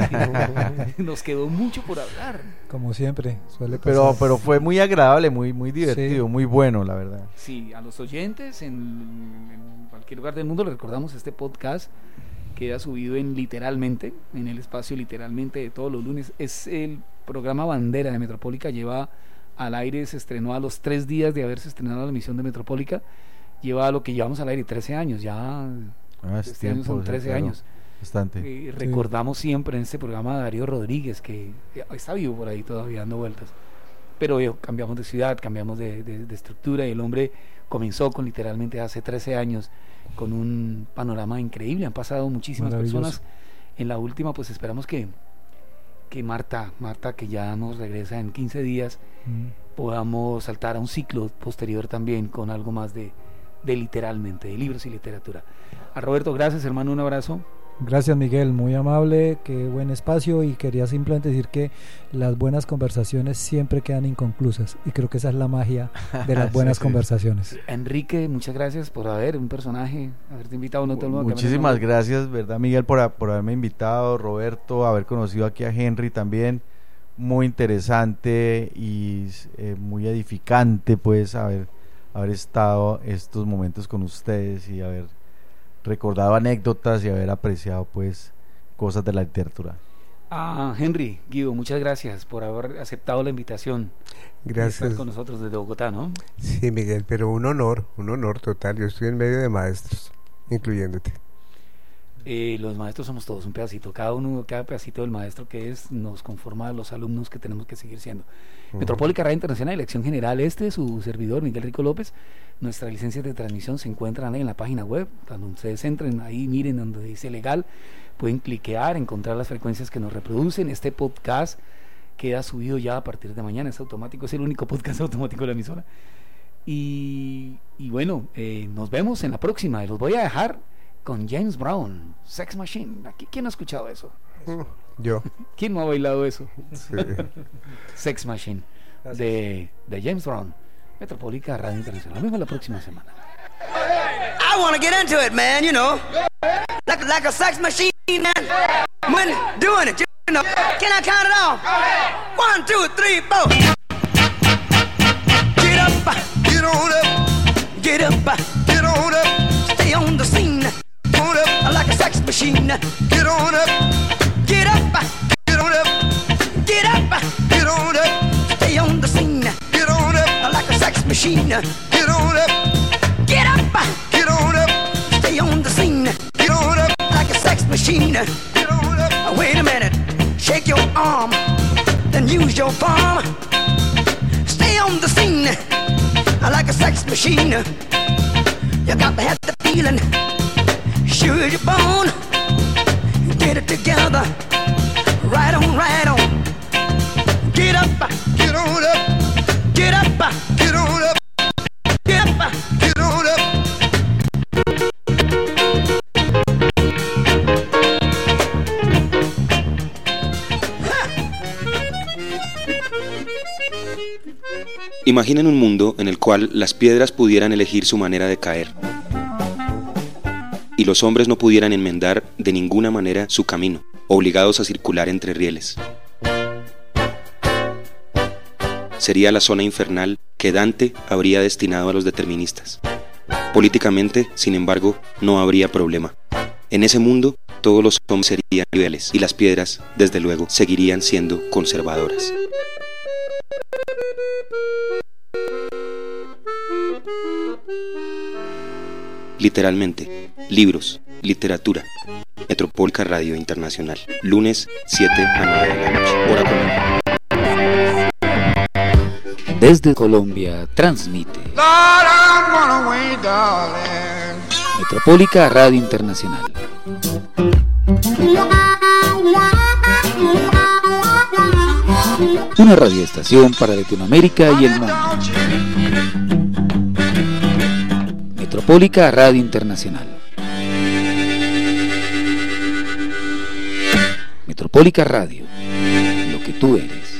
Nos quedó mucho por hablar. Como siempre, suele pasar. Pero, pero fue muy agradable, muy, muy divertido, Sí. muy bueno, la verdad. Sí, a los oyentes en, en cualquier lugar del mundo les recordamos este podcast queda subido en literalmente, en el espacio literalmente de todos los lunes. Es el programa bandera de Metropólica, lleva al aire, se estrenó a los tres días de haberse estrenado la emisión de Metropólica, lleva a lo que llevamos al aire trece años, ya Ah, es este año tiempo, son sí, trece claro, años. Bastante. Eh, recordamos siempre en este programa a Darío Rodríguez, que eh, está vivo por ahí todavía dando vueltas, pero eh, cambiamos de ciudad, cambiamos de, de, de estructura, y el hombre comenzó con literalmente hace trece años con un panorama increíble. Han pasado muchísimas Maravilloso. personas. En la última, pues esperamos que que Marta, Marta que ya nos regresa en quince días, Mm. podamos saltar a un ciclo posterior también con algo más de, de literalmente, de libros y literatura. A Roberto, gracias hermano, un abrazo. Gracias, Miguel, muy amable, qué buen espacio, y quería simplemente decir que las buenas conversaciones siempre quedan inconclusas, y creo que esa es la magia de las Sí, buenas sí. conversaciones. Enrique, muchas gracias por haber un personaje, haberte invitado. No todo el mundo que Muchísimas me- gracias, ¿verdad, Miguel, por, a- por haberme invitado, Roberto, haber conocido aquí a Henry también. Muy interesante y eh, muy edificante, pues, haber, haber estado estos momentos con ustedes y haber recordado anécdotas y haber apreciado, pues, cosas de la literatura. Ah, Henry, Guido, muchas gracias por haber aceptado la invitación. Y Gracias. estar con nosotros desde Bogotá, ¿no? Sí, Miguel, pero un honor, un honor total. Yo estoy en medio de maestros, incluyéndote. Eh, los maestros somos todos un pedacito, cada uno, cada pedacito del maestro que es, nos conforma a los alumnos que tenemos que seguir siendo. Ujú. Metropólica Radio Internacional, Elección General, este es su servidor, Miguel Rico López. Nuestras licencias de transmisión se encuentran ahí en la página web, cuando ustedes entren ahí, miren donde dice legal, pueden cliquear, encontrar las frecuencias que nos reproducen. Este podcast queda subido ya a partir de mañana, es automático, es el único podcast automático de la emisora. Y, y bueno, eh, nos vemos en la próxima, y los voy a dejar con James Brown, Sex Machine. Aquí, ¿quién ha escuchado eso? Yo. ¿Quién no ha bailado eso? Sí. Sex Machine de, de James Brown. Metropólica Radio Internacional. Nos vemos la próxima semana. I want to get into it, man, you know. Like, like a sex machine, man. When doing it, you know. Can I count it off? One, two, three, four. Get up, get on up. Get up, get on up. Stay on the scene. On up like a sex machine. Get on up. Get up, get on up. Get up, get on up. Stay on the scene. Get on up like a sex machine. Get on up. Get up, get on up, stay on the scene. Get on up like a sex machine. Get on up. Wait a minute, shake your arm, then use your palm. Stay on the scene like a sex machine. You got to have the feeling, sure you're born. Get it together, right on, right on. Get up, get on up, get up, get on up. Get up, get on up. Imaginen un mundo en el cual las piedras pudieran elegir su manera de caer y los hombres no pudieran enmendar de ninguna manera su camino, obligados a circular entre rieles. sería la zona infernal que Dante habría destinado a los deterministas. Políticamente, sin embargo, no habría problema. En ese mundo, todos los hombres serían liberales y las piedras, desde luego, seguirían siendo conservadoras. Literalmente, libros, literatura. Metropólica Radio Internacional, lunes siete a nueve de la noche, hora Colombia. Desde Colombia transmite Metropólica Radio Internacional. Una radioestación para Latinoamérica y el mundo. Metropólica Radio Internacional. Metropólica Radio, lo que tú eres.